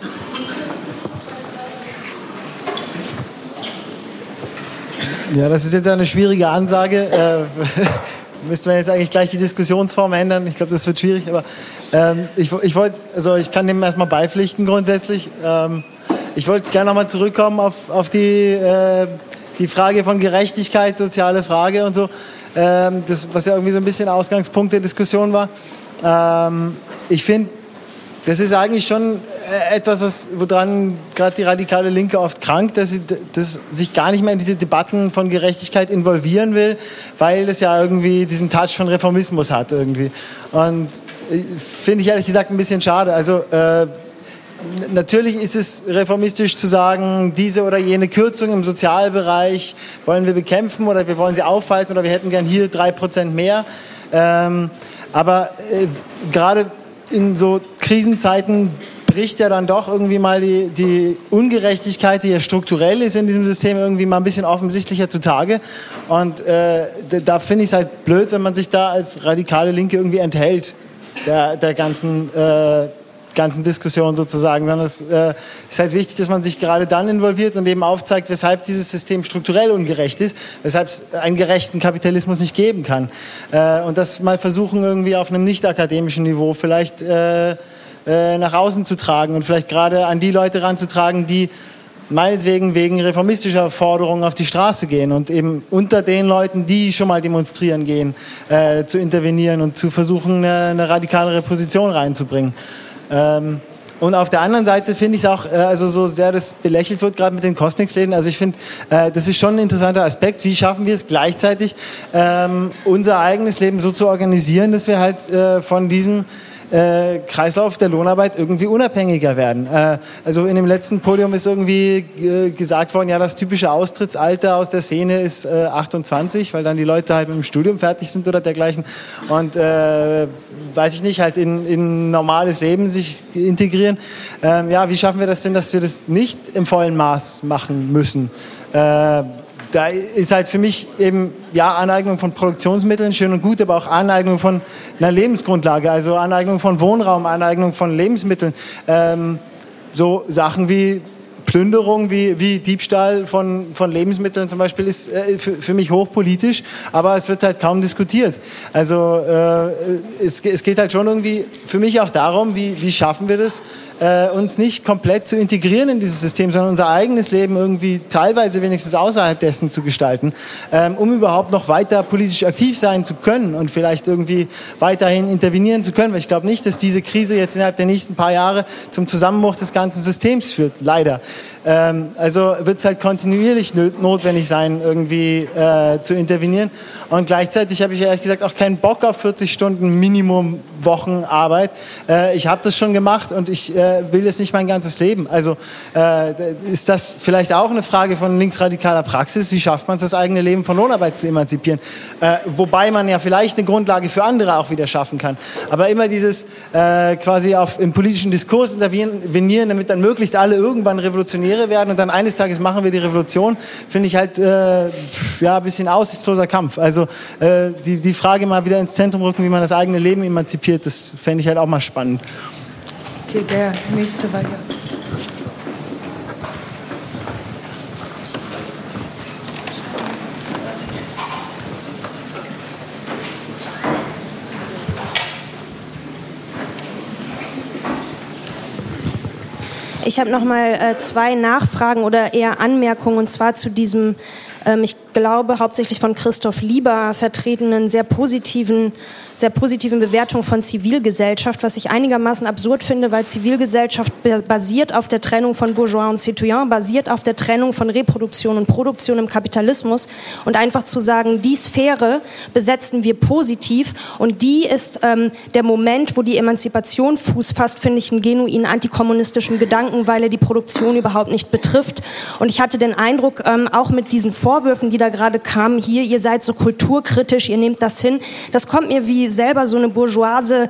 Ja, das ist jetzt eine schwierige Ansage. Müsste man jetzt eigentlich gleich die Diskussionsform ändern? Ich glaube, das wird schwierig. Aber ich kann dem erstmal beipflichten grundsätzlich. Ich wollte gerne nochmal zurückkommen auf die Frage von Gerechtigkeit, soziale Frage und so. Das, was ja irgendwie so ein bisschen Ausgangspunkt der Diskussion war. Ich finde, das ist eigentlich schon etwas, woran gerade die radikale Linke oft krankt, dass sie sich gar nicht mehr in diese Debatten von Gerechtigkeit involvieren will, weil das ja irgendwie diesen Touch von Reformismus hat irgendwie. Und finde ich ehrlich gesagt ein bisschen schade. Also natürlich ist es reformistisch zu sagen, diese oder jene Kürzung im Sozialbereich wollen wir bekämpfen oder wir wollen sie aufhalten oder wir hätten gern hier 3% mehr. Aber gerade in so Krisenzeiten bricht ja dann doch irgendwie mal die Ungerechtigkeit, die ja strukturell ist in diesem System, irgendwie mal ein bisschen offensichtlicher zutage. Und da finde ich es halt blöd, wenn man sich da als radikale Linke irgendwie enthält der ganzen Diskussion sozusagen, sondern es ist halt wichtig, dass man sich gerade dann involviert und eben aufzeigt, weshalb dieses System strukturell ungerecht ist, weshalb es einen gerechten Kapitalismus nicht geben kann. Und das mal versuchen irgendwie auf einem nicht akademischen Niveau vielleicht nach außen zu tragen und vielleicht gerade an die Leute ranzutragen, die meinetwegen wegen reformistischer Forderungen auf die Straße gehen und eben unter den Leuten, die schon mal demonstrieren gehen, zu intervenieren und zu versuchen, eine radikalere Position reinzubringen. Und auf der anderen Seite finde ich es auch, also so sehr das belächelt wird, gerade mit den Kosniksläden, also ich finde, das ist schon ein interessanter Aspekt. Wie schaffen wir es gleichzeitig, unser eigenes Leben so zu organisieren, dass wir halt von diesem Kreislauf der Lohnarbeit irgendwie unabhängiger werden. Also in dem letzten Podium ist irgendwie gesagt worden, ja, das typische Austrittsalter aus der Szene ist 28, weil dann die Leute halt mit dem Studium fertig sind oder dergleichen und weiß ich nicht, halt in normales Leben sich integrieren. Ja, wie schaffen wir das denn, dass wir das nicht im vollen Maß machen müssen? Da ist halt für mich eben, ja, Aneignung von Produktionsmitteln schön und gut, aber auch Aneignung von einer Lebensgrundlage, also Aneignung von Wohnraum, Aneignung von Lebensmitteln. So Sachen wie Plünderung, wie Diebstahl von Lebensmitteln zum Beispiel ist für mich hochpolitisch, aber es wird halt kaum diskutiert. Also es geht halt schon irgendwie für mich auch darum, wie schaffen wir das, uns nicht komplett zu integrieren in dieses System, sondern unser eigenes Leben irgendwie teilweise wenigstens außerhalb dessen zu gestalten, um überhaupt noch weiter politisch aktiv sein zu können und vielleicht irgendwie weiterhin intervenieren zu können. Weil ich glaube nicht, dass diese Krise jetzt innerhalb der nächsten paar Jahre zum Zusammenbruch des ganzen Systems führt, leider. Also wird es halt kontinuierlich notwendig sein, irgendwie zu intervenieren. Und gleichzeitig habe ich ehrlich gesagt auch keinen Bock auf 40 Stunden Minimum Wochenarbeit. Ich habe das schon gemacht und ich will das nicht mein ganzes Leben. Also ist das vielleicht auch eine Frage von linksradikaler Praxis? Wie schafft man es, das eigene Leben von Lohnarbeit zu emanzipieren? Wobei man ja vielleicht eine Grundlage für andere auch wieder schaffen kann. Aber immer dieses quasi im politischen Diskurs intervenieren, damit dann möglichst alle irgendwann Revolutionäre werden und dann eines Tages machen wir die Revolution, finde ich halt ein bisschen aussichtsloser Kampf. Also die Frage mal wieder ins Zentrum rücken, wie man das eigene Leben emanzipiert, das fände ich halt auch mal spannend. Okay, der nächste weiter. Ich habe noch mal 2 Nachfragen oder eher Anmerkungen, und zwar zu diesem, ich glaube, hauptsächlich von Christoph Lieber vertretenen sehr positiven Bewertung von Zivilgesellschaft, was ich einigermaßen absurd finde, weil Zivilgesellschaft basiert auf der Trennung von Bourgeois und Citoyen, basiert auf der Trennung von Reproduktion und Produktion im Kapitalismus, und einfach zu sagen, die Sphäre besetzen wir positiv und die ist der Moment, wo die Emanzipation Fuß fasst, finde ich einen genuin antikommunistischen Gedanken, weil er die Produktion überhaupt nicht betrifft. Und ich hatte den Eindruck, auch mit diesen Vorwürfen, die da gerade kamen, hier, ihr seid so kulturkritisch, ihr nehmt das hin, das kommt mir wie selber so eine bourgeoise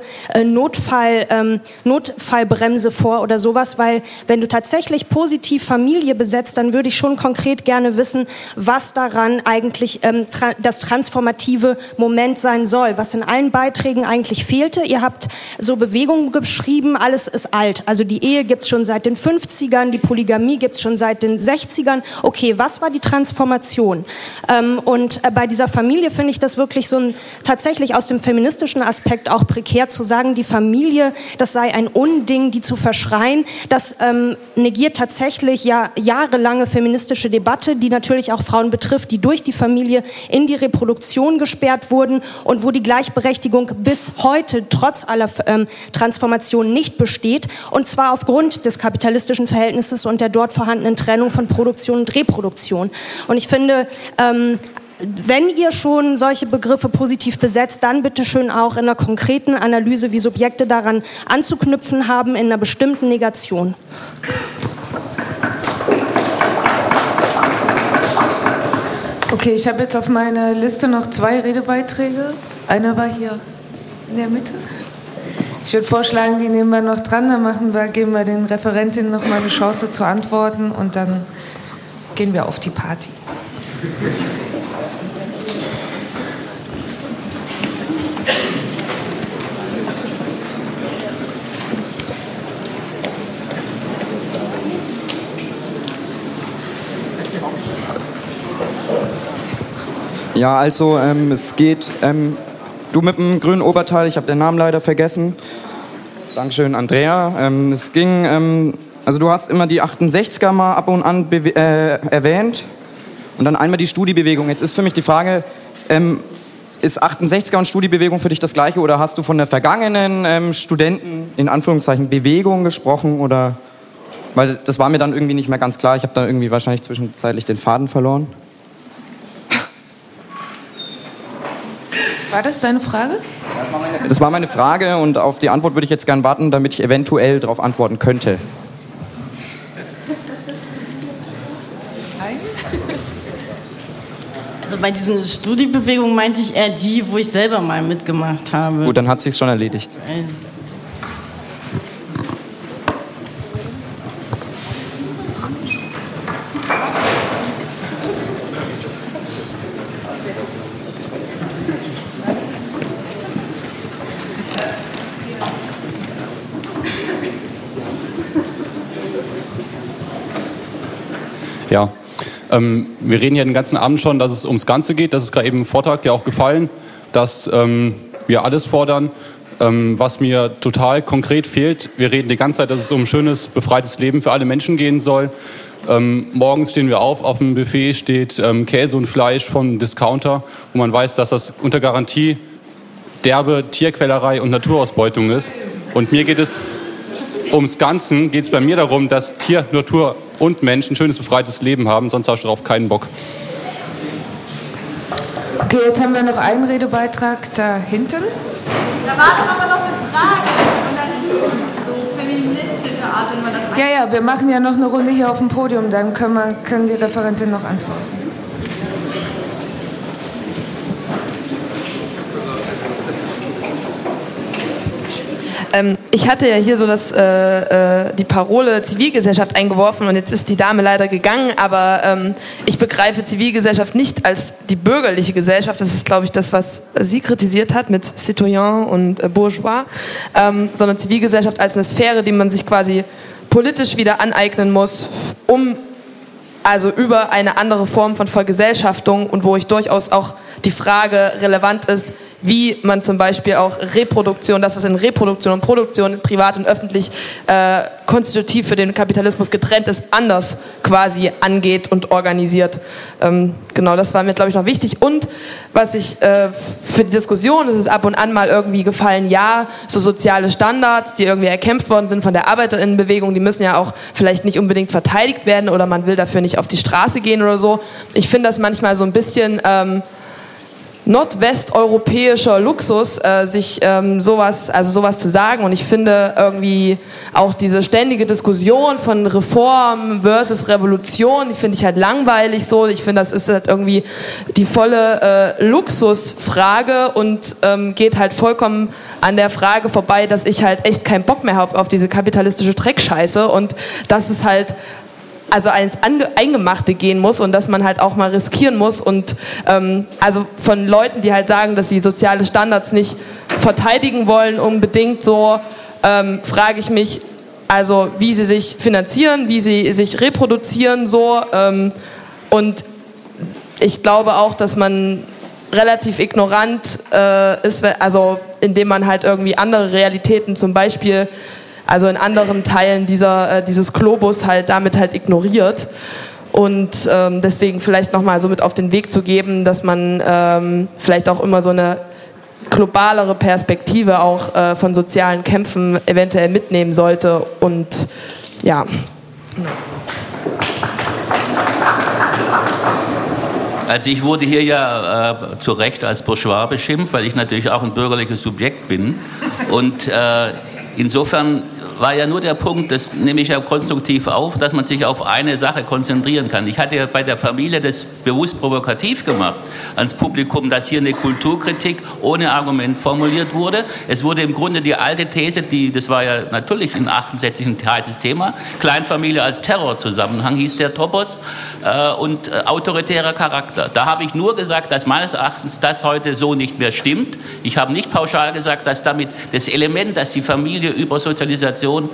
Notfallbremse vor oder sowas, weil wenn du tatsächlich positiv Familie besetzt, dann würde ich schon konkret gerne wissen, was daran eigentlich das transformative Moment sein soll, was in allen Beiträgen eigentlich fehlte. Ihr habt so Bewegungen beschrieben, alles ist alt. Also die Ehe gibt's schon seit den 50ern, die Polygamie gibt's schon seit den 60ern. Okay, was war die Transformation? Und bei dieser Familie finde ich das wirklich so tatsächlich aus dem feministischen Aspekt auch prekär zu sagen, die Familie, das sei ein Unding, die zu verschreien. Das negiert tatsächlich jahrelange feministische Debatte, die natürlich auch Frauen betrifft, die durch die Familie in die Reproduktion gesperrt wurden und wo die Gleichberechtigung bis heute trotz aller Transformation nicht besteht, und zwar aufgrund des kapitalistischen Verhältnisses und der dort vorhandenen Trennung von Produktion und Reproduktion. Und ich finde, wenn ihr schon solche Begriffe positiv besetzt, dann bitte schön auch in einer konkreten Analyse, wie Subjekte daran anzuknüpfen haben, in einer bestimmten Negation. Okay, ich habe jetzt auf meiner Liste noch 2 Redebeiträge. Einer war hier in der Mitte. Ich würde vorschlagen, die nehmen wir noch dran, dann geben wir den Referentinnen noch mal eine Chance zu antworten und dann gehen wir auf die Party. Ja, also es geht, du mit dem grünen Oberteil, ich habe den Namen leider vergessen. Dankeschön, Andrea. Es ging, also du hast immer die 68er mal ab und an erwähnt und dann einmal die Studiebewegung. Jetzt ist für mich die Frage, ist 68er und Studiebewegung für dich das Gleiche oder hast du von der vergangenen Studenten, in Anführungszeichen, Bewegung gesprochen oder, weil das war mir dann irgendwie nicht mehr ganz klar, ich habe da irgendwie wahrscheinlich zwischenzeitlich den Faden verloren. War das deine Frage? Das war meine Frage und auf die Antwort würde ich jetzt gerne warten, damit ich eventuell darauf antworten könnte. Also bei diesen Studiebewegungen meinte ich eher die, wo ich selber mal mitgemacht habe. Gut, dann hat sich's schon erledigt. Ja, wir reden ja den ganzen Abend schon, dass es ums Ganze geht. Das ist gerade eben im Vortrag ja auch gefallen, dass wir alles fordern. Was mir total konkret fehlt, wir reden die ganze Zeit, dass es um ein schönes, befreites Leben für alle Menschen gehen soll. Morgens stehen wir auf dem Buffet steht Käse und Fleisch vom Discounter, wo man weiß, dass das unter Garantie derbe Tierquälerei und Naturausbeutung ist. Und mir geht es ums Ganze, geht es bei mir darum, dass Tier, Natur und Mensch ein schönes, befreites Leben haben, sonst hast du darauf keinen Bock. Okay, jetzt haben wir noch einen Redebeitrag da hinten. Da war doch aber noch eine Frage von der so feministische Art, wenn man das Ja, wir machen ja noch eine Runde hier auf dem Podium, dann können die Referentinnen noch antworten. Ich hatte ja hier so die Parole Zivilgesellschaft eingeworfen und jetzt ist die Dame leider gegangen, aber ich begreife Zivilgesellschaft nicht als die bürgerliche Gesellschaft, das ist, glaube ich, das, was sie kritisiert hat mit Citoyen und Bourgeois, sondern Zivilgesellschaft als eine Sphäre, die man sich quasi politisch wieder aneignen muss, also über eine andere Form von Vergesellschaftung und wo ich durchaus auch die Frage relevant ist, wie man zum Beispiel auch Reproduktion, das was in Reproduktion und Produktion, privat und öffentlich konstitutiv für den Kapitalismus getrennt ist, anders quasi angeht und organisiert. Genau, das war mir, glaube ich, noch wichtig. Und was ich für die Diskussion, es ist ab und an mal irgendwie gefallen, ja, so soziale Standards, die irgendwie erkämpft worden sind von der ArbeiterInnenbewegung, die müssen ja auch vielleicht nicht unbedingt verteidigt werden oder man will dafür nicht auf die Straße gehen oder so. Ich finde das manchmal so ein bisschen nordwesteuropäischer Luxus, sich sowas zu sagen. Und ich finde irgendwie auch diese ständige Diskussion von Reform versus Revolution, die finde ich halt langweilig so. Ich finde, das ist halt irgendwie die volle Luxusfrage und geht halt vollkommen an der Frage vorbei, dass ich halt echt keinen Bock mehr habe auf diese kapitalistische Dreckscheiße und dass es halt also ins Eingemachte gehen muss und dass man halt auch mal riskieren muss und also von Leuten, die halt sagen, dass sie soziale Standards nicht verteidigen wollen unbedingt so, frage ich mich, also wie sie sich finanzieren, wie sie sich reproduzieren so und ich glaube auch, dass man relativ ignorant ist, also indem man halt irgendwie andere Realitäten zum Beispiel also in anderen Teilen dieses Globus halt damit halt ignoriert und deswegen vielleicht nochmal so mit auf den Weg zu geben, dass man vielleicht auch immer so eine globalere Perspektive auch von sozialen Kämpfen eventuell mitnehmen sollte und ja. Also ich wurde hier ja zu Recht als Bourgeois beschimpft, weil ich natürlich auch ein bürgerliches Subjekt bin und insofern war ja nur der Punkt, das nehme ich ja konstruktiv auf, dass man sich auf eine Sache konzentrieren kann. Ich hatte ja bei der Familie das bewusst provokativ gemacht ans Publikum, dass hier eine Kulturkritik ohne Argument formuliert wurde. Es wurde im Grunde die alte These, das war ja natürlich in 68 ein heißes Thema, Kleinfamilie als Terrorzusammenhang hieß der Topos und autoritärer Charakter. Da habe ich nur gesagt, dass meines Erachtens das heute so nicht mehr stimmt. Ich habe nicht pauschal gesagt, dass damit das Element, dass die Familie über Sozialisation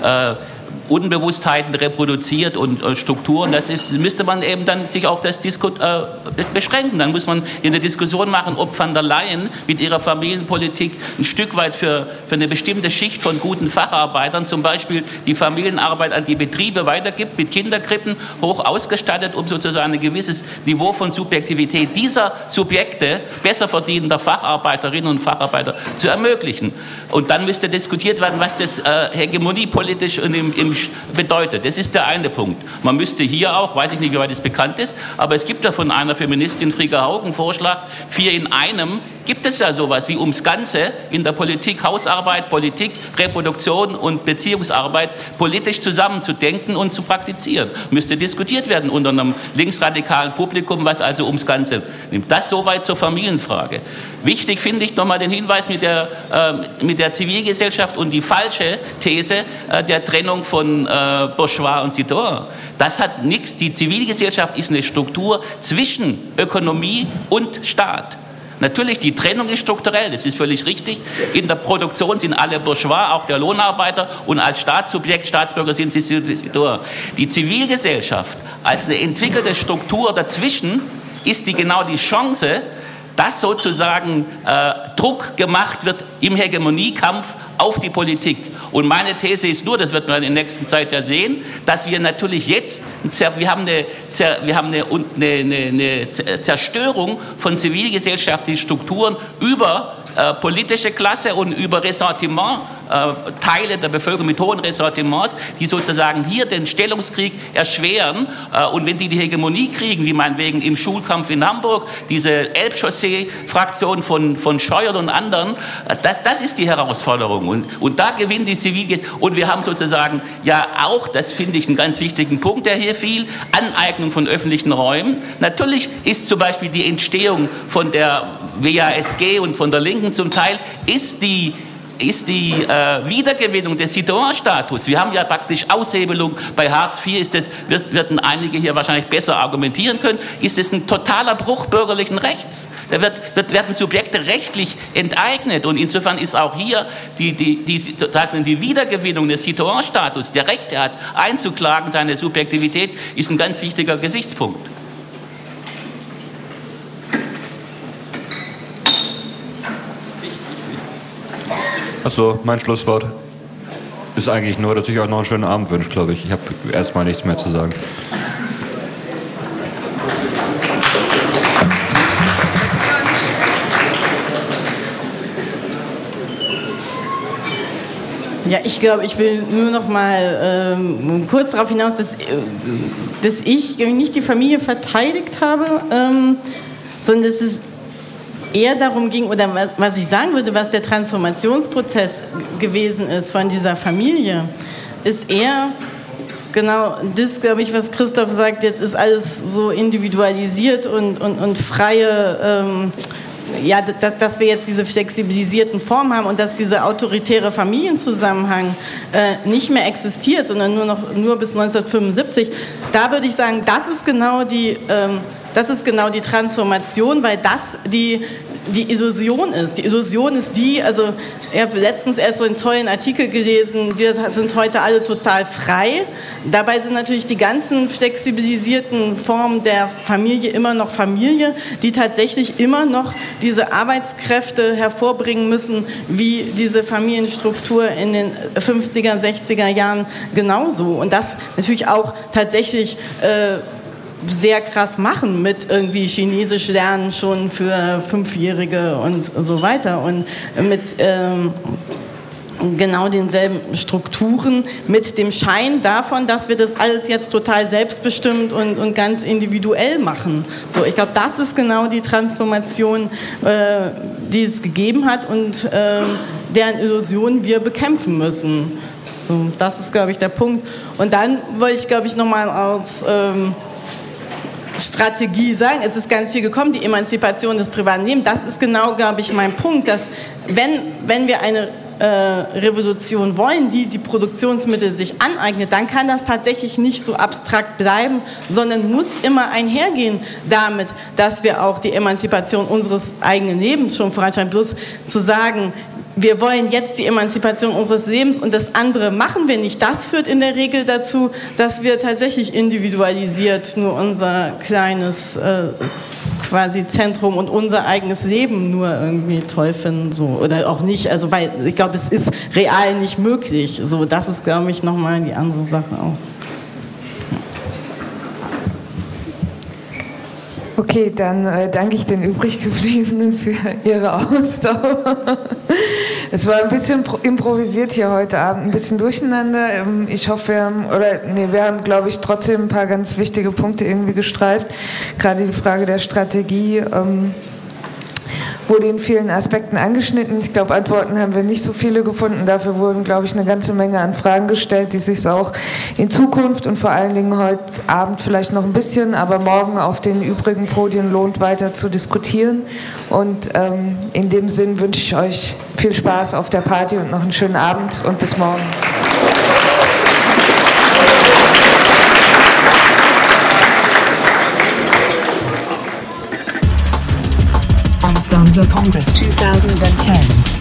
Unbewusstheiten reproduziert und Strukturen, müsste man eben dann sich auf das beschränken. Dann muss man in der Diskussion machen, ob van der Leyen mit ihrer Familienpolitik ein Stück weit für eine bestimmte Schicht von guten Facharbeitern zum Beispiel die Familienarbeit an die Betriebe weitergibt, mit Kinderkrippen hoch ausgestattet, um sozusagen ein gewisses Niveau von Subjektivität dieser Subjekte besser verdienender Facharbeiterinnen und Facharbeiter zu ermöglichen. Und dann müsste diskutiert werden, was das hegemoniepolitisch im bedeutet. Das ist der eine Punkt. Man müsste hier auch, weiß ich nicht, wie weit es bekannt ist, aber es gibt ja von einer Feministin, Frigga Haug, einen Vorschlag, 4 in einem, gibt es ja sowas wie ums Ganze in der Politik, Hausarbeit, Politik, Reproduktion und Beziehungsarbeit politisch zusammenzudenken und zu praktizieren. Müsste diskutiert werden unter einem linksradikalen Publikum, was also ums Ganze nimmt. Das soweit zur Familienfrage. Wichtig finde ich nochmal den Hinweis mit der Zivilgesellschaft und die falsche These der Trennung von Bourgeois und Citoyen. Das hat nichts. Die Zivilgesellschaft ist eine Struktur zwischen Ökonomie und Staat. Natürlich, die Trennung ist strukturell, das ist völlig richtig. In der Produktion sind alle Bourgeois, auch der Lohnarbeiter, und als Staatssubjekt, Staatsbürger sind sie Citoyen. Die Zivilgesellschaft als eine entwickelte Struktur dazwischen ist genau die Chance, dass sozusagen Druck gemacht wird im Hegemoniekampf auf die Politik. Und meine These ist nur, das wird man in der nächsten Zeit ja sehen, dass wir natürlich jetzt, wir haben eine Zerstörung von zivilgesellschaftlichen Strukturen über politische Klasse und über Ressentiment, Teile der Bevölkerung mit hohen Ressentiments, die sozusagen hier den Stellungskrieg erschweren. Und wenn die Hegemonie kriegen, wie meinetwegen im Schulkampf in Hamburg, diese Elbchaussee-Fraktion von Scheuern und anderen, das ist die Herausforderung. Und da gewinnt die Zivilgesellschaft. Und wir haben sozusagen ja auch, das finde ich einen ganz wichtigen Punkt, der hier fiel, Aneignung von öffentlichen Räumen. Natürlich ist zum Beispiel die Entstehung von der WASG und von der Linken zum Teil, ist die Wiedergewinnung des Citoyen-Status. Wir haben ja praktisch Aushebelung. Bei Hartz IV werden einige hier wahrscheinlich besser argumentieren können, ist es ein totaler Bruch bürgerlichen Rechts. Da werden Subjekte rechtlich enteignet. Und insofern ist auch hier die Wiedergewinnung des Citoyen-Status, der Rechte hat, einzuklagen, seine Subjektivität, ist ein ganz wichtiger Gesichtspunkt. Achso, mein Schlusswort ist eigentlich nur, dass ich euch noch einen schönen Abend wünsche, glaube ich. Ich habe erstmal nichts mehr zu sagen. Ja, ich glaube, ich will nur noch mal kurz darauf hinaus, dass ich nicht die Familie verteidigt habe, sondern dass es eher darum ging, oder was ich sagen würde, was der Transformationsprozess gewesen ist von dieser Familie, ist eher genau das, glaube ich, was Christoph sagt, jetzt ist alles so individualisiert und freie, dass wir jetzt diese flexibilisierten Formen haben und dass dieser autoritäre Familienzusammenhang nicht mehr existiert, sondern nur bis 1975. Da würde ich sagen, das ist genau die Transformation, weil das die Illusion ist. Die Illusion ist also ich habe letztens erst so einen tollen Artikel gelesen, wir sind heute alle total frei. Dabei sind natürlich die ganzen flexibilisierten Formen der Familie immer noch Familie, die tatsächlich immer noch diese Arbeitskräfte hervorbringen müssen, wie diese Familienstruktur in den 50er, 60er Jahren genauso. Und das natürlich auch tatsächlich sehr krass machen mit irgendwie Chinesisch lernen schon für 5-Jährige und so weiter und mit genau denselben Strukturen, mit dem Schein davon, dass wir das alles jetzt total selbstbestimmt und ganz individuell machen. So, ich glaube, das ist genau die Transformation, die es gegeben hat und deren Illusion wir bekämpfen müssen. So, das ist, glaube ich, der Punkt. Und dann wollte ich, glaube ich, nochmal aus Strategie sagen, es ist ganz viel gekommen, die Emanzipation des privaten Lebens. Das ist genau, glaube ich, mein Punkt, dass wenn wir eine Revolution wollen, die Produktionsmittel sich aneignet, dann kann das tatsächlich nicht so abstrakt bleiben, sondern muss immer einhergehen damit, dass wir auch die Emanzipation unseres eigenen Lebens schon voranschreiben. Bloß zu sagen, wir wollen jetzt die Emanzipation unseres Lebens und das andere machen wir nicht. Das führt in der Regel dazu, dass wir tatsächlich individualisiert nur unser kleines quasi Zentrum und unser eigenes Leben nur irgendwie toll finden, so, oder auch nicht. Also weil ich glaube, es ist real nicht möglich. So, das ist, glaube ich, nochmal die andere Sache auch. Okay, dann danke ich den Übriggebliebenen für ihre Ausdauer. Es war ein bisschen improvisiert hier heute Abend, ein bisschen durcheinander. Ich hoffe, wir haben, glaube ich, trotzdem ein paar ganz wichtige Punkte irgendwie gestreift. Gerade die Frage der Strategie wurde in vielen Aspekten angeschnitten. Ich glaube, Antworten haben wir nicht so viele gefunden. Dafür wurden, glaube ich, eine ganze Menge an Fragen gestellt, die sich auch in Zukunft und vor allen Dingen heute Abend vielleicht noch ein bisschen, aber morgen auf den übrigen Podien lohnt, weiter zu diskutieren. Und in dem Sinn wünsche ich euch viel Spaß auf der Party und noch einen schönen Abend und bis morgen. Amsterdam Congress 2010